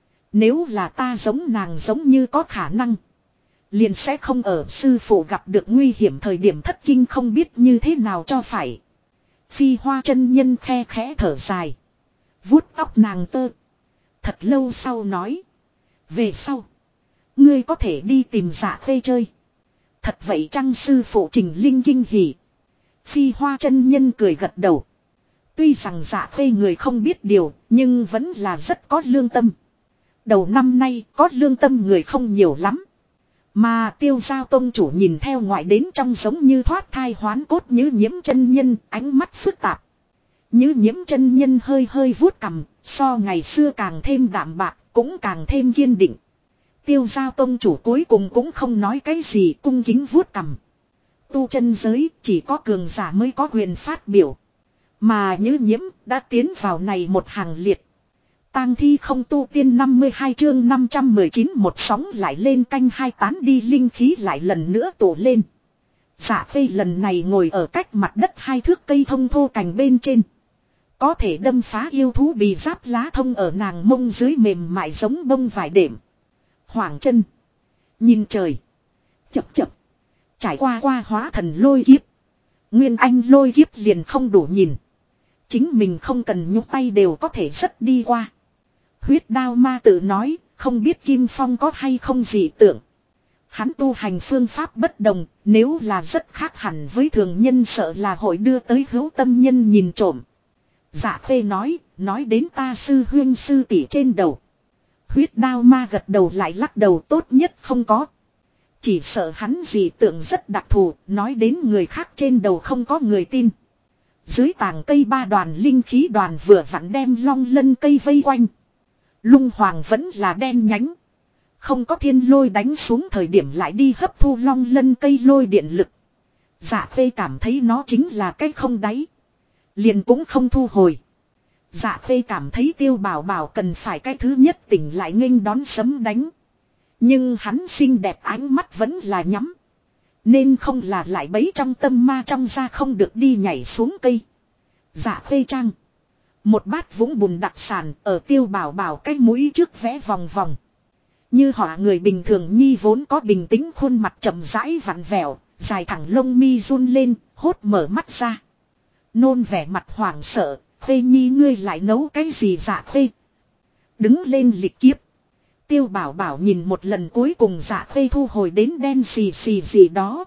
Nếu là ta giống nàng giống như có khả năng. Liền sẽ không ở sư phụ gặp được nguy hiểm thời điểm thất kinh không biết như thế nào cho phải. Phi Hoa chân nhân khe khẽ thở dài. Vuốt tóc nàng tơ. Thật lâu sau nói. Về sau. Ngươi có thể đi tìm Dạ Khê chơi. Thật vậy chăng? Sư phụ Trình Linh kinh hỉ. Phi Hoa chân nhân cười gật đầu. Tuy rằng Dạ Khê người không biết điều. Nhưng vẫn là rất có lương tâm. Đầu năm nay có lương tâm người không nhiều lắm. Mà Tiêu Giao tông chủ nhìn theo ngoại đến trong giống như thoát thai hoán cốt Như Nhiễm chân nhân, ánh mắt phức tạp. Như Nhiễm chân nhân hơi hơi vuốt cằm, so ngày xưa càng thêm đạm bạc, cũng càng thêm kiên định. Tiêu Giao tông chủ cuối cùng cũng không nói cái gì, cung kính vuốt cằm. Tu chân giới chỉ có cường giả mới có quyền phát biểu. Mà Như Nhiễm đã tiến vào này một hàng liệt. Tang thi không tu tiên 52 chương 519 một sóng lại lên canh hai tán đi linh khí lại lần nữa tụ lên. Dạ Khê lần này ngồi ở cách mặt đất 2 thước cây thông thô cành bên trên. Có thể đâm phá yêu thú bì giáp lá thông ở nàng mông dưới mềm mại giống bông vải đệm. Hoảng chân. Nhìn trời. Chập chập. Trải qua hóa thần lôi kiếp. Nguyên anh lôi kiếp liền không đủ nhìn. Chính mình không cần nhúc tay đều có thể rất đi qua. Huyết Đao Ma tự nói, không biết Kim Phong có hay không dị tưởng. Hắn tu hành phương pháp bất đồng, nếu là rất khác hẳn với thường nhân sợ là hội đưa tới hữu tâm nhân nhìn trộm. Dạ Khê nói đến ta sư huynh sư tỷ trên đầu. Huyết Đao Ma gật đầu lại lắc đầu, tốt nhất không có. Chỉ sợ hắn dị tưởng rất đặc thù, nói đến người khác trên đầu không có người tin. Dưới tàng cây 3 đoàn linh khí đoàn vừa vặn đem long lân cây vây quanh. Lung hoàng vẫn là đen nhánh. Không có thiên lôi đánh xuống thời điểm lại đi hấp thu long lân cây lôi điện lực. Dạ Khê cảm thấy nó chính là cái không đáy. Liền cũng không thu hồi. Dạ Khê cảm thấy Tiêu Bảo Bảo cần phải cái thứ nhất tỉnh lại nghênh đón sấm đánh. Nhưng hắn xinh đẹp ánh mắt vẫn là nhắm. Nên không là lại bấy trong tâm ma trong ra không được đi nhảy xuống cây. Dạ Khê trang. Một bát vũng bùn đặc sản ở Tiêu Bảo Bảo cái mũi trước vẽ vòng vòng. Như họ người bình thường nhi vốn có bình tĩnh khuôn mặt chậm rãi vặn vẹo, dài thẳng lông mi run lên, hốt mở mắt ra. Nôn vẻ mặt hoảng sợ, Khê nhi ngươi lại nấu cái gì? Dạ Khê đứng lên lịch kiếp. Tiêu Bảo Bảo nhìn một lần cuối cùng Dạ Khê thu hồi đến đen xì xì gì đó.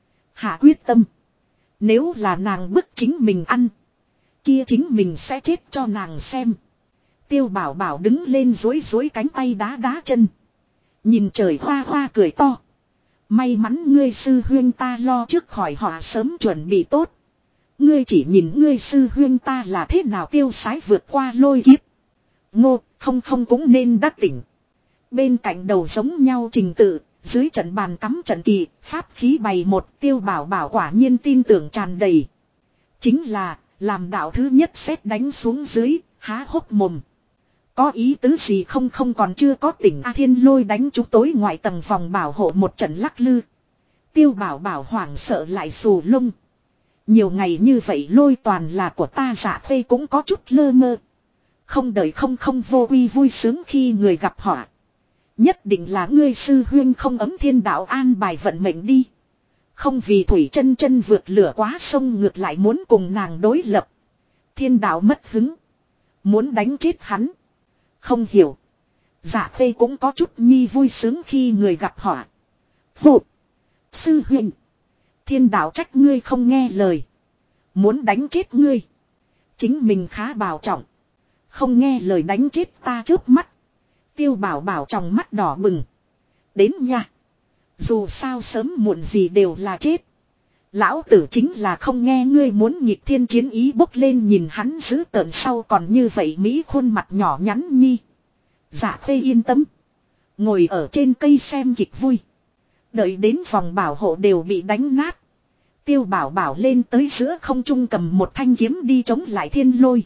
Hạ quyết tâm. Nếu là nàng bức chính mình ăn. Kia chính mình sẽ chết cho nàng xem. Tiêu Bảo Bảo đứng lên dối cánh tay đá đá chân. Nhìn trời hoa hoa cười to. May mắn ngươi sư huyên ta lo trước khỏi họ sớm chuẩn bị tốt. Ngươi chỉ nhìn ngươi sư huyên ta là thế nào tiêu sái vượt qua lôi kiếp. Ngô không cũng nên đắc tỉnh. Bên cạnh đầu giống nhau trình tự. Dưới trận bàn cắm trận kỳ. Pháp khí bày một. Tiêu Bảo Bảo quả nhiên tin tưởng tràn đầy. Chính là làm đạo thứ nhất xét đánh xuống dưới. Há hốc mồm. Có ý tứ gì không còn chưa có tỉnh A Thiên lôi đánh chúng tối ngoại tầng phòng bảo hộ một trận lắc lư. Tiêu Bảo Bảo hoảng sợ lại xù lông. Nhiều ngày như vậy lôi toàn là của ta. Dạ Khê cũng có chút lơ mơ. Không đợi không không vô uy vui sướng khi người gặp họa. Nhất định là ngươi sư huyên không ấm thiên đạo an bài vận mệnh đi. Không vì Thủy Chân Chân vượt lửa quá sông ngược lại muốn cùng nàng đối lập. Thiên đạo mất hứng. Muốn đánh chết hắn. Không hiểu. Dạ Khê cũng có chút nhi vui sướng khi người gặp họa. Phụ. Sư huynh. Thiên đạo trách ngươi không nghe lời. Muốn đánh chết ngươi. Chính mình khá bảo trọng. Không nghe lời đánh chết ta trước mắt. Tiêu bảo bảo trong mắt đỏ bừng. Đến nha. Dù sao sớm muộn gì đều là chết. Lão tử chính là không nghe ngươi muốn nhịp thiên chiến ý bốc lên nhìn hắn giữ tợn sau còn như vậy Mỹ khuôn mặt nhỏ nhắn nhi. Dạ Khê yên tâm. Ngồi ở trên cây xem kịch vui. Đợi đến vòng bảo hộ đều bị đánh nát. Tiêu bảo bảo lên tới giữa không trung cầm một thanh kiếm đi chống lại thiên lôi.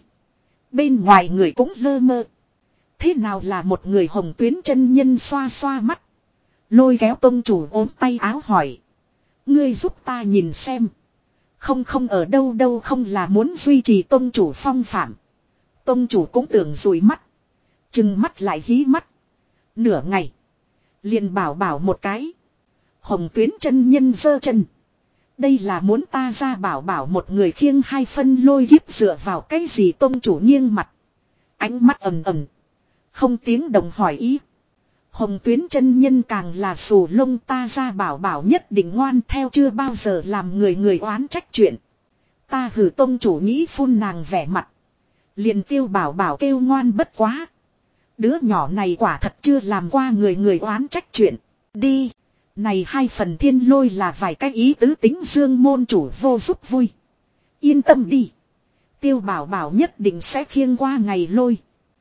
Bên ngoài người cũng lơ mơ. Thế nào là một người Hồng Tuyến chân nhân xoa xoa mắt. Lôi kéo tông chủ ốm tay áo hỏi. Ngươi giúp ta nhìn xem. Không ở đâu đâu không là muốn duy trì tông chủ phong phạm. Tông chủ cũng tưởng rủi mắt. Chừng mắt lại hí mắt. Nửa ngày. Liền bảo bảo một cái. Hồng Tuyến chân nhân giơ chân. Đây là muốn ta ra bảo bảo một người khiêng hai phân lôi kiếp dựa vào cái gì tông chủ nghiêng mặt. Ánh mắt ầm ầm. Không tiếng động hỏi ý. Hồng Tuyến chân nhân càng là xù lông ta ra bảo bảo nhất định ngoan theo chưa bao giờ làm người oán trách chuyện. Ta hử tông chủ nghĩ phun nàng vẻ mặt. Liền Tiêu bảo bảo kêu ngoan bất quá. Đứa nhỏ này quả thật chưa làm qua người oán trách chuyện. Đi. Này hai phần thiên lôi là vài cái ý tứ tính dương môn chủ vô giúp vui. Yên tâm đi. Tiêu bảo bảo nhất định sẽ khiêng qua ngày lôi.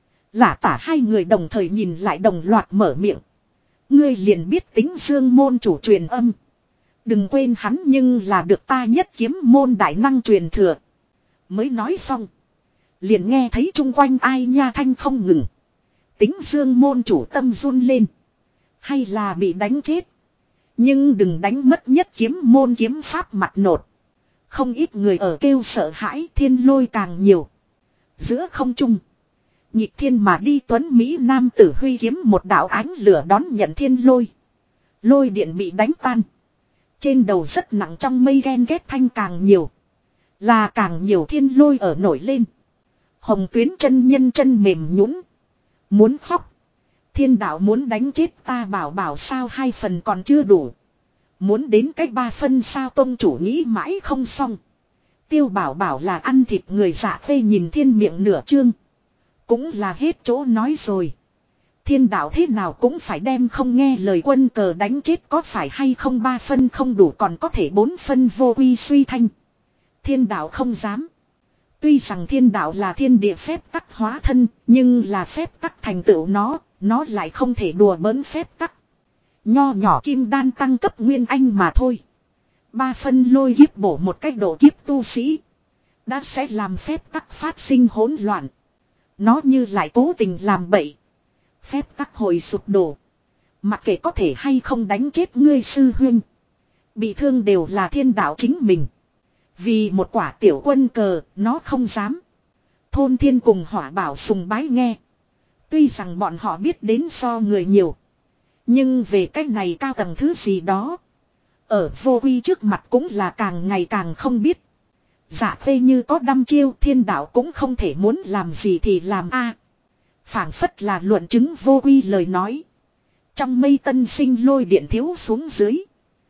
Lả tả hai người đồng thời nhìn lại đồng loạt mở miệng. Ngươi liền biết tính dương môn chủ truyền âm. Đừng quên hắn nhưng là được ta nhất kiếm môn đại năng truyền thừa. Mới nói xong. Liền nghe thấy chung quanh ai nha thanh không ngừng. Tính dương môn chủ tâm run lên. Hay là bị đánh chết. Nhưng đừng đánh mất nhất kiếm môn kiếm pháp mặt nột. Không ít người ở kêu sợ hãi thiên lôi càng nhiều. Giữa không trung. Nhịp thiên mà đi tuấn Mỹ nam tử huy kiếm một đạo ánh lửa đón nhận thiên lôi. Lôi điện bị đánh tan. Trên đầu rất nặng trong mây ghen ghét thanh càng nhiều. Là càng nhiều thiên lôi ở nổi lên. Hồng Tuyến chân nhân chân mềm nhũn, muốn khóc. Thiên đạo muốn đánh chết ta bảo bảo sao hai phần còn chưa đủ. Muốn đến cách ba phân sao tông chủ nghĩ mãi không xong. Tiêu bảo bảo là ăn thịt người dạ phê nhìn thiên miệng nửa chương. Cũng là hết chỗ nói rồi. Thiên đạo thế nào cũng phải đem không nghe lời quân cờ đánh chết có phải hay không ba phân không đủ còn có thể bốn phân vô uy suy thanh. Thiên đạo không dám. Tuy rằng thiên đạo là thiên địa phép tắc hóa thân, nhưng là phép tắc thành tựu nó lại không thể đùa bỡn phép tắc. Nho nhỏ kim đan tăng cấp nguyên anh mà thôi. Ba phân lôi kiếp bổ một cách độ kiếp tu sĩ. Đã sẽ làm phép tắc phát sinh hỗn loạn. Nó như lại cố tình làm bậy. Phép tắc hồi sụp đổ. Mặc kệ có thể hay không đánh chết ngươi sư huynh. Bị thương đều là thiên đạo chính mình. Vì một quả tiểu quân cờ, nó không dám. Thôn thiên cùng hỏa bảo sùng bái nghe. Tuy rằng bọn họ biết đến so người nhiều. Nhưng về cách này cao tầng thứ gì đó. Ở vô quy trước mặt cũng là càng ngày càng không biết. Dạ phê như có đăm chiêu thiên đạo cũng không thể muốn làm gì thì làm a. Phảng phất là luận chứng vô quy lời nói. Trong mây tân sinh lôi điện thiếu xuống dưới.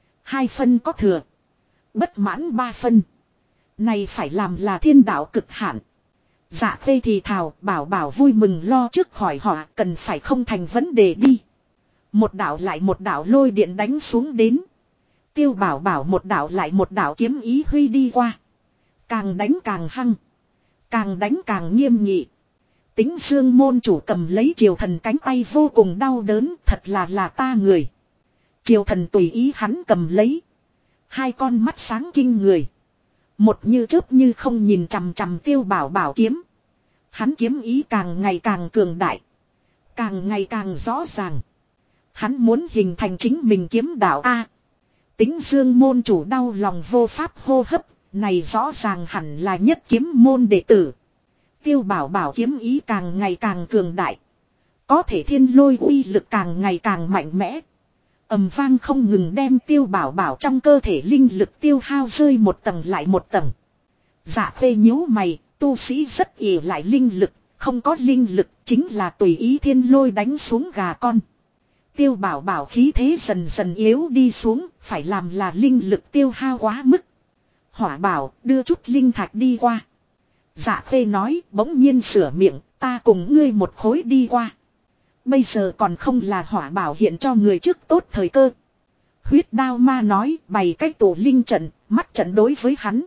2 phân có thừa. Bất mãn 3 phân. Này phải làm là thiên đạo cực hạn. Dạ phê thì thào bảo bảo vui mừng lo trước khỏi họ cần phải không thành vấn đề đi. Một đạo lại một đạo lôi điện đánh xuống đến. Tiêu bảo bảo một đạo lại một đạo kiếm ý huy đi qua. Càng đánh càng hăng. Càng đánh càng nghiêm nghị. Tính dương môn chủ cầm lấy triều thần cánh tay vô cùng đau đớn thật là ta người. Triều thần tùy ý hắn cầm lấy. 2 con mắt sáng kinh người. Một như chớp như không nhìn chằm chằm tiêu bảo bảo kiếm. Hắn kiếm ý càng ngày càng cường đại. Càng ngày càng rõ ràng. Hắn muốn hình thành chính mình kiếm đạo A. Tính dương môn chủ đau lòng vô pháp hô hấp. Này rõ ràng hẳn là nhất kiếm môn đệ tử. Tiêu Bảo Bảo kiếm ý càng ngày càng cường đại. Có thể thiên lôi uy lực càng ngày càng mạnh mẽ. Ầm vang không ngừng đem Tiêu Bảo Bảo trong cơ thể linh lực tiêu hao rơi một tầng lại một tầng. Dạ Khê nhíu mày, tu sĩ rất ỷ lại linh lực, không có linh lực chính là tùy ý thiên lôi đánh xuống gà con. Tiêu Bảo Bảo khí thế dần dần yếu đi xuống, phải làm là linh lực tiêu hao quá mức. Hỏa Bảo, đưa chút linh thạch đi qua. Dạ Khê nói, bỗng nhiên sửa miệng, ta cùng ngươi một khối đi qua. Bây giờ còn không là Hỏa Bảo hiện cho người trước tốt thời cơ. Huyết Đao Ma nói, bày cách tổ linh trận, mắt trận đối với hắn.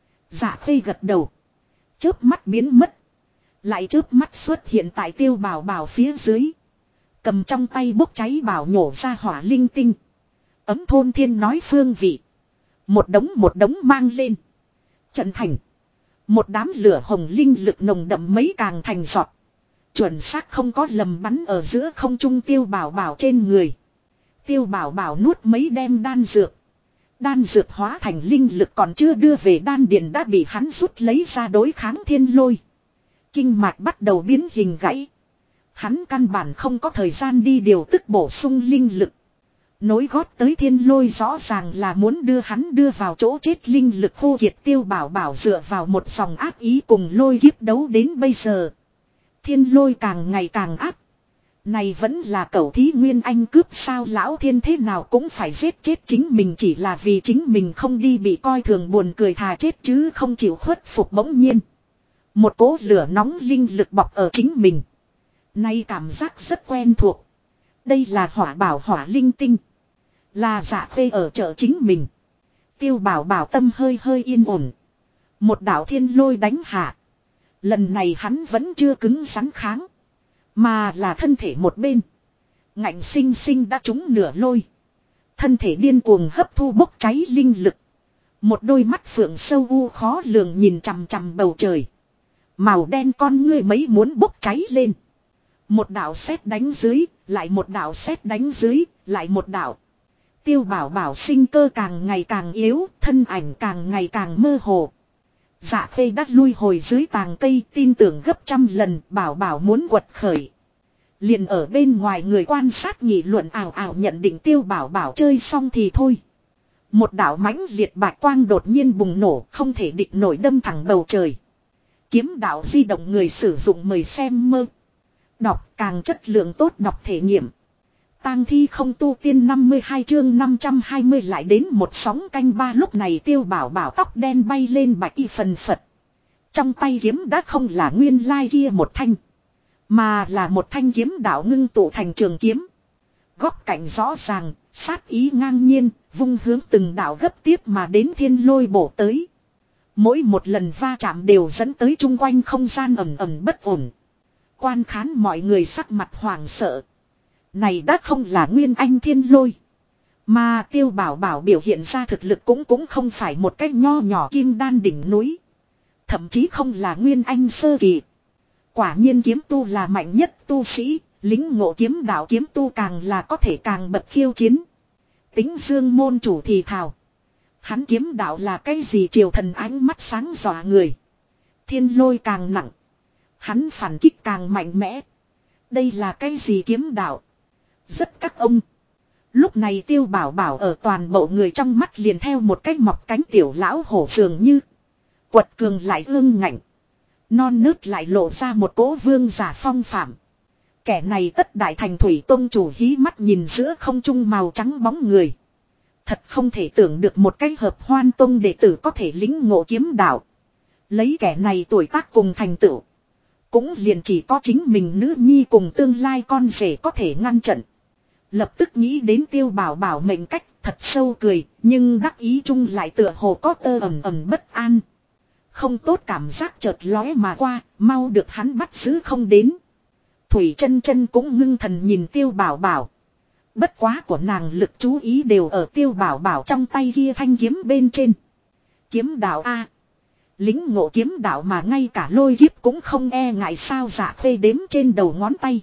Dạ Khê gật đầu. Chớp mắt biến mất. Lại chớp mắt xuất hiện tại Tiêu Bảo Bảo phía dưới. Cầm trong tay bốc cháy bảo nhổ ra hỏa linh tinh. Ấm thôn thiên nói phương vị. Một đống mang lên. Trận thành. Một đám lửa hồng linh lực nồng đậm mấy càng thành giọt. Chuẩn xác không có lầm bắn ở giữa không trung Tiêu Bảo Bảo trên người. Tiêu Bảo Bảo nuốt mấy đem đan dược. Đan dược hóa thành linh lực còn chưa đưa về đan điền đã bị hắn rút lấy ra đối kháng thiên lôi. Kinh mạch bắt đầu biến hình gãy. Hắn căn bản không có thời gian đi điều tức bổ sung linh lực. Nối gót tới thiên lôi rõ ràng là muốn đưa hắn đưa vào chỗ chết linh lực khô kiệt. Tiêu Bảo Bảo dựa vào một dòng áp ý cùng lôi kiếp đấu đến bây giờ. Thiên lôi càng ngày càng áp. Này vẫn là cẩu thí nguyên anh cướp sao lão thiên thế nào cũng phải giết chết chính mình chỉ là vì chính mình không đi bị coi thường buồn cười thà chết chứ không chịu khuất phục bỗng nhiên. Một cỗ lửa nóng linh lực bọc ở chính mình. Nay cảm giác rất quen thuộc. Đây là Hỏa Bảo hỏa linh tinh. Là Dạ Khê ở chợ chính mình. Tiêu Bảo Bảo tâm hơi hơi yên ổn. Một đạo thiên lôi đánh hạ. Lần này hắn vẫn chưa cứng rắn kháng. Mà là thân thể một bên. Ngạnh sinh sinh đã trúng nửa lôi. Thân thể điên cuồng hấp thu bốc cháy linh lực. Một đôi mắt phượng sâu u khó lường nhìn chằm chằm bầu trời. Màu đen con ngươi mấy muốn bốc cháy lên. Một đạo sét đánh dưới, lại một đạo sét đánh dưới, lại một đạo. Tiêu Bảo Bảo sinh cơ càng ngày càng yếu, thân ảnh càng ngày càng mơ hồ. Dạ Khê đắt lui hồi dưới tàng cây tin tưởng gấp trăm lần Bảo Bảo muốn quật khởi. Liền ở bên ngoài người quan sát nghị luận ảo ảo nhận định Tiêu Bảo Bảo chơi xong thì thôi. Một đạo mãnh liệt bạch quang đột nhiên bùng nổ không thể địch nổi đâm thẳng bầu trời. Kiếm đạo di động người sử dụng mời xem mơ. Đọc càng chất lượng tốt đọc thể nghiệm. Tang thi không tu tiên 52 chương 520 lại đến một sóng canh ba lúc này Tiêu Bảo Bảo tóc đen bay lên bạch y phần phật. Trong tay kiếm đã không là nguyên lai kia một thanh. Mà là một thanh kiếm đạo ngưng tụ thành trường kiếm. Góc cạnh rõ ràng, sát ý ngang nhiên, vung hướng từng đạo gấp tiếp mà đến thiên lôi bổ tới. Mỗi một lần va chạm đều dẫn tới chung quanh không gian ẩm ẩm bất ổn. Quan khán mọi người sắc mặt hoảng sợ. Này đã không là nguyên anh thiên lôi. Mà Tiêu Bảo Bảo biểu hiện ra thực lực cũng không phải một cái nho nhỏ kim đan đỉnh núi. Thậm chí không là nguyên anh sơ kỳ. Quả nhiên kiếm tu là mạnh nhất tu sĩ, lính ngộ kiếm đạo kiếm tu càng là có thể càng bật khiêu chiến. Tính Dương môn chủ thì thào. Hắn kiếm đạo là cái gì triều thần ánh mắt sáng dọa người. Thiên lôi càng nặng. Hắn phản kích càng mạnh mẽ. Đây là cái gì kiếm đạo? Rất các ông. Lúc này Tiêu Bảo Bảo ở toàn bộ người trong mắt liền theo một cách mọc cánh tiểu lão hổ dường như. Quật cường lại ương ngạnh. Non nớt lại lộ ra một cỗ vương giả phong phạm. Kẻ này tất đại thành thủy tông chủ hí mắt nhìn giữa không trung màu trắng bóng người. Thật không thể tưởng được một cái hợp hoan tông đệ tử có thể lính ngộ kiếm đạo. Lấy kẻ này tuổi tác cùng thành tựu. Cũng liền chỉ có chính mình nữ nhi cùng tương lai con rể có thể ngăn trận. Lập tức nghĩ đến Tiêu Bảo Bảo mệnh cách thật sâu cười. Nhưng đắc ý chung lại tựa hồ có tơ ẩm bất an. Không tốt cảm giác chợt lóe mà qua. Mau được hắn bắt giữ không đến. Thủy chân chân cũng ngưng thần nhìn Tiêu Bảo Bảo. Bất quá của nàng lực chú ý đều ở Tiêu Bảo Bảo trong tay kia thanh kiếm bên trên. Kiếm đạo A. Lính ngộ kiếm đạo mà ngay cả lôi kiếp cũng không e ngại sao Dạ Khê đếm trên đầu ngón tay.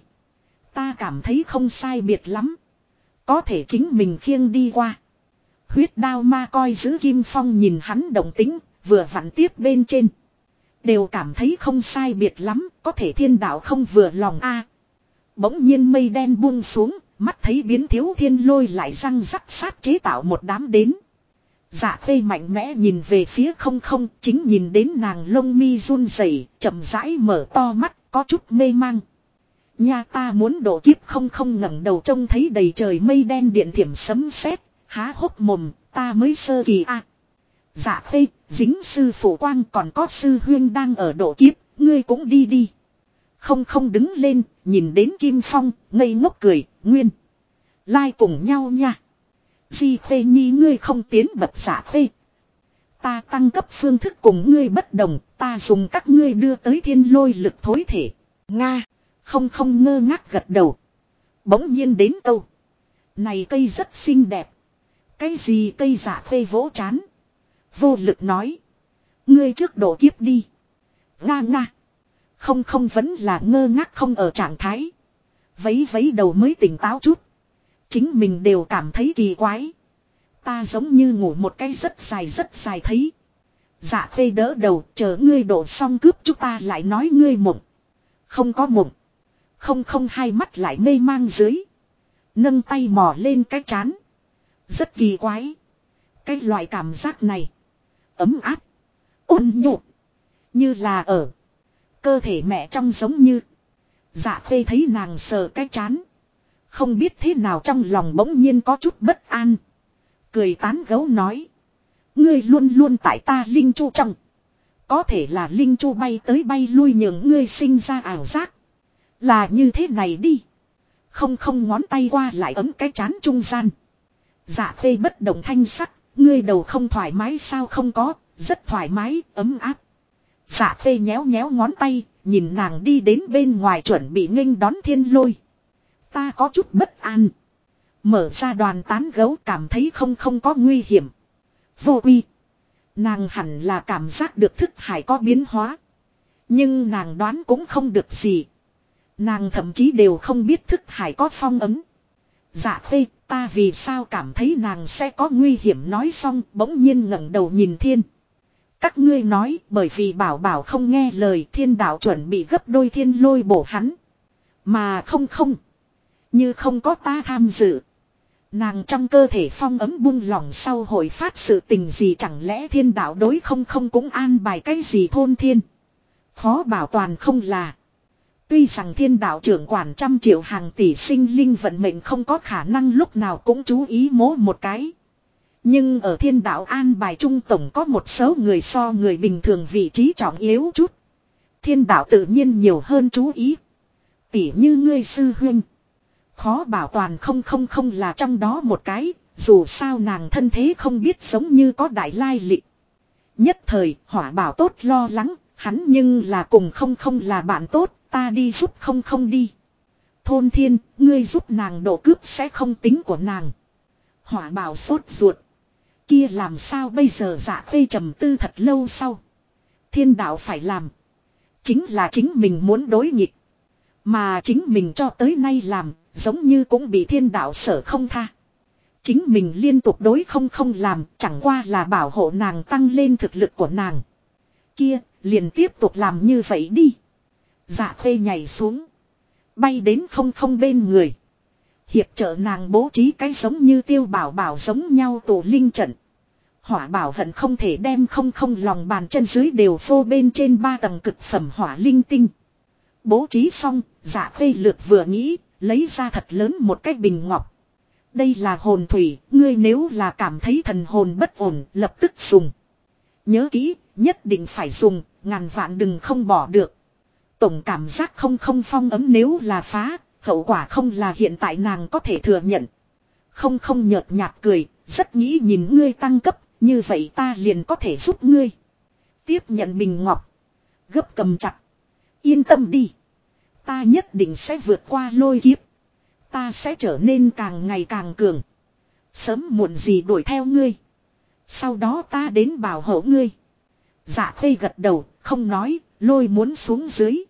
Ta cảm thấy không sai biệt lắm. Có thể chính mình khiêng đi qua. Huyết Đao Ma coi giữ Kim Phong nhìn hắn động tính, vừa vặn tiếp bên trên. Đều cảm thấy không sai biệt lắm, có thể thiên đạo không vừa lòng a. Bỗng nhiên mây đen buông xuống, mắt thấy biến thiếu thiên lôi lại răng rắc sát chế tạo một đám đến. Dạ khê mạnh mẽ nhìn về phía không không, chính nhìn đến nàng lông mi run rẩy, chậm rãi mở to mắt, có chút mê mang. Nha ta muốn độ kiếp không không ngẩng đầu trông thấy đầy trời mây đen điện thiểm sấm sét, há hốc mồm, ta mới sơ kỳ a. Dạ khê, dính sư phụ quang còn có sư huyên đang ở độ kiếp, ngươi cũng đi đi. Không không đứng lên, nhìn đến Kim Phong, ngây ngốc cười, Nguyên. Lai cùng nhau nha. Di khê nhi ngươi không tiến bậc dạ khê. Ta tăng cấp phương thức cùng ngươi bất đồng, ta dùng các ngươi đưa tới thiên lôi lực thối thể. Nga, không không ngơ ngác gật đầu. Bỗng nhiên đến câu. Này cây rất xinh đẹp. Cái gì cây dạ khê vỗ chán. Vô lực nói. Ngươi trước độ kiếp đi. Nga nga. Không không vẫn là ngơ ngác không ở trạng thái. Vấy vấy đầu mới tỉnh táo chút. Chính mình đều cảm thấy kỳ quái. Ta giống như ngủ một cái rất dài thấy. Dạ khê đỡ đầu chờ ngươi đổ xong cướp chúng ta lại nói ngươi mộng. Không có mộng. Không không hai mắt lại mê mang dưới. Nâng tay mò lên cái chán. Rất kỳ quái. Cái loại cảm giác này. Ấm áp. Ôn nhu. Như là ở. Cơ thể mẹ trong giống như. Dạ khê thấy nàng sờ cái chán. Không biết thế nào trong lòng bỗng nhiên có chút bất an. Cười tán gấu nói. Ngươi luôn luôn tại ta linh chu trong. Có thể là linh chu bay tới bay lui nhường ngươi sinh ra ảo giác. Là như thế này đi. Không không ngón tay qua lại ấm cái chán trung gian. Dạ khê bất động thanh sắc. Ngươi đầu không thoải mái sao không có. Rất thoải mái ấm áp. Dạ khê nhéo nhéo ngón tay. Nhìn nàng đi đến bên ngoài chuẩn bị nghênh đón thiên lôi. Ta có chút bất an. Mở ra đoàn tán gấu cảm thấy không có nguy hiểm. Vô quy. Nàng hẳn là cảm giác được thức hải có biến hóa. Nhưng nàng đoán cũng không được gì. Nàng thậm chí đều không biết thức hải có phong ấn. Dạ khê, ta vì sao cảm thấy nàng sẽ có nguy hiểm nói xong bỗng nhiên ngẩng đầu nhìn thiên. Các ngươi nói bởi vì bảo bảo không nghe lời thiên đạo chuẩn bị gấp đôi thiên lôi bổ hắn. Mà không. Như không có ta tham dự. Nàng trong cơ thể phong ấm buông lỏng sau hồi phát sự tình gì chẳng lẽ thiên đạo đối không cũng an bài cái gì thôn thiên. Khó bảo toàn không là. Tuy rằng thiên đạo trưởng quản trăm triệu hàng tỷ sinh linh vận mệnh không có khả năng lúc nào cũng chú ý mố một cái. Nhưng ở thiên đạo an bài trung tổng có một số người so người bình thường vị trí trọng yếu chút. Thiên đạo tự nhiên nhiều hơn chú ý. Tỉ như ngươi sư huynh. Khó bảo toàn không là trong đó một cái, dù sao nàng thân thế không biết giống như có đại lai lịch. Nhất thời, hỏa bảo tốt lo lắng, hắn nhưng là cùng không là bạn tốt, ta đi giúp không đi. Thôn thiên, ngươi giúp nàng độ cướp sẽ không tính của nàng. Hỏa bảo sốt ruột. Kia làm sao bây giờ dạ khê trầm tư thật lâu sau. Thiên đạo phải làm. Chính là chính mình muốn đối nghịch. Mà chính mình cho tới nay làm, giống như cũng bị thiên đạo sở không tha. Chính mình liên tục đối không làm, chẳng qua là bảo hộ nàng tăng lên thực lực của nàng. Kia, liền tiếp tục làm như vậy đi. Dạ khê nhảy xuống. Bay đến không bên người. Hiệp trợ nàng bố trí cái giống như tiêu bảo giống nhau tổ linh trận. Hỏa bảo hận không thể đem không lòng bàn chân dưới đều phô bên trên 3 tầng cực phẩm hỏa linh tinh. Bố trí xong, dạ khê lược vừa nghĩ, lấy ra thật lớn một cái bình ngọc. Đây là hồn thủy, ngươi nếu là cảm thấy thần hồn bất ổn, lập tức dùng. Nhớ kỹ, nhất định phải dùng, ngàn vạn đừng không bỏ được. Tổng cảm giác không phong ấm nếu là phá, hậu quả không là hiện tại nàng có thể thừa nhận. Không nhợt nhạt cười, rất nghĩ nhìn ngươi tăng cấp, như vậy ta liền có thể giúp ngươi. Tiếp nhận bình ngọc. Gấp cầm chặt. Yên tâm đi. Ta nhất định sẽ vượt qua lôi kiếp. Ta sẽ trở nên càng ngày càng cường. Sớm muộn gì đuổi theo ngươi. Sau đó ta đến bảo hộ ngươi. Dạ khê gật đầu, không nói, lôi muốn xuống dưới.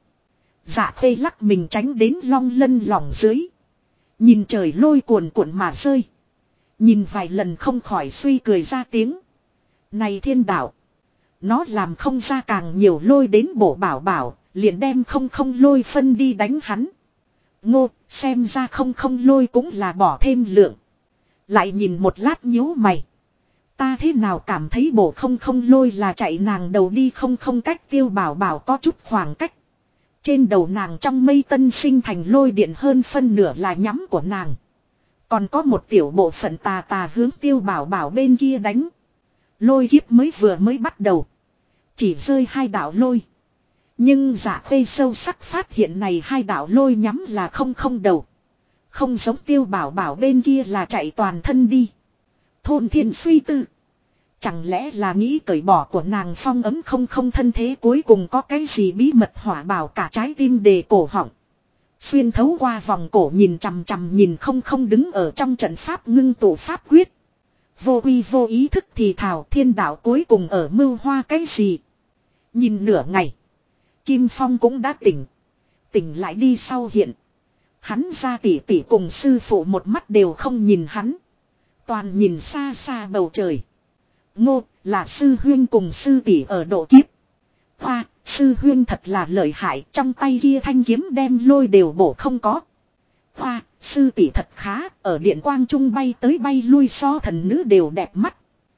Dạ khê lắc mình tránh đến long lân lỏng dưới. Nhìn trời lôi cuồn cuộn mà rơi. Nhìn vài lần không khỏi suy cười ra tiếng. Này thiên đạo. Nó làm không ra càng nhiều lôi đến bổ bảo bảo, liền đem không không lôi phân đi đánh hắn. Ngô, xem ra không không lôi cũng là bỏ thêm lượng. Lại nhìn một lát nhíu mày. Ta thế nào cảm thấy bổ không không lôi là chạy nàng đầu đi không không cách Tiêu Bảo Bảo có chút khoảng cách. Trên đầu nàng trong mây tân sinh thành lôi điện hơn phân nửa là nhắm của nàng. Còn có một tiểu bộ phận tà tà hướng Tiêu Bảo Bảo bên kia đánh. Lôi kiếp vừa mới bắt đầu. Chỉ rơi 2 đạo lôi. Nhưng Dạ Khê sâu sắc phát hiện này 2 đạo lôi nhắm là không không đầu. Không giống Tiêu Bảo Bảo bên kia là chạy toàn thân đi. Thôn Thiên suy tư. Chẳng lẽ là nghĩ cởi bỏ của nàng phong ấm không không thân thế cuối cùng có cái gì bí mật hỏa bảo cả trái tim đề cổ họng. Xuyên thấu qua vòng cổ nhìn chằm chằm nhìn không không đứng ở trong trận pháp ngưng tụ pháp quyết. Vô uy vô ý thức thì thảo thiên đạo cuối cùng ở mưu hoa cái gì. Nhìn nửa ngày. Kim Phong cũng đã tỉnh. Tỉnh lại đi sau hiện. Hắn ra tỉ tỉ cùng sư phụ một mắt đều không nhìn hắn. Toàn nhìn xa xa bầu trời. Ngô, là sư huyên cùng sư tỷ ở độ kiếp. Hoa, sư huyên thật là lợi hại, trong tay kia thanh kiếm đem lôi đều bổ không có. Hoa, sư tỷ thật khá, ở điện quang trung bay tới bay lui so thần nữ đều đẹp mắt.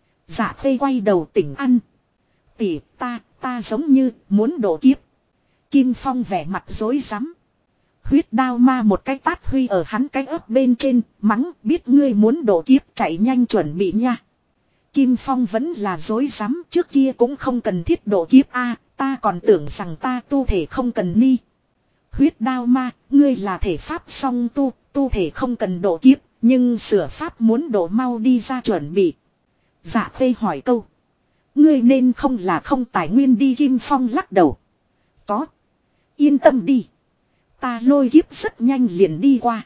Dạ Khê quay đầu tỉnh ăn. Tỷ, ta giống như muốn độ kiếp. Kim Phong vẻ mặt rối rắm. Huyết đao ma một cái tát huy ở hắn cái ớt bên trên, mắng biết ngươi muốn độ kiếp chạy nhanh chuẩn bị nha. Kim Phong vẫn là dối rắm trước kia cũng không cần thiết độ kiếp a, ta còn tưởng rằng ta tu thể không cần ni. Huyết đao ma, ngươi là thể pháp song tu thể không cần độ kiếp, nhưng sửa pháp muốn độ mau đi ra chuẩn bị. Dạ Khê hỏi câu. Ngươi nên không là không tài nguyên đi Kim Phong lắc đầu. Có. Yên tâm đi. Ta lôi kiếp rất nhanh liền đi qua.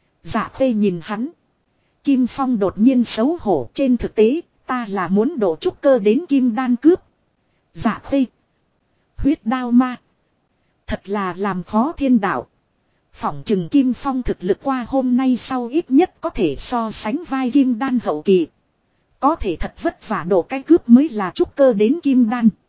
Dạ Khê nhìn hắn. Kim Phong đột nhiên xấu hổ trên thực tế. Ta là muốn độ trúc cơ đến kim đan cướp. Dạ Khê. Huyết đao ma. Thật là làm khó thiên đạo. Phỏng chừng Kim Phong thực lực qua hôm nay sau ít nhất có thể so sánh vai kim đan hậu kỳ. Có thể thật vất vả độ cái cướp mới là trúc cơ đến kim đan.